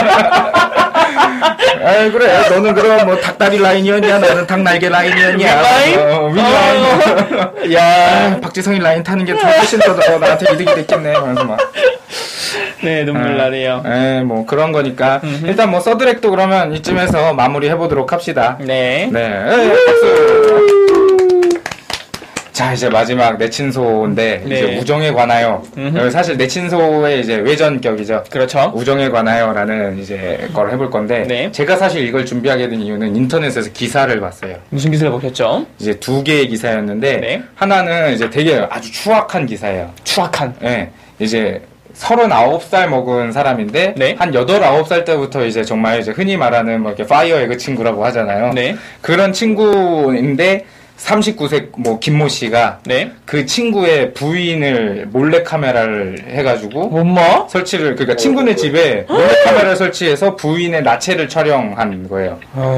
그래 너는 그럼 뭐 닭다리 라인이었냐 나는 닭날개 라인이었냐 윗라인 야 박지성이 라인 타는 게 훨씬 더 나한테 이득이 됐겠네. 그래서 막 네, 눈물 나네요. 네, 뭐 그런 거니까 일단 뭐 서드렉도 그러면 이쯤에서 마무리 해보도록 합시다. 네. 박수. 자, 이제 마지막 내친소인데 이제 우정에 관하여 사실 내친소의 이제 외전격이죠. 그렇죠. 우정에 관하여라는 이제 걸 해볼 건데 제가 사실 이걸 준비하게 된 이유는 인터넷에서 기사를 봤어요. 무슨 기사를 보셨죠? 이제 2개의 기사였는데 하나는 이제 되게 아주 추악한 기사예요. 추악한. 네, 이제 39살 먹은 사람인데 한 8, 9살 때부터 이제 정말 이제 흔히 말하는 뭐 이렇게 파이어 에그 친구라고 하잖아요. 그런 친구인데 39세 뭐 김모 씨가 그 친구의 부인을 몰래 카메라를 해가지고 설치를 그러니까 친구네 집에 몰래 카메라를 설치해서 부인의 나체를 촬영한 거예요.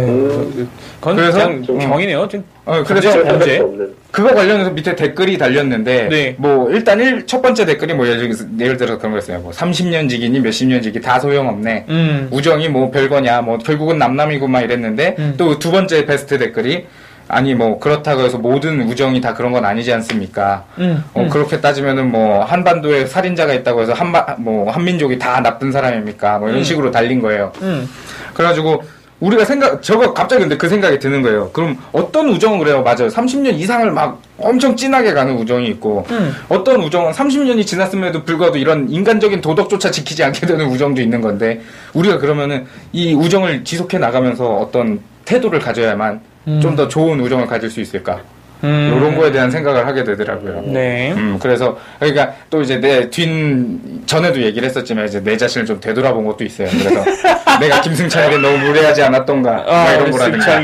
그래서 좀 경이네요. 그래서 그거 관련해서 밑에 댓글이 달렸는데 뭐 일단 첫 번째 댓글이 뭐 예를 들어서 그런 거였어요. 뭐 30년 지기니 몇십 년 지기 다 소용없네. 우정이 뭐 별거냐. 뭐 결국은 남남이고 막 이랬는데 또 두 번째 베스트 댓글이 아니 뭐 그렇다고 해서 모든 우정이 다 그런 건 아니지 않습니까? 그렇게 따지면은 뭐 한반도에 살인자가 있다고 해서 한민족이 다 나쁜 사람입니까? 뭐 이런 식으로 달린 거예요. 그래가지고 우리가 저거 갑자기 근데 그 생각이 드는 거예요. 그럼 어떤 우정은 그래요? 맞아요. 30년 이상을 막 엄청 진하게 가는 우정이 있고 어떤 우정은 30년이 지났음에도 불구하고 이런 인간적인 도덕조차 지키지 않게 되는 우정도 있는 건데 우리가 그러면은 이 우정을 지속해 나가면서 어떤 태도를 가져야만 좀 더 좋은 우정을 가질 수 있을까? 이런 거에 대한 생각을 하게 되더라고요. 그래서 그러니까 또 이제 전에도 얘기를 했었지만 이제 내 자신을 좀 되돌아본 것도 있어요. 그래서 내가 김승찬에게 너무 무례하지 않았던가 이런 거라든가.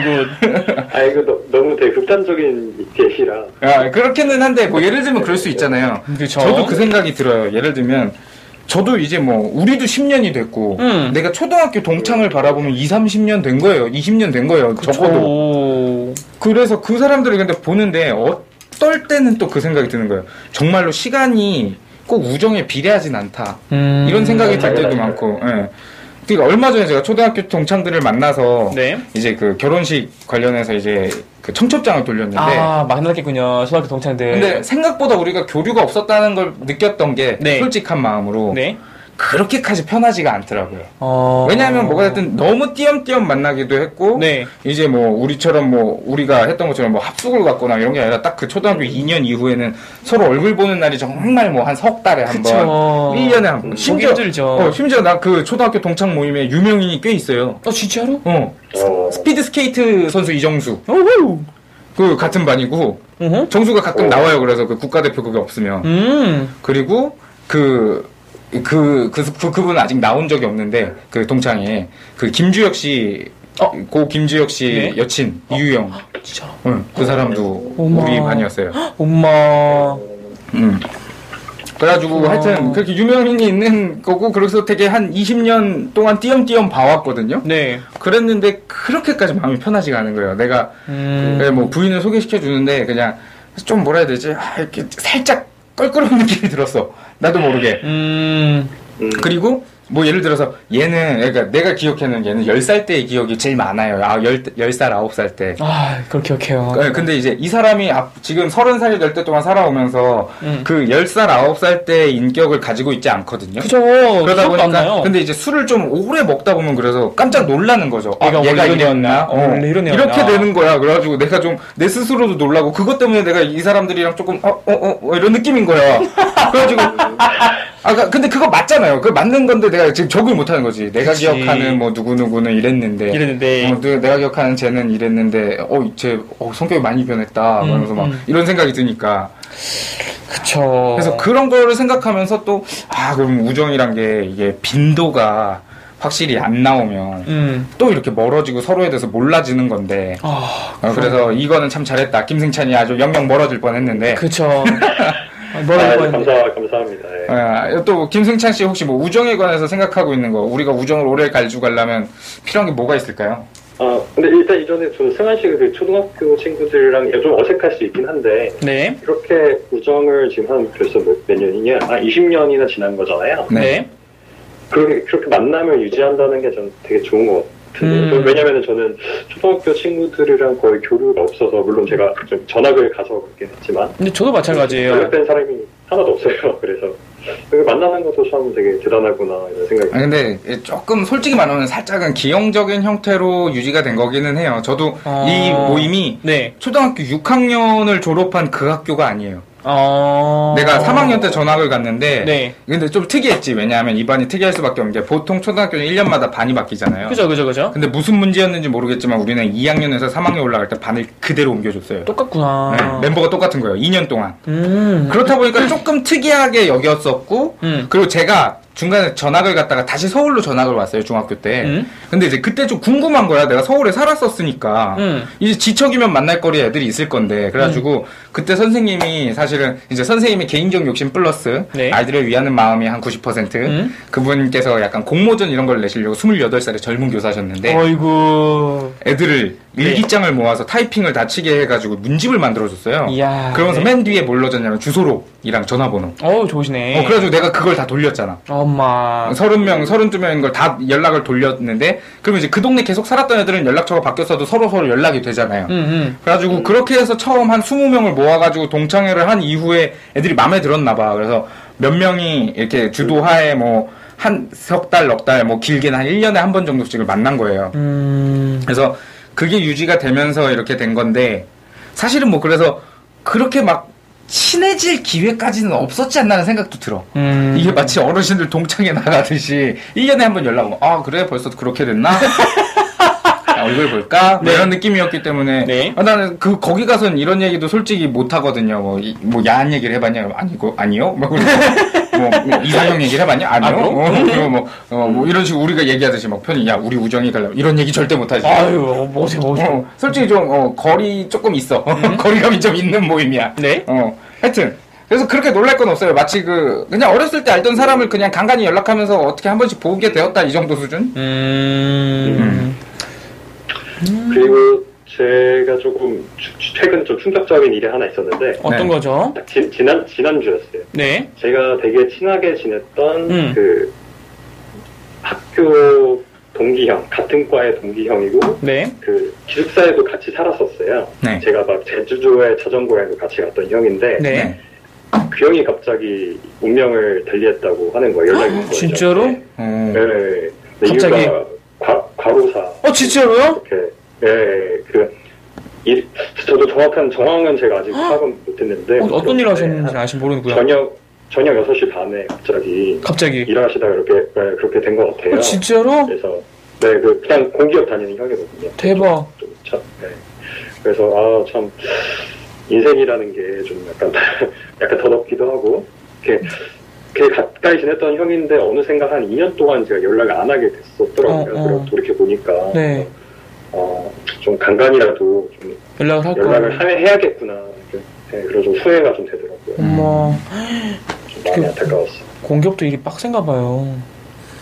이거 너무 되게 극단적인 예시라. 그렇게는 한데 뭐 예를 들면 그럴 수 있잖아요. 그쵸? 저도 그 생각이 들어요. 예를 들면 저도 이제 뭐 우리도 10년이 됐고 내가 초등학교 동창을 바라보면 30년 된 거예요. 20년 된 거예요. 그쵸. 적어도. 그래서 그 사람들을 근데 보는데 어떨 때는 또 그 생각이 드는 거예요. 정말로 시간이 꼭 우정에 비례하진 않다. 이런 생각이 들 때도 많고. 그러니까 얼마 전에 제가 초등학교 동창들을 만나서 이제 그 결혼식 관련해서 이제 그 청첩장을 돌렸는데 만났겠군요. 초등학교 동창들. 근데 생각보다 우리가 교류가 없었다는 걸 느꼈던 게 솔직한 마음으로 그렇게까지 편하지가 않더라고요. 왜냐하면 뭐가 됐든 너무 띄엄띄엄 만나기도 했고 이제 뭐 우리처럼 뭐 우리가 했던 것처럼 뭐 합숙을 갔거나 이런 게 아니라 딱 그 초등학교 2년 이후에는 서로 얼굴 보는 날이 정말 뭐 한 석 달에 한 번, 1년에 한 번. 심지어 나 그 초등학교 동창 모임에 유명인이 꽤 있어요. 진짜로? 스피드 스케이트 선수 이정수. 그 같은 반이고 정수가 가끔 나와요. 그래서 그 국가대표 그게 없으면. 그리고 그분은 아직 나온 적이 없는데, 그 동창에, 그 김주혁 씨, 고 김주혁 씨 여친, 이유영. 진짜로? 그 사람도 우리 반이었어요. 그래가지고 하여튼 그렇게 유명인이 있는 거고, 그래서 되게 한 20년 동안 띄엄띄엄 봐왔거든요. 그랬는데, 그렇게까지 마음이 편하지가 않은 거예요. 내가, 뭐 부인을 소개시켜주는데, 그냥, 좀 뭐라 해야 되지? 이렇게 살짝 껄끄러운 느낌이 들었어. 나도 모르게. 그리고 뭐 예를 들어서 얘는 그러니까 내가 기억하는 얘는 10살 때의 기억이 제일 많아요. 10살, 9살 때. 그걸 기억해요. 근데 이제 이 사람이 지금 30살이 될 때 동안 살아오면서 그 10살, 9살 때의 인격을 가지고 있지 않거든요. 그죠. 그러다 보니까 근데 이제 술을 좀 오래 먹다 보면 그래서 깜짝 놀라는 거죠. 얘가 이랬나? 이렇게 되는 거야. 그래가지고 내가 좀 내 스스로도 놀라고 그것 때문에 내가 이 사람들이랑 조금 이런 느낌인 거야. 그래가지고 근데 그거 맞잖아요. 그거 맞는 건데 내가 지금 적응을 못하는 거지. 내가 기억하는 뭐 누구누구는 이랬는데 내가 기억하는 쟤는 이랬는데 쟤 성격이 많이 변했다. 그러면서 막 이런 생각이 드니까. 그쵸. 그래서 그런 거를 생각하면서 또 그럼 우정이란 게 이게 빈도가 확실히 안 나오면 또 이렇게 멀어지고 서로에 대해서 몰라지는 건데 그래서 이거는 참 잘했다. 김승찬이 아주 영영 멀어질 뻔했는데. 그쵸. 감사합니다. 또 김승찬 씨 혹시 뭐 우정에 관해서 생각하고 있는 거, 우리가 우정을 오래 가지고 가려면 필요한 게 뭐가 있을까요? 근데 일단 이전에 저 승환 씨가 그 초등학교 친구들이랑 좀 어색할 수 있긴 한데 네. 이렇게 우정을 지금 한 벌써 몇 년이냐? 20년이나 지난 거잖아요. 네. 그렇게 만남을 유지한다는 게 저는 되게 좋은 것 같은데 왜냐면은 저는 초등학교 친구들이랑 거의 교류가 없어서 물론 제가 좀 전학을 가서 그렇게 했지만 근데 저도 마찬가지예요. 연락된 사람이 하나도 없어요. 그래서 만나는 것도 참 되게 대단하구나 이런 생각이. 근데 조금 솔직히 말하면 살짝은 기형적인 형태로 유지가 된 거기는 해요. 저도 이 모임이 초등학교 6학년을 졸업한 그 학교가 아니에요. 내가 3학년 때 전학을 갔는데 근데 좀 특이했지. 왜냐하면 이 반이 특이할 수밖에 없는 게 보통 초등학교는 1년마다 반이 바뀌잖아요. 그죠. 근데 무슨 문제였는지 모르겠지만 우리는 2학년에서 3학년 올라갈 때 반을 그대로 옮겨줬어요. 똑같구나. 멤버가 똑같은 거예요. 2년 동안. 그렇다 보니까 조금 특이하게 여겼었고 그리고 제가 중간에 전학을 갔다가 다시 서울로 전학을 왔어요, 중학교 때. 근데 이제 그때 좀 궁금한 거야. 내가 서울에 살았었으니까. 이제 지척이면 만날 거리 애들이 있을 건데. 그래가지고 그때 선생님이 사실은 이제 선생님의 개인적 욕심 플러스 아이들을 위하는 마음이 한 90% 그분께서 약간 공모전 이런 걸 내시려고 28살의 젊은 교사셨는데. 어이구. 애들을 일기장을 모아서 타이핑을 다 치게 해가지고 문집을 만들어줬어요. 이야. 그러면서 맨 뒤에 뭘 넣어줬냐면 주소록이랑 전화번호. 좋으시네. 그래가지고 내가 그걸 다 돌렸잖아. 엄마. 30명, 32명인 걸 다 연락을 돌렸는데, 그러면 이제 그 동네 계속 살았던 애들은 연락처가 바뀌었어도 서로 연락이 되잖아요. 그래가지고 그렇게 해서 처음 한 20명을 모아가지고 동창회를 한 이후에 애들이 마음에 들었나봐. 그래서 몇 명이 이렇게 주도하에 뭐, 한 석 달, 넉 달, 뭐 길게는 한 1년에 한 번 정도씩을 만난 거예요. 그래서 그게 유지가 되면서 이렇게 된 건데, 사실은 뭐 그래서 그렇게 막 친해질 기회까지는 없었지 않나는 생각도 들어. 이게 마치 어르신들 동창회 나가듯이 1년에 한 번 연락 오고 그래 벌써 그렇게 됐나? 얼굴 볼까? 뭐 이런 느낌이었기 때문에 나는 거기 가서는 이런 얘기도 솔직히 못 하거든요. 뭐 야한 얘기를 해봤냐? 아니요. 뭐 이상형 얘기를 해봤냐? 아니요. 그리고 뭐 이런 식으로 우리가 얘기하듯이 막 편히 우리 우정이 갈라 이런 얘기 절대 못 하지. 뭐지. 솔직히 좀 거리 조금 있어. 거리감이 좀 있는 모임이야. 하여튼 그래서 그렇게 놀랄 건 없어요. 마치 그냥 어렸을 때 알던 사람을 그냥 간간히 연락하면서 어떻게 한 번씩 보게 되었다 이 정도 수준? 그리고 제가 조금 최근 좀 충격적인 일이 하나 있었는데 어떤 거죠? 지난주였어요. 제가 되게 친하게 지냈던 그 학교 동기형, 같은 과의 동기형이고 그 기숙사에도 같이 살았었어요. 제가 막 제주도에 자전거여행도 같이 갔던 형인데 그 형이 갑자기 운명을 달리했다고 하는 거예요. 연락이 온 거예요. 진짜로? 네. 갑자기? 이유가 과로사. 진짜로요? 저도 정확한 정황은 제가 아직 파악은 못했는데 어떤 일을 하셨는지 아직 모르고요. 저녁 6시 반에 갑자기 일하시다가 그렇게 된 것 같아요. 진짜로? 그래서 그냥 공기업 다니는 형이거든요. 대박. 그래서 참 인생이라는 게 좀 약간 더럽기도 하고 되게 가까이 지냈던 형인데 어느샌가 한 2년 동안 제가 연락을 안 하게 됐었더라고요. 돌이켜 보니까 좀 간간이라도 좀 연락을 해야겠구나. 그래서 좀 후회가 좀 되더라고요. 좀 마음이 안타까웠어요. 공기업도 일이 빡센가 봐요.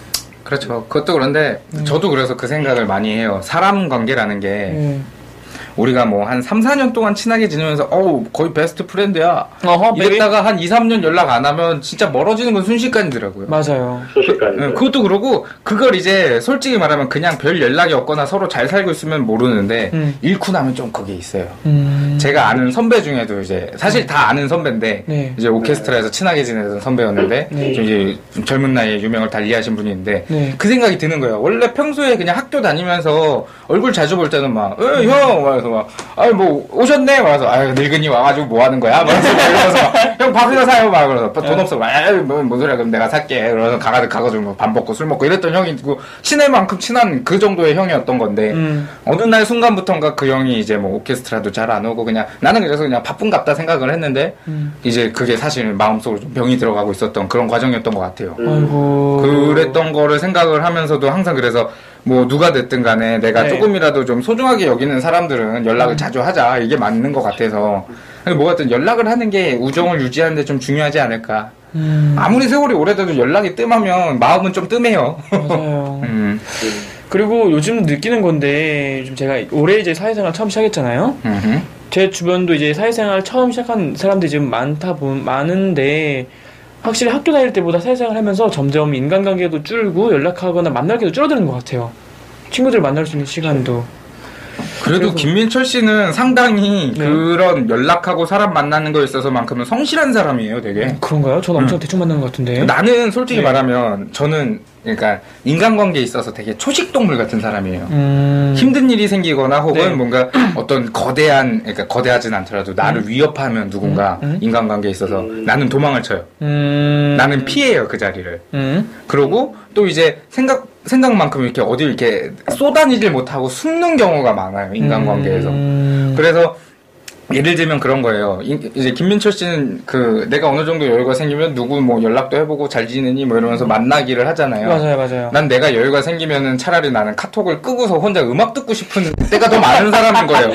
그렇죠. 그것도 그런데 저도 그래서 그 생각을 많이 해요. 사람 관계라는 게 우리가 뭐 한 3, 4년 동안 친하게 지내면서 거의 베스트 프렌드야. 이랬다가 한 2, 3년 연락 안 하면 진짜 멀어지는 건 순식간이더라고요. 맞아요. 순식간. 그것도 그러고 그걸 이제 솔직히 말하면 그냥 별 연락이 없거나 서로 잘 살고 있으면 모르는데 잃고 나면 좀 그게 있어요. 제가 아는 선배 중에도 이제 사실 다 아는 선배인데 네. 이제 오케스트라에서 친하게 지내던 선배였는데 좀 이제 좀 젊은 나이에 유명을 달리하신 분인데 그 생각이 드는 거예요. 원래 평소에 그냥 학교 다니면서 얼굴 자주 볼 때는 막 형! 말해서 막 아이 뭐 오셨네? 말해서 아유 늙은이 와가지고 뭐 하는 거야? 말해서 형 밥이나 사요? 막 그래서 돈 없어. 뭔 소리야 그럼 내가 살게. 그래서 가가지고 뭐 밥 먹고 술 먹고 이랬던 형이 있고 친할 만큼 친한 그 정도의 형이었던 건데 어느 날 순간부터인가 그 형이 이제 뭐 오케스트라도 잘 안 오고 그냥 나는 그래서 그냥 바쁜갑다 생각을 했는데 이제 그게 사실 마음속으로 좀 병이 들어가고 있었던 그런 과정이었던 것 같아요. 아이고. 그랬던 거를 생각을 하면서도 항상 그래서 뭐 누가 됐든 간에 내가 조금이라도 좀 소중하게 여기는 사람들은 연락을 자주 하자. 이게 맞는 것 같아서 뭐 같든 연락을 하는 게 우정을 유지하는 데 좀 중요하지 않을까. 아무리 세월이 오래돼도 연락이 뜸하면 마음은 좀 뜸해요. 맞아요. 그리고 요즘 느끼는 건데 좀 제가 올해 이제 사회생활 처음 시작했잖아요. 제 주변도 이제 사회생활 처음 시작한 사람들이 지금 많은데 확실히 학교 다닐 때보다 사회생활 하면서 점점 인간관계도 줄고 연락하거나 만날 기도 줄어드는 것 같아요. 친구들 만날 수 있는 시간도. 그래도 김민철 씨는 상당히 그런 연락하고 사람 만나는 거에 있어서만큼은 성실한 사람이에요, 되게. 그런가요? 저는 엄청 대충 만나는 것 같은데. 나는 솔직히 말하면 저는 그러니까 인간관계에 있어서 되게 초식동물 같은 사람이에요. 힘든 일이 생기거나 혹은 뭔가 어떤 그러니까 거대하진 않더라도 나를 위협하면 누군가 인간관계에 있어서 나는 도망을 쳐요. 나는 피해요, 그 자리를. 그러고 또 이제 생각만큼 이렇게 어디 이렇게 쏟아내질 못하고 숨는 경우가 많아요, 인간관계에서. 그래서 예를 들면 그런 거예요. 이제 김민철 씨는 내가 어느 정도 여유가 생기면 누구 뭐 연락도 해보고 잘 지내니 뭐 이러면서 만나기를 하잖아요. 맞아요. 난 내가 여유가 생기면은 차라리 나는 카톡을 끄고서 혼자 음악 듣고 싶은 때가 더 많은 사람인 거예요.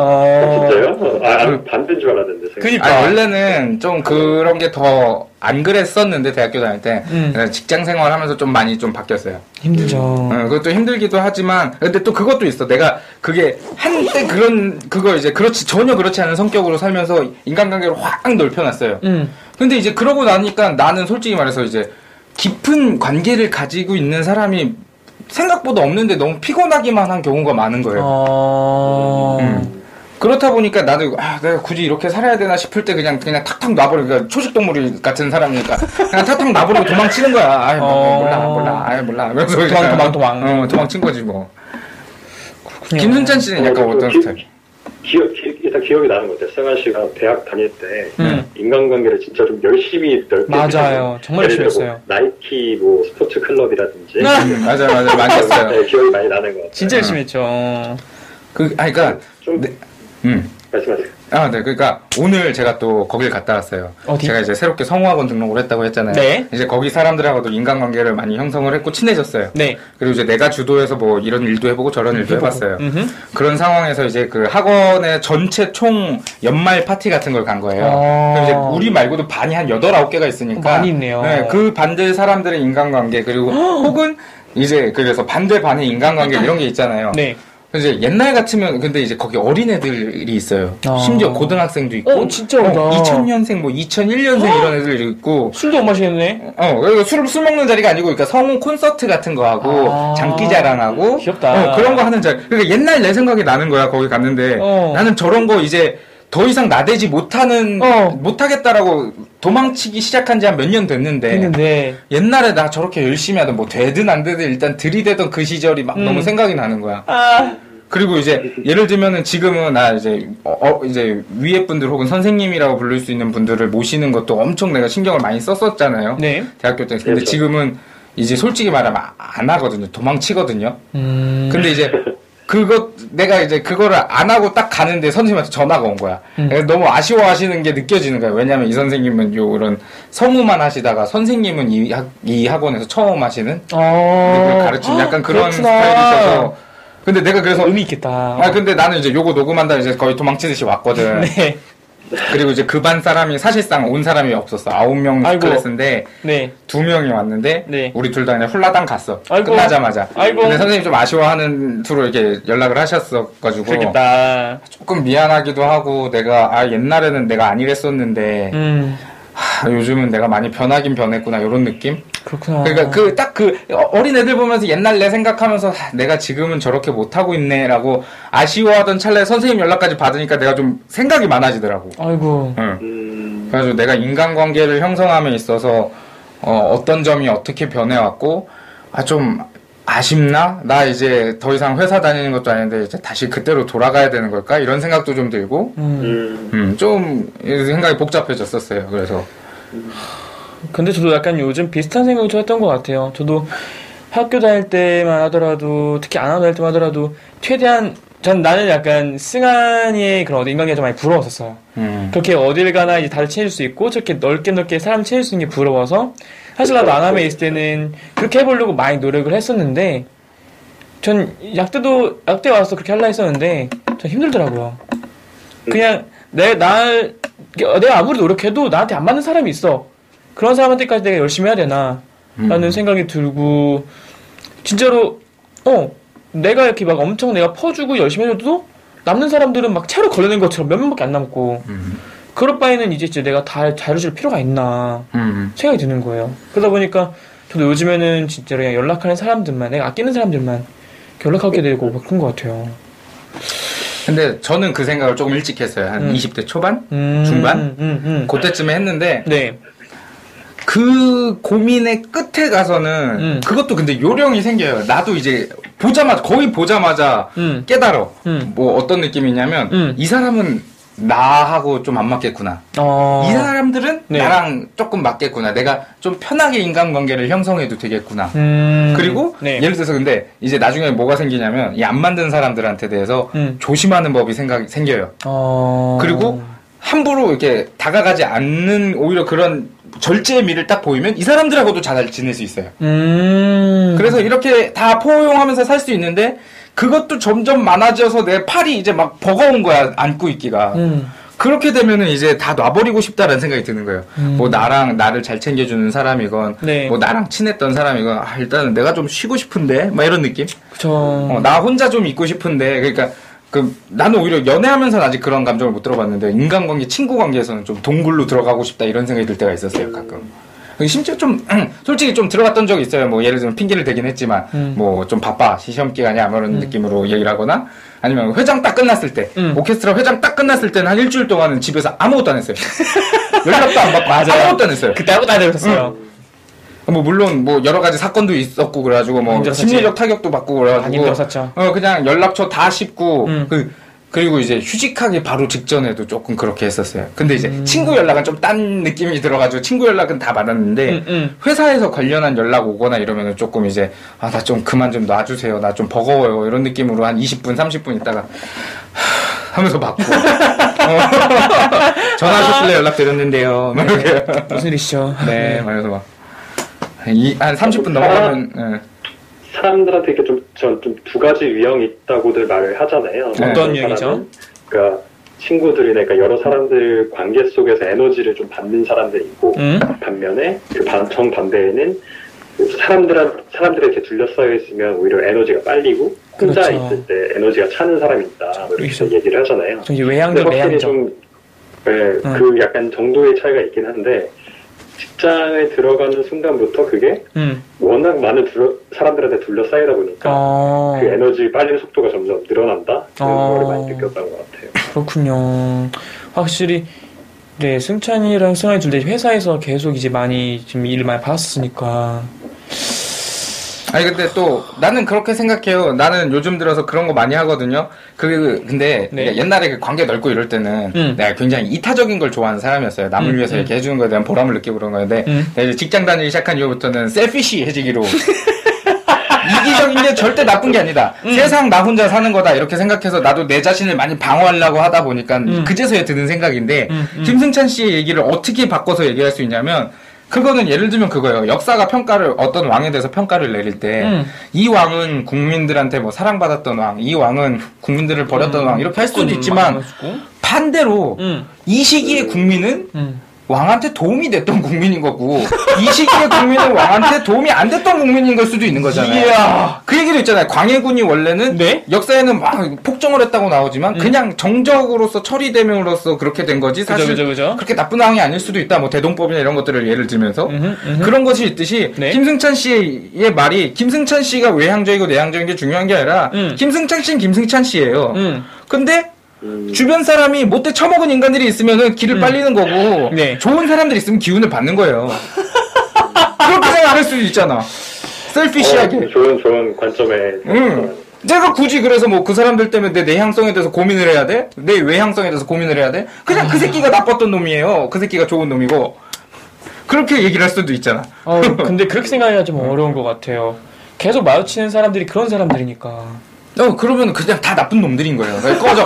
진짜요? 반대인 줄 알았는데. 그러니까 원래는 좀 그런 게 더 안 그랬었는데 대학교 다닐 때 직장 생활하면서 좀 많이 좀 바뀌었어요. 힘들죠. 그것도 힘들기도 하지만 근데 또 그것도 있어. 내가 그게 한때 그거 이제 전혀 그렇지 않은 성격으로 살면서 인간관계를 확 넓혀놨어요. 근데 이제 그러고 나니까 나는 솔직히 말해서 이제 깊은 관계를 가지고 있는 사람이 생각보다 없는데 너무 피곤하기만 한 경우가 많은 거예요. 그렇다 보니까 나도 내가 굳이 이렇게 살아야 되나 싶을 때 그냥 탁탁 놔버리고 그러니까 초식동물 같은 사람이니까 그냥 탁탁 놔버리고 도망치는 거야. 몰라. 하면서 도망친 거지 뭐. 김순찬 씨는 약간 어떤 스타일? 일단 기억이 나는 것 같아요. 승환 씨가 대학 다닐 때 인간관계를 진짜 좀 열심히 넓게 맞아요. 정말 열심히 했어요. 나이키 뭐 스포츠 클럽이라든지 맞아요. 많이 했어요. 네, 기억이 많이 나는 것 같아요. 진짜 열심히 했죠. 그러니까 말씀하세요. 네. 그러니까 오늘 제가 또 거길 갔다 왔어요. 어디? 제가 이제 새롭게 성우학원 등록을 했다고 했잖아요. 네. 이제 거기 사람들하고도 인간관계를 많이 형성을 했고 친해졌어요. 네. 그리고 이제 내가 주도해서 뭐 이런 일도 해보고 저런 일도 해봤어요. 그런 상황에서 이제 그 학원의 전체 총 연말 파티 같은 걸 간 거예요. 그럼 이제 우리 말고도 반이 한 8, 9개가 있으니까. 많이 있네요. 네, 그 반들 사람들의 인간관계 그리고 혹은 이제 그래서 반대 반의 인간관계 이런 게 있잖아요. 네. 이제 옛날 같으면 근데 이제 거기 어린애들이 있어요. 심지어 고등학생도 있고. 진짜 2000년생 뭐 2001년생 이런 애들이 있고. 술도 못 마시겠네. 그리고 술 먹는 자리가 아니고 그러니까 성우 콘서트 같은 거 하고 장기 자랑하고 귀엽다. 그런 거 하는 자리. 그러니까 옛날 내 생각이 나는 거야. 거기 갔는데 나는 저런 거 이제 더 이상 나대지 못하겠다라고 도망치기 시작한 지 한 몇 년 됐는데 옛날에 나 저렇게 열심히 하던 뭐 되든 안 되든 일단 들이대던 그 시절이 막 너무 생각이 나는 거야. 그리고 이제 예를 들면은 지금은 이제 위에 분들 혹은 선생님이라고 부를 수 있는 분들을 모시는 것도 엄청 내가 신경을 많이 썼었잖아요. 네. 대학교 때. 근데 지금은 이제 솔직히 말하면 안 하거든요. 도망치거든요. 근데 이제 내가 이제 그거를 안 하고 딱 가는데 선생님한테 전화가 온 거야. 너무 아쉬워하시는 게 느껴지는 거야. 왜냐면 이 선생님은 이런 성우만 하시다가 선생님은 이 학원에서 처음 하시는 그걸 가르치는 약간 그런 스타일이 있어서. 근데 내가 그래서 의미 있겠다. 근데 나는 이제 요거 녹음한다 이제 거의 도망치듯이 왔거든. 네. 그리고 이제 그 반 사람이 사실상 온 사람이 없었어. 9명 클래스인데 네. 2명이 왔는데 네. 우리 둘 다 그냥 홀라당 갔어. 아이고. 끝나자마자. 아이고. 근데 선생님 좀 아쉬워하는 투로 이렇게 연락을 하셨어가지고 그렇겠다. 조금 미안하기도 하고 내가 옛날에는 내가 안 이랬었는데 요즘은 내가 많이 변하긴 변했구나 이런 느낌? 그렇구나. 그러니까 딱 어린 애들 보면서 옛날 내 생각하면서 내가 지금은 저렇게 못하고 있네라고 아쉬워하던 찰나에 선생님 연락까지 받으니까 내가 좀 생각이 많아지더라고. 아이고. 응. 그래가지고 내가 인간관계를 형성함에 있어서 어떤 점이 어떻게 변해왔고 좀 아쉽나? 나 이제 더 이상 회사 다니는 것도 아닌데 이제 다시 그때로 돌아가야 되는 걸까? 이런 생각도 좀 들고 좀 생각이 복잡해졌었어요. 그래서 근데 저도 약간 요즘 비슷한 생각을 좀 했던 것 같아요. 저도 학교 다닐 때만 하더라도 특히 안 하고 다닐 때만 하더라도 최대한 나는 약간 승한이의 그런 인간관계가 좀 많이 부러웠었어요. 그렇게 어딜 가나 이제 다들 친해질 수 있고 저렇게 넓게 사람 친해질 수 있는 게 부러워서 사실 나도 안암에 있을 때는 그렇게 해보려고 많이 노력을 했었는데 전 약대 와서 그렇게 하려 했었는데 전 힘들더라고요. 그냥 내가 아무리 노력해도 나한테 안 맞는 사람이 있어. 그런 사람한테까지 내가 열심히 해야 되나 라는 생각이 들고 진짜로 내가 이렇게 막 엄청 내가 퍼주고 열심히 해줘도 남는 사람들은 막 채로 걸리는 것처럼 몇 명밖에 안 남고 그럴 바에는 이제 내가 다 잘해줄 필요가 있나 생각이 드는 거예요. 그러다 보니까 저도 요즘에는 진짜 그냥 연락하는 사람들만 내가 아끼는 사람들만 연락하게 되고 그런 것 같아요. 근데 저는 그 생각을 조금 일찍 했어요. 한 20대 초반? 중반? 그때쯤에 했는데 네. 그 고민의 끝에 가서는 그것도 근데 요령이 생겨요. 나도 이제 거의 보자마자 깨달아. 뭐 어떤 느낌이냐면 이 사람은 나하고 좀 안 맞겠구나. 이 사람들은 네. 나랑 조금 맞겠구나. 내가 좀 편하게 인간관계를 형성해도 되겠구나. 그리고 네. 예를 들어서 근데 이제 나중에 뭐가 생기냐면 이 안 맞는 사람들한테 대해서 조심하는 법이 생겨요. 그리고 함부로 이렇게 다가가지 않는 오히려 그런 절제의 미를 딱 보이면 이 사람들하고도 잘 지낼 수 있어요. 그래서 이렇게 다 포용하면서 살 수 있는데 그것도 점점 많아져서 내 팔이 이제 막 버거운 거야, 안고 있기가. 그렇게 되면은 이제 다 놔버리고 싶다라는 생각이 드는 거예요. 뭐 나를 잘 챙겨주는 사람이건, 네. 뭐 나랑 친했던 사람이건, 일단은 내가 좀 쉬고 싶은데, 막 이런 느낌? 그쵸. 나 혼자 좀 있고 싶은데, 그러니까, 나는 오히려 연애하면서는 아직 그런 감정을 못 들어봤는데, 인간관계, 친구관계에서는 좀 동굴로 들어가고 싶다 이런 생각이 들 때가 있었어요, 가끔. 심지어 좀 솔직히 좀 들어갔던 적이 있어요. 뭐 예를 들면 핑계를 대긴 했지만 뭐 좀 바빠 시험 기간이야 뭐 이런 느낌으로 얘기를 하거나 아니면 회장 딱 끝났을 때 오케스트라 회장 딱 끝났을 때는 한 일주일 동안은 집에서 아무것도 안 했어요. 연락도 안 받고 맞아요. 아무것도 안 했어요. 그때 아무것도 안 해보셨어요. 뭐 물론 뭐 여러 가지 사건도 있었고 그래가지고 뭐 힘들었었지. 심리적 타격도 받고 그래가지고 많이 힘들었었죠. 그냥 연락처 다 씹고 그리고 이제 휴직하기 바로 직전에도 조금 그렇게 했었어요. 근데 이제 친구 연락은 좀 딴 느낌이 들어가지고 친구 연락은 다 받았는데 회사에서 관련한 연락 오거나 이러면은 조금 이제 나 좀 그만 좀 놔주세요. 나 좀 버거워요. 이런 느낌으로 한 20분, 30분 있다가 하면서 받고 전화하셨길래 연락드렸는데요. 무슨 일이시죠? 네, 말해서 막 한 30분 넘어가면 사람들한테 이렇게 좀 두 가지 유형이 있다고들 말을 하잖아요. 어떤 유형이죠? 그러니까 친구들이나 그러니까 여러 사람들 관계 속에서 에너지를 좀 받는 사람들이 있고 반면에 그 정반대에는 사람들한테 둘러싸여 있으면 오히려 에너지가 빨리고 혼자 그렇죠. 있을 때 에너지가 차는 사람이 있다. 이렇게 얘기를 하잖아요. 좀 외향적, 내향적. 그 약간 정도의 차이가 있긴 한데 직장에 들어가는 순간부터 그게 워낙 많은 사람들한테 둘러싸이다 보니까 그 에너지 빨리는 속도가 점점 늘어난다 그런 걸 많이 느꼈던 것 같아요. 그렇군요. 확실히 네 승찬이랑 승환이 둘 다 회사에서 계속 이제 많이 지금 일을 많이 받았으니까. 아니 근데 또 나는 그렇게 생각해요. 나는 요즘 들어서 그런 거 많이 하거든요. 근데 네. 옛날에 그 관계 넓고 이럴 때는 내가 굉장히 이타적인 걸 좋아하는 사람이었어요. 남을 위해서 이렇게 해주는 거에 대한 보람을 느끼고 그런 건데 내가 이제 직장 다니기 시작한 이후부터는 셀피시해지기로 이기적인 게 절대 나쁜 게 아니다. 세상 나 혼자 사는 거다 이렇게 생각해서 나도 내 자신을 많이 방어하려고 하다 보니까 그제서야 드는 생각인데 김승찬 씨의 얘기를 어떻게 바꿔서 얘기할 수 있냐면 그거는 예를 들면 그거예요. 역사가 어떤 왕에 대해서 평가를 내릴 때, 이 왕은 국민들한테 뭐 사랑받았던 왕, 이 왕은 국민들을 버렸던 왕, 이렇게 할 수도 있지만, 반대로 이 시기의 국민은 왕한테 도움이 됐던 국민인 거고 이 시기의 국민은 왕한테 도움이 안 됐던 국민인 걸 수도 있는 거잖아요. 이야. 그 얘기도 있잖아요. 광해군이 원래는 네? 역사에는 막 폭정을 했다고 나오지만 그냥 정적으로서 처리됨으로써 그렇게 된 거지 사실 그죠. 그렇게 나쁜 상황이 아닐 수도 있다. 뭐 대동법이나 이런 것들을 예를 들면서 그런 것이 있듯이 네? 김승찬 씨의 말이 김승찬 씨가 외향적이고 내향적인 게 중요한 게 아니라 김승찬 씨는 김승찬 씨예요. 근데 주변 사람이 못돼 처먹은 인간들이 있으면은 길을 빨리는 거고 네. 좋은 사람들이 있으면 기운을 받는 거예요. 그렇게 생각할 수도 있잖아. 셀피시하게. 좋은 관점에. 내가 굳이 그래서 뭐 그 사람들 때문에 내 내향성에 대해서 고민을 해야 돼? 내 외향성에 대해서 고민을 해야 돼? 그냥 그 새끼가 나빴던 놈이에요. 그 새끼가 좋은 놈이고. 그렇게 얘기를 할 수도 있잖아. 근데 그렇게 생각하기가 좀 어려운 것 같아요. 계속 마주치는 사람들이 그런 사람들이니까. 그러면 그냥 다 나쁜 놈들인 거예요. 꺼져.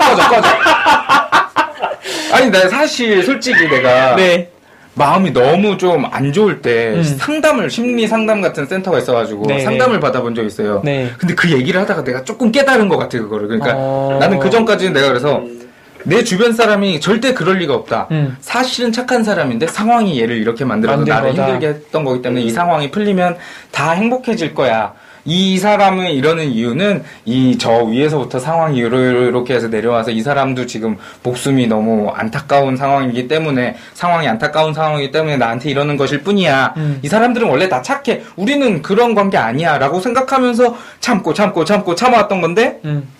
아니, 나 사실 솔직히 내가 네. 마음이 너무 좀 안 좋을 때 심리 상담 같은 센터가 있어가지고 네. 상담을 받아본 적이 있어요. 네. 근데 그 얘기를 하다가 내가 조금 깨달은 것 같아, 그거를. 그러니까 나는 그 전까지는 내가 그래서 내 주변 사람이 절대 그럴 리가 없다. 사실은 착한 사람인데 상황이 얘를 이렇게 만들어서 나를 힘들게 했던 거기 때문에 이 상황이 풀리면 다 행복해질 거야. 이 사람은 이러는 이유는 저 위에서부터 상황이 이렇게 해서 내려와서 이 사람도 지금 목숨이 너무 안타까운 상황이기 때문에 나한테 이러는 것일 뿐이야. 이 사람들은 원래 다 착해. 우리는 그런 관계 아니야. 라고 생각하면서 참아왔던 건데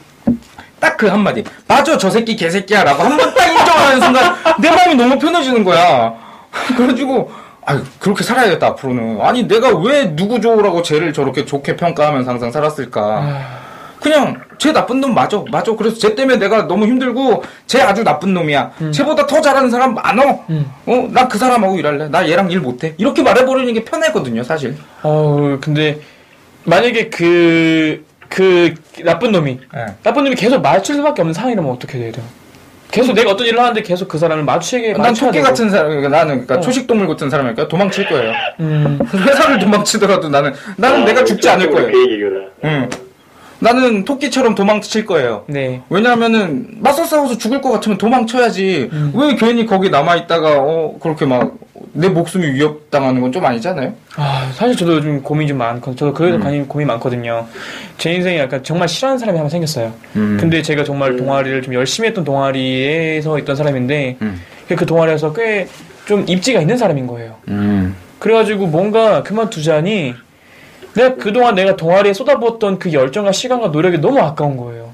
딱 그 한마디. 맞아, 저 새끼 개새끼야. 라고 한 번 딱 인정하는 순간 내 마음이 너무 편해지는 거야. 그래가지고 그렇게 살아야겠다, 앞으로는. 아니, 내가 왜 누구 좋으라고 쟤를 저렇게 좋게 평가하면서 항상 살았을까. 그냥, 쟤 나쁜 놈 맞아. 그래서 쟤 때문에 내가 너무 힘들고, 쟤 아주 나쁜 놈이야. 쟤보다 더 잘하는 사람 많어. 나 그 사람하고 일할래. 나 얘랑 일 못해. 이렇게 말해버리는 게 편하거든요, 사실. 근데, 만약에 그 나쁜 놈이 계속 마주칠 수밖에 없는 상황이라면 어떻게 해야 돼요? 계속 내가 어떤 일을 하는데 계속 그 사람을 마주치게 난 토끼 같은 사람, 나는 그러니까 초식동물 같은 사람이니까 도망칠 거예요. 회사를 도망치더라도 나는 내가 죽지 않을 거예요. 그 얘기구나. 나는 토끼처럼 도망칠 거예요. 네. 왜냐하면은 맞서 싸워서 죽을 것 같으면 도망쳐야지. 왜 괜히 거기 남아 있다가 그렇게 막 내 목숨이 위협당하는 건 좀 아니잖아요. 사실 저도 좀 고민이 좀 많거든요. 저도 그래도 고민이 많거든요. 제 인생에 약간 정말 싫어하는 사람이 한 명 생겼어요. 근데 제가 정말 동아리를 좀 열심히 했던 동아리에서 있던 사람인데 그 동아리에서 꽤 좀 입지가 있는 사람인 거예요. 그래가지고 뭔가 그만두자니 그동안 내가 동아리에 쏟아부었던 그 열정과 시간과 노력이 너무 아까운 거예요.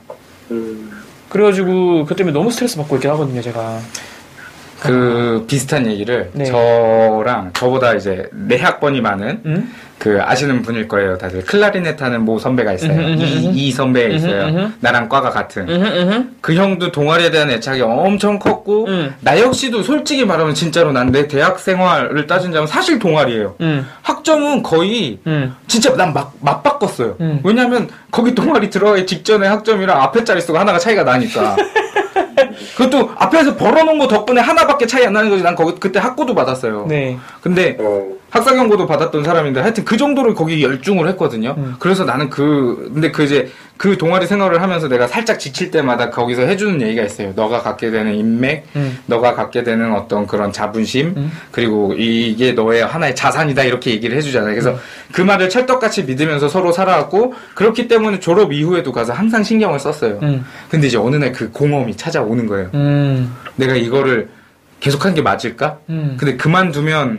그래가지고 그 때문에 너무 스트레스 받고 있긴 하거든요, 제가. 비슷한 얘기를 네. 저랑 저보다 이제 4학번이 많은 아시는 분일 거예요, 다들. 클라리넷 하는 모 선배가 있어요. 이 선배가 있어요. 나랑 과가 같은. 그 형도 동아리에 대한 애착이 엄청 컸고, 나 역시도 솔직히 말하면 진짜로 난 내 대학 생활을 따진다면 사실 동아리예요. 학점은 거의 진짜 난 막 바꿨어요. 왜냐면 거기 동아리 들어가기 직전에 학점이랑 앞에 자릿수가 하나가 차이가 나니까. 그것도 앞에서 벌어놓은 거 덕분에 하나밖에 차이 안 나는 거지. 난 그때 학고도 받았어요. 네. 근데 학사경고도 받았던 사람인데 하여튼 그 정도로 거기 열중을 했거든요. 그래서 나는 근데 그 동아리 생활을 하면서 내가 살짝 지칠 때마다 거기서 해주는 얘기가 있어요. 너가 갖게 되는 인맥, 너가 갖게 되는 어떤 그런 자부심, 그리고 이게 너의 하나의 자산이다 이렇게 얘기를 해주잖아요. 그래서 그 말을 찰떡같이 믿으면서 서로 살아왔고 그렇기 때문에 졸업 이후에도 가서 항상 신경을 썼어요. 근데 이제 어느 날 그 공허움이 찾아오는 거예요. 내가 이거를 계속하는 게 맞을까? 근데 그만두면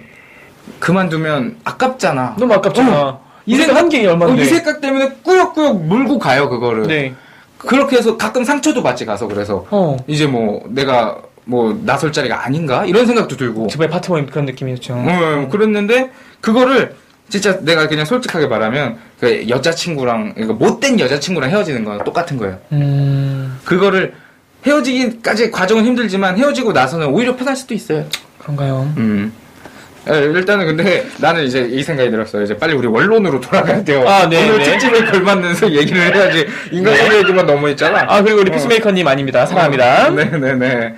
아깝잖아. 너무 아깝잖아. 이 생각 한게 얼마인데? 이 생각 때문에 꾸역꾸역 물고 가요, 그거를. 네. 그렇게 해서 가끔 상처도 받지 가서 그래서 이제 내가 나설 자리가 아닌가 이런 생각도 들고. 집에 파트너인 그런 느낌이었죠. 그랬는데 그거를 진짜 내가 그냥 솔직하게 말하면 그 여자친구랑 그러니까 못된 여자친구랑 헤어지는 거랑 똑같은 거예요. 그거를 헤어지기까지 과정은 힘들지만 헤어지고 나서는 오히려 편할 수도 있어요. 그런가요? 일단은 근데 나는 이제 이 생각이 들었어요. 이제 빨리 우리 원론으로 돌아가야 돼요. 네, 오늘 특집에 걸맞는 얘기를 해야지 인간적인 얘기만 너무 있잖아. 그리고 우리 피스메이커님 아닙니다. 사랑합니다. 네네네.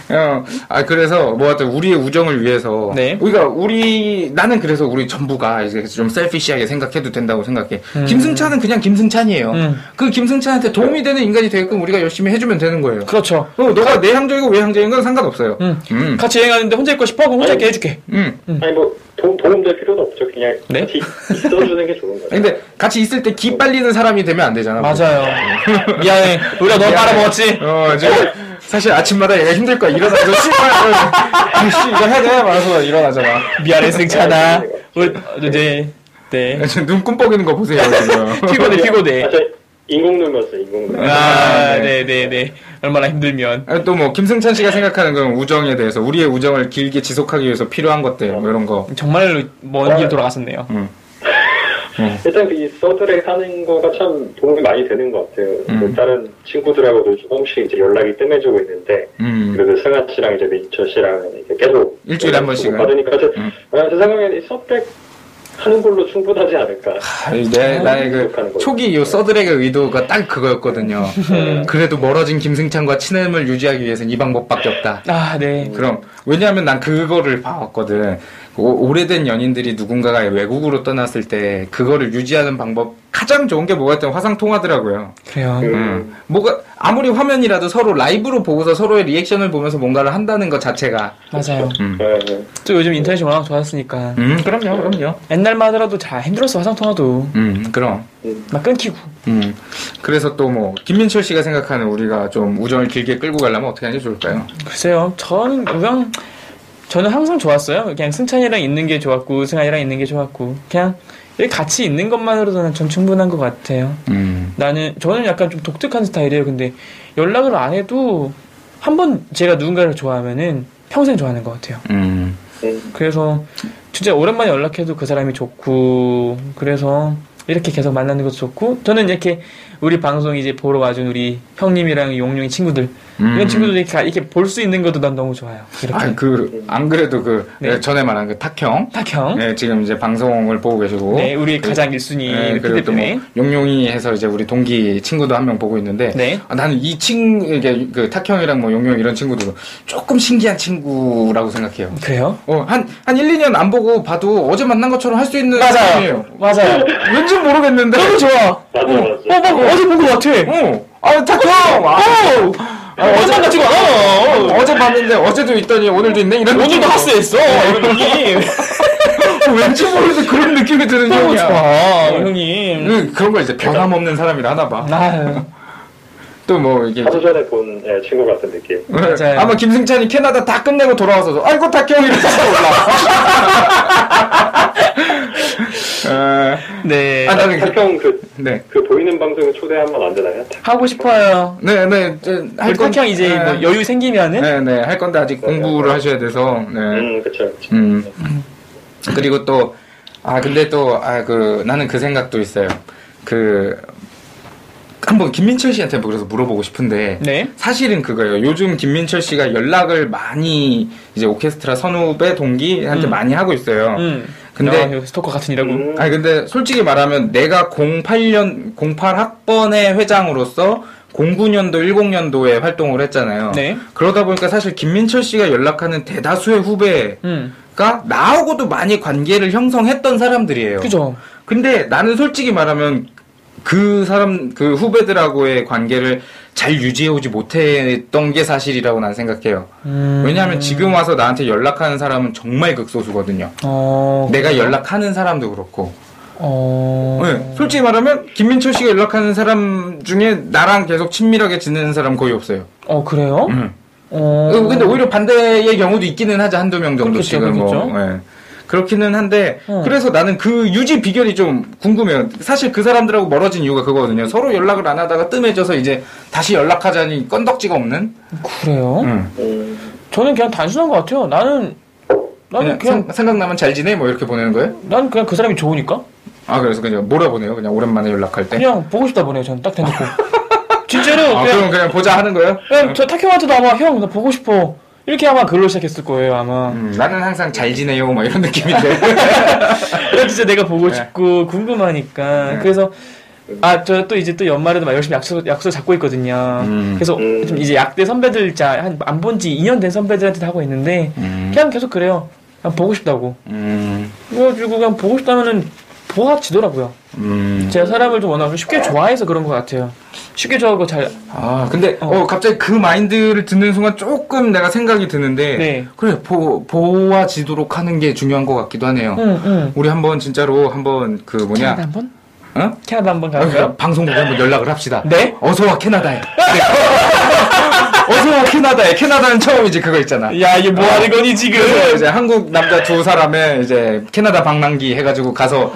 그래서 뭐 하여튼 우리의 우정을 위해서 네. 나는 그래서 우리 전부가 이제 좀 셀피시하게 생각해도 된다고 생각해. 김승찬은 그냥 김승찬이에요. 그 김승찬한테 도움이 되는 인간이 되게끔 우리가 열심히 해주면 되는 거예요. 그렇죠. 너가 내향적이고 외향적인 건 상관없어요. 같이 여행하는데 혼자 있고 싶어? 그럼 혼자 있게 해줄게. 아니 뭐 도움될 필요도 없죠. 그냥 네? 같이 있어주는 게 좋은 거예요. 근데 같이 있을 때 기 빨리는 사람이 되면 안 되잖아. 맞아요. 미안해. 우리가 너무 빨아먹었지? 사실 아침마다 얘가 힘들 거야. 일어나서 씨발 이거 해야 돼? 말아서 일어나잖아. 미안해 승찬아. 네. 눈 꿈뻑이는 거 보세요 지금. 피곤해. 인공눈 봤어요. 인공눈. 네네네. 얼마나 힘들면. 또 뭐 김승찬 씨가 생각하는 그런 우정에 대해서 우리의 우정을 길게 지속하기 위해서 필요한 것들 뭐 이런 거. 정말로 먼 길 돌아갔었네요. 일단 이 서드렉 하는 거가 참 도움이 많이 되는 것 같아요. 다른 친구들하고도 조금씩 이제 연락이 뜸해지고 있는데 그래도 승아 씨랑 이제 민철 씨랑 계속 일주일에 한 번씩은 받으니까 제 생각에는 이 서드렉 하는 걸로 충분하지 않을까. 나의 그 초기 요 서드렉의 의도가 딱 그거였거든요. 그래도 멀어진 김승찬과 친함을 유지하기 위해서는 이 방법밖에 없다. 네. 그럼 왜냐하면 난 그거를 봐왔거든. 오래된 연인들이 누군가가 외국으로 떠났을 때 그거를 유지하는 방법 가장 좋은 게 뭐가 있든 화상 통화더라고요. 그래요. 뭐가 아무리 화면이라도 서로 라이브로 보고서 서로의 리액션을 보면서 뭔가를 한다는 것 자체가 맞아요. 또 요즘 인터넷이 워낙 좋았으니까. 그럼요. 옛날만 하더라도 잘 힘들었어 화상 통화도. 그럼. 막 끊기고. 그래서 또 뭐 김민철 씨가 생각하는 우리가 좀 우정을 길게 끌고 가려면 어떻게 하는 게 좋을까요? 글쎄요. 저는 항상 좋았어요. 그냥 승찬이랑 있는 게 좋았고 승아이랑 있는 게 좋았고 그냥 이렇게 같이 있는 것만으로도 전 충분한 것 같아요. 저는 약간 좀 독특한 스타일이에요. 근데 연락을 안 해도 한번 제가 누군가를 좋아하면은 평생 좋아하는 것 같아요. 그래서 진짜 오랜만에 연락해도 그 사람이 좋고 그래서 이렇게 계속 만나는 것도 좋고 저는 이렇게 우리 방송 이제 보러 와준 우리 형님이랑 용용이 친구들 이런 친구들이 이렇게 볼 수 있는 것도 난 너무 좋아요. 이렇게. 안 그래도 전에 말한 그 탁형. 네, 지금 이제 방송을 보고 계시고. 네, 우리 가장 1순위. 그리고 또 뭐, 용용이 해서 이제 우리 동기 친구도 한 명 보고 있는데. 네. 나는 그 탁형이랑 뭐 용용 이런 친구도 조금 신기한 친구라고 생각해요. 그래요? 한 1, 2년 안 보고 봐도 어제 만난 것처럼 할 수 있는. 맞아요. 왠지 모르겠는데. 너무 좋아. 맞아. 어제 본 것 같아. 탁형! 어제 같지가 않아. 어제 봤는데 어제도 있더니 오늘도 있네 이런 오늘도 하스했어. 이런 느낌. 왠지 모르는데 그런 느낌이 드는 너무 형이야. 좋아, 형님. 그런 걸 이제 변함없는 사람이라 하나 봐. 또 뭐 이게 하루 전에 본 친구 같은 느낌. 맞아요. 아마 김승찬이 캐나다 다 끝내고 돌아와서 아이고 탁형 이렇게 올라. 네. 나는 탁형 그 보이는 방송에 초대하면 안 되나요? 하고 싶어요. 네. 탁형 이제 뭐 여유 생기면은. 네. 할 건데 아직 공부를 하셔야 돼서. 네. 그쵸. 그리고 또 근데 또 나는 그 생각도 있어요. 한번 김민철 씨한테 그래서 물어보고 싶은데 네? 사실은 그거예요. 요즘 김민철 씨가 연락을 많이 이제 오케스트라 선후배 동기한테 많이 하고 있어요. 근데 스토커 같은 이라고. 근데 솔직히 말하면 내가 08학번의 회장으로서 09년도, 10년도에 활동을 했잖아요. 네. 그러다 보니까 사실 김민철 씨가 연락하는 대다수의 후배가 나하고도 많이 관계를 형성했던 사람들이에요. 그죠. 근데 나는 솔직히 말하면 그 후배들하고의 관계를 잘 유지해오지 못했던 게 사실이라고 난 생각해요. 왜냐하면 지금 와서 나한테 연락하는 사람은 정말 극소수거든요. 내가 연락하는 사람도 그렇고. 네, 솔직히 말하면 김민철 씨가 연락하는 사람 중에 나랑 계속 친밀하게 지내는 사람 거의 없어요. 그래요? 근데 오히려 반대의 경우도 있기는 하죠. 한두 명 정도 지금 그렇겠죠. 네. 그렇기는 한데 그래서 나는 그 유지 비결이 좀 궁금해요. 사실 그 사람들하고 멀어진 이유가 그거거든요. 서로 연락을 안 하다가 뜸해져서 이제 다시 연락하자니 건덕지가 없는. 그래요? 저는 그냥 단순한 것 같아요. 나는 그냥 생각나면 잘 지내 뭐 이렇게 보내는 거예요? 나는 그냥 그 사람이 좋으니까. 그래서 그냥 몰아보내요. 그냥 오랜만에 연락할 때. 그냥 보고 싶다 보내요. 저는 딱 대놓고. 진짜로. 그럼 보자 하는 거예요? 저 탁형한테도 아마 형 나 보고 싶어. 이렇게 아마 글로 시작했을 거예요, 아마. 나는 항상 잘 지내요, 이런 느낌인데. 진짜 내가 보고 싶고, 궁금하니까. 그래서, 저 또 이제 또 연말에도 막 열심히 약속 잡고 있거든요. 그래서 좀 이제 약대 선배들 안 본 지 2년 된 선배들한테 하고 있는데 그냥 계속 그래요. 그냥 보고 싶다고. 그래가지고 그냥 보고 싶다면은 보아지더라고요. 제가 사람을 좀 워낙 쉽게 좋아해서 그런 것 같아요. 쉽게 좋아하고 잘. 근데 갑자기 그 마인드를 듣는 순간 조금 내가 생각이 드는데 네. 그래 보아지도록 하는 게 중요한 것 같기도 하네요. 우리 한번 진짜로 한번 그 뭐냐. 캐나다 한번? 캐나다 한번 가볼까요? 방송국에 한번 연락을 합시다. 네? 어서와 캐나다에. 네. 어서와 캐나다에. 캐나다는 처음이지 그거 있잖아. 야 이게 뭐 하는 거니 지금? 그래서 이제 한국 남자 두 사람의 이제 캐나다 방랑기 해가지고 가서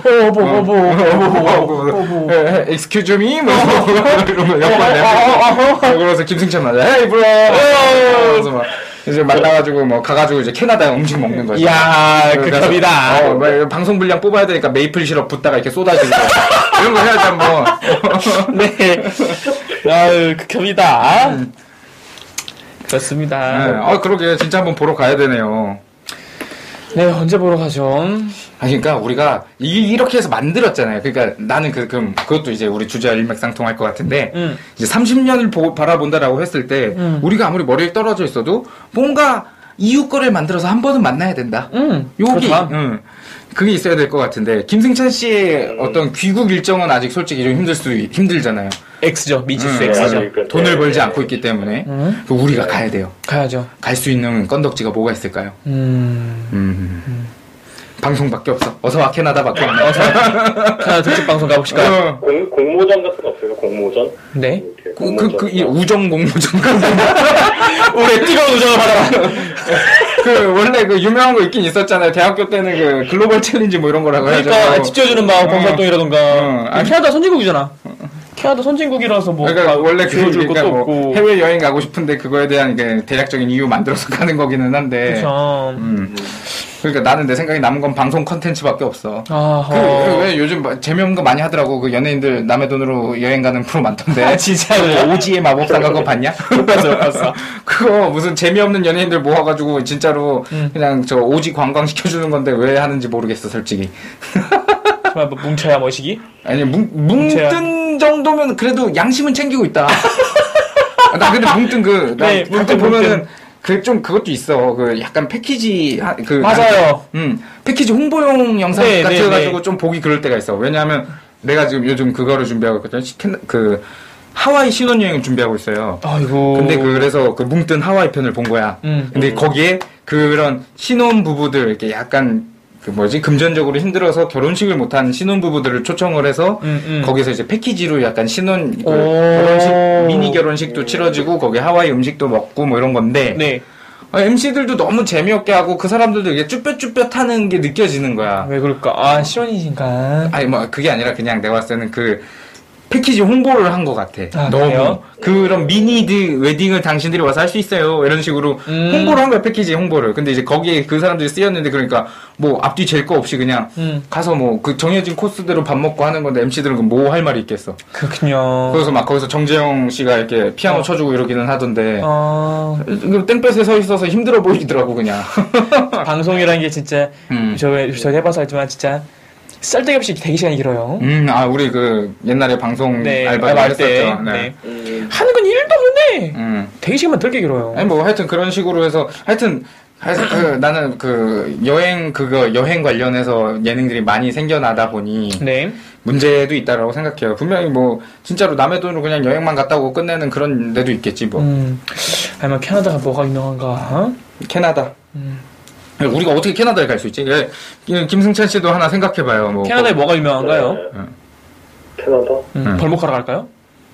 excuse me 뭐 이런 거 여권 그래서 김승찬 맞아. Hey bro. 그래서 막 이제 만나가지고 뭐 가가지고 이제 캐나다 음식 먹는 거지. 이야 극혐이다. 방송 분량 뽑아야 되니까 메이플 시럽 붓다가 이렇게 쏟아지고 이런 거 해야지 뭐. 네. 아유 극혐이다. 그렇습니다. 네. 그러게 진짜 한번 보러 가야 되네요. 네, 언제 보러 가죠? 그러니까 우리가 이렇게 해서 만들었잖아요. 그러니까 나는 그럼 그것도 이제 우리 주제와 일맥상통할 것 같은데 이제 30년을 바라본다라고 했을 때 우리가 아무리 머리에 떨어져 있어도 뭔가 이웃거를 만들어서 한 번은 만나야 된다. 여기 그게 있어야 될 것 같은데 김승찬 씨의 어떤 귀국 일정은 아직 솔직히 좀 힘들잖아요. X죠. 미지수 X죠. 돈을 벌지 않고 있기 때문에 우리가 가야 돼요. 가야죠. 갈 수 있는 건덕지가 뭐가 있을까요? 방송밖에 없어. 어서와 캐나다밖에 없네. 캐나다 특집 방송 가봅시다. 공모전 같은 거 없어요? 공모전? 네. 이 우정 공모전. 올해 뜨거운 우정을 받아라. 원래 유명한 거 있긴 있었잖아요. 대학교 때는 글로벌 챌린지 뭐 이런 거라고 해야죠. 그러니까 집져주는 마음 봉사활동이라던가. 캐나다 선진국이잖아. 캐나다 선진국이라서 뭐. 그러니까 원래 줄 것도 없고. 해외 여행 가고 싶은데 그거에 대한 대략적인 이유 만들어서 가는 거기는 한데. 그쵸. 그러니까 나는 내 생각에 남은 건 방송 컨텐츠밖에 없어. 왜 요즘 재미없는 거 많이 하더라고. 연예인들 남의 돈으로 여행 가는 프로 많던데. 진짜로. 오지의 마법사 그거 봤냐? 못 봤어. 그거 무슨 재미없는 연예인들 모아가지고 진짜로 그냥 저 오지 관광 시켜주는 건데 왜 하는지 모르겠어 솔직히. 정말 뭐 뭉쳐야 머시기? 아니 뭉뜬 정도면 그래도 양심은 챙기고 있다. 나 근데 뭉뜬 뭉뜬 보면은 그것도 있어. 약간 패키지 맞아요. 패키지 홍보용 영상 같아가지고 좀 보기 그럴 때가 있어. 왜냐하면 내가 지금 요즘 그거를 준비하고 있거든. 하와이 신혼여행을 준비하고 있어요. 아이고. 근데 그래서 뭉뜬 하와이 편을 본 거야. 근데 거기에 그런 신혼 부부들 이렇게 약간 금전적으로 힘들어서 결혼식을 못한 신혼부부들을 초청을 해서 거기서 이제 패키지로 약간 결혼식 미니 결혼식도 치러지고 거기 하와이 음식도 먹고 뭐 이런 건데 네. MC들도 너무 재미없게 하고 그 사람들도 이게 쭈뼛쭈뼛 하는 게 느껴지는 거야. 왜 그럴까? 신혼이신가? 아니 그게 아니라 그냥 내가 봤을 때는 패키지 홍보를 한 것 같아. 너무. 그래요? 그런 미니 웨딩을 당신들이 와서 할 수 있어요. 이런 식으로 홍보를 한 거야, 패키지 홍보를. 근데 이제 거기에 그 사람들이 쓰였는데 그러니까 앞뒤 잴 거 없이 그냥 가서 정해진 코스대로 밥 먹고 하는 건데 MC들은 뭐 할 말이 있겠어. 그렇군요. 그래서 거기서 정재영 씨가 이렇게 피아노 쳐주고 이러기는 하던데. 땡볕에 서 있어서 힘들어 보이더라고, 그냥. 방송이라는 게 진짜, 저 해봐서 알지만 진짜, 쌀데없이 대기 시간이 길어요. 우리 옛날에 방송 알바를 알바 했었죠. 네. 하는 건 1도 없는데, 대기 시간만 되게 길어요. 아니, 하여튼 그런 식으로 해서, 나는 여행 관련해서 예능들이 많이 생겨나다 보니, 네. 문제도 있다라고 생각해요. 분명히 진짜로 남의 돈으로 그냥 여행만 갔다 오고 끝내는 그런 데도 있겠지, 아니면 캐나다가 뭐가 유명한가? 캐나다. 우리가 어떻게 캐나다에 갈 수 있지? 김승찬 씨도 하나 생각해봐요. 캐나다에 뭐가 유명한가요? 캐나다? 벌목하러 갈까요?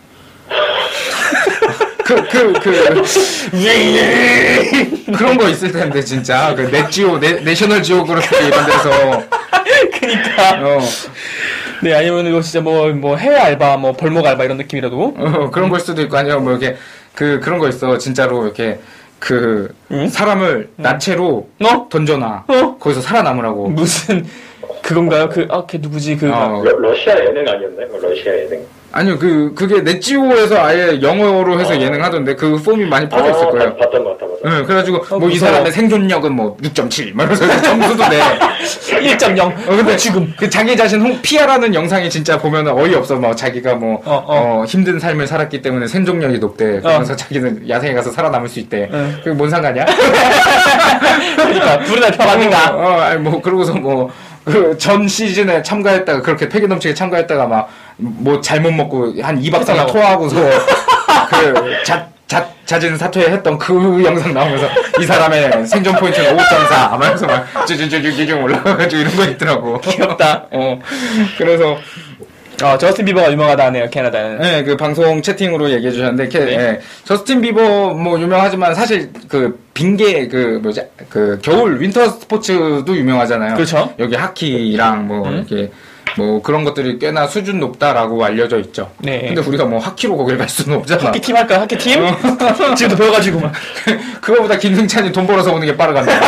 그런 거 있을 텐데, 진짜. 내셔널 지오그래피 이런 데서. 그니까. 네, 아니면 진짜 해외 알바, 벌목 알바 이런 느낌이라도. 그런 걸 수도 있고, 아니면 이렇게, 그런 거 있어. 진짜로 이렇게. 사람을 나체로 던져놔. 거기서 살아남으라고. 무슨 그건가요? 걔 누구지? 러시아 예능 아니었나요? 러시아 예능. 아니요, 그게 넷지오에서 아예 영어로 해서 예능 하던데 그 폼이 많이 퍼져 있을 거예요. 봤던 것 같아. 응, 그래가지고 뭐 이 사람의 생존력은 뭐 6.7, 말면서 점수도 내. 1.0. 근데 지금 그 자기 자신 피하라는 영상이 진짜 보면 어이없어. 뭐 자기가 뭐 힘든 삶을 살았기 때문에 생존력이 높대. 그러면서 자기는 야생에 가서 살아남을 수 있대. 그게 뭔 상관이야? 그러니까 둘이나 편하니까. 아니 뭐 그러고서 뭐 그 전 시즌에 참가했다가 그렇게 패기 넘치게 참가했다가 막 뭐 잘못 먹고 한 2박 3일 토하고서 그 잦은 사퇴했던 그 영상 나오면서 이 사람의 생존 포인트는 5.4 하면서 막 쭈쭈쭈쭈쭈 올라가가지고 이런 거 있더라고. 귀엽다. 그래서 저스틴 비버가 유명하다네요, 캐나다는. 네, 그 방송 채팅으로 얘기해 주셨는데, 네. 저스틴 비버 뭐 유명하지만 사실 그 빙계 그 겨울 윈터 스포츠도 유명하잖아요. 그렇죠. 여기 하키랑 뭐 이렇게 뭐 그런 것들이 꽤나 수준 높다라고 알려져 있죠. 네. 근데 우리가 뭐 하키로 거길 갈 수는 없잖아. 하키팀 할까요? 하키팀? 지금도 배워가지고 막. 그거보다 김승찬이 돈 벌어서 오는 게 빠르간다.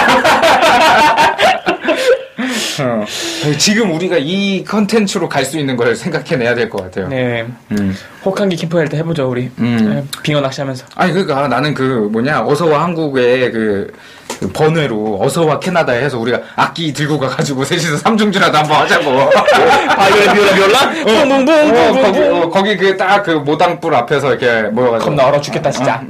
지금 우리가 이 컨텐츠로 갈 수 있는 걸 생각해내야 될 것 같아요. 네. 혹한기 캠프 할 때 해보죠, 우리. 빙어 낚시하면서. 아니, 그러니까 나는 어서와 한국의 그 번외로 어서와 캐나다에 해서 우리가 악기 들고 가가지고 셋이서 삼중주라도 한번 하자고. 바이올린 비올라? 뿡뿡뿡. 거기 그 모당불 앞에서 이렇게 모여가지고. 겁나 얼어 죽겠다, 진짜.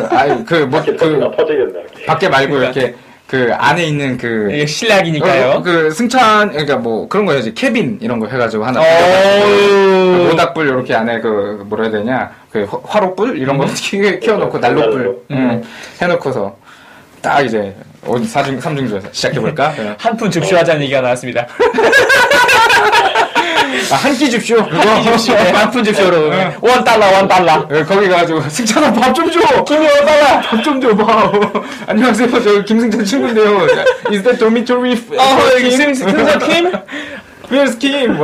밖에 말고 이렇게. 그 안에 있는 이게 실내악이니까요. 그 승찬 그러니까 뭐 그런 거 해야지 캐빈 이런 거 해가지고 하나. 모닥불 이렇게 안에 그 뭐라 해야 되냐 그 화로불 이런 거 키워놓고 난로불 해놓고서 딱 이제 삼중주에서 시작해볼까? 한 푼 줍쇼하자는 얘기가 나왔습니다. 한 끼 줍쇼 그거 한 푼 줍쇼로 $1 거기 가가지고 승찬아 밥 좀 줘. 김이 $1 밥 좀 줘 봐. 안녕하세요 저 김승찬 친구인데요. Is that dormitory? 승찬 킴? Where's Kim?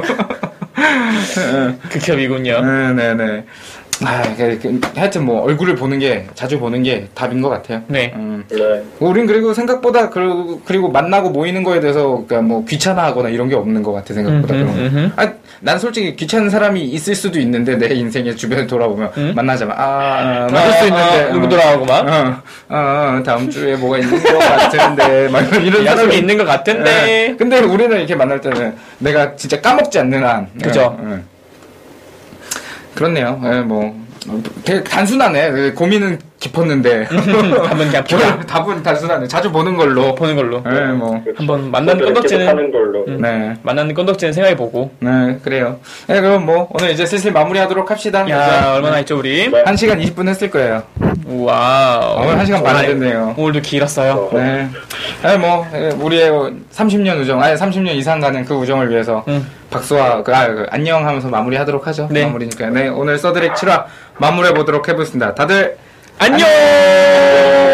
극혐이군요. 네네네. 하여튼 뭐 얼굴을 자주 보는 게 답인 것 같아요. 네. 우린 그리고 생각보다 그리고 만나고 모이는 거에 대해서 그러니까 뭐 귀찮아하거나 이런 게 없는 것 같아 생각보다. 난 솔직히 귀찮은 사람이 있을 수도 있는데 내 인생의 주변에 돌아보면 만나자면 만날 수 있는데 누구 돌아가고 막 다음 주에 뭐가 있는 것 같은데 막 이런 약속이 있는 것 같은데. 근데 우리는 이렇게 만날 때는 내가 진짜 까먹지 않는 한. 그죠. 그렇네요. 뭐 되게 단순하네. 고민은 깊었는데 답은 단순하네. 자주 보는 걸로. 뭐 한번 만나는 건덕지는 만나는 건덕지는 생각해보고. 네, 그래요. 네, 그럼 뭐 오늘 이제 슬슬 마무리하도록 합시다. 야, 얼마나 있죠 우리? 1시간 20분 했을 거예요. 와우. 오늘 1시간 반 됐네요. 오늘도 길었어요. 네. 뭐 우리의 30년 우정, 30년 이상 가는 그 우정을 위해서 박수와 안녕 하면서 마무리하도록 하죠. 네. 마무리니까. 네, 오늘 서드렉 7화 마무리해 보도록 해보겠습니다. 다들 안녕!